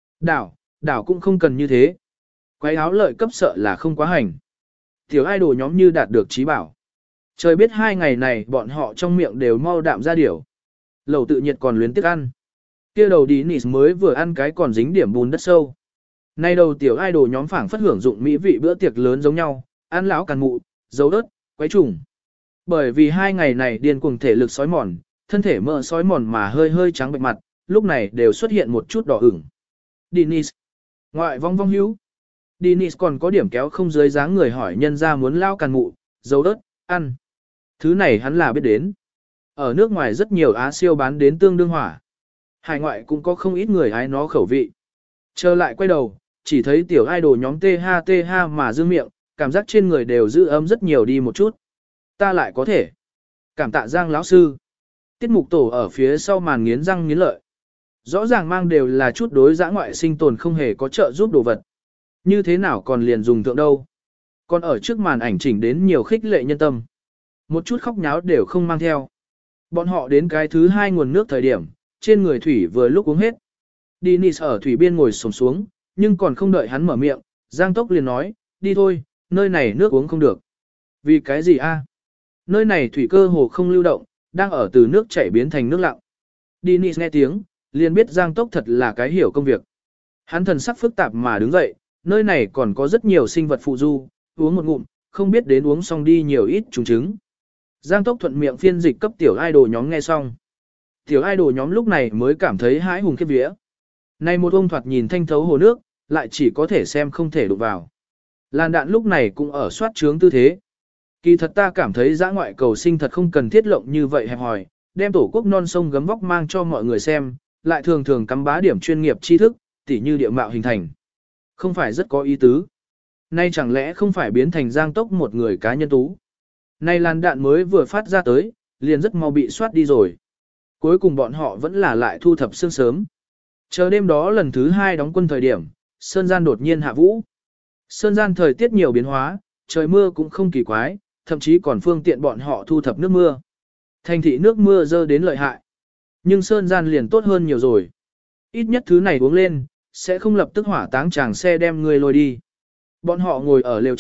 Đảo cũng không cần như thế. Quấy áo lợi cấp sợ là không quá hành. Tiểu idol nhóm như đạt được trí bảo. Trời biết 2 ngày này bọn họ trong miệng đều mau đạm ra điểu. Lẩu tự nhiệt còn luyến tiếc ăn. Kia đầu đi nịt mới vừa ăn cái còn dính điểm bùn đất sâu. Nay đầu tiểu idol nhóm phảng phất hưởng dụng mỹ vị bữa tiệc lớn giống nhau, ăn lão càn mụ, dấu đất, quấy trùng. Bởi vì 2 ngày này điên cuồng thể lực sói mòn, thân thể mỡ sói mòn mà hơi trắng bệch mặt, lúc này đều xuất hiện một chút đỏ ửng. Dennis. Ngoại vong hữu. Dennis còn có điểm kéo không dưới dáng người hỏi nhân ra muốn lao càn mụ, dấu đất, ăn. Thứ này hắn là biết đến. Ở nước ngoài rất nhiều Á siêu bán đến tương đương hỏa. Hải ngoại cũng có không ít người hái nó khẩu vị. Trở lại quay đầu, chỉ thấy tiểu idol nhóm TH mà dương miệng, cảm giác trên người đều giữ ấm rất nhiều đi một chút. Ta lại có thể. Cảm tạ Giang lão sư. Tiết mục tổ ở phía sau màn nghiến răng nghiến lợi. Rõ ràng mang đều là chút đối giã ngoại sinh tồn không hề có trợ giúp đồ vật. Như thế nào còn liền dùng tượng đâu. Còn ở trước màn ảnh chỉnh đến nhiều khích lệ nhân tâm. Một chút khóc nháo đều không mang theo. Bọn họ đến cái thứ 2 nguồn nước thời điểm, trên người thủy vừa lúc uống hết. Dennis ở thủy biên ngồi xổm xuống, nhưng còn không đợi hắn mở miệng, Giang Tốc liền nói, đi thôi, nơi này nước uống không được. Vì cái gì a? Nơi này thủy cơ hồ không lưu động, đang ở từ nước chảy biến thành nước lặng. Dennis nghe tiếng, liền biết Giang Tốc thật là cái hiểu công việc. Hắn thần sắc phức tạp mà đứng dậy, nơi này còn có rất nhiều sinh vật phụ du, uống một ngụm, không biết đến uống xong đi nhiều ít trùng trứng. Giang Tốc thuận miệng phiên dịch cấp tiểu idol nhóm nghe xong. Tiểu idol nhóm lúc này mới cảm thấy hãi hùng khiếp vía. Này một ông thoạt nhìn thanh thấu hồ nước, lại chỉ có thể xem không thể đụng vào. Làn đạn lúc này cũng ở soát trướng tư thế. Kỳ thật ta cảm thấy dã ngoại cầu sinh thật không cần thiết lộng như vậy hẹp hòi, đem tổ quốc non sông gấm vóc mang cho mọi người xem, lại thường thường cắm bá điểm chuyên nghiệp tri thức, tỉ như địa mạo hình thành. Không phải rất có ý tứ. Nay chẳng lẽ không phải biến thành Giang Tốc một người cá nhân tú. Nay làn đạn mới vừa phát ra tới, liền rất mau bị soát đi rồi. Cuối cùng bọn họ vẫn là lại thu thập sương sớm. Chờ đêm đó lần thứ 2 đóng quân thời điểm, Sơn Gian đột nhiên hạ vũ. Sơn Gian thời tiết nhiều biến hóa, trời mưa cũng không kỳ quái, thậm chí còn phương tiện bọn họ thu thập nước mưa. Thành thị nước mưa dơ đến lợi hại. Nhưng Sơn Gian liền tốt hơn nhiều rồi. Ít nhất thứ này uống lên, sẽ không lập tức hỏa táng chàng xe đem người lôi đi. Bọn họ ngồi ở lều trại,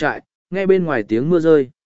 Nghe bên ngoài tiếng mưa rơi.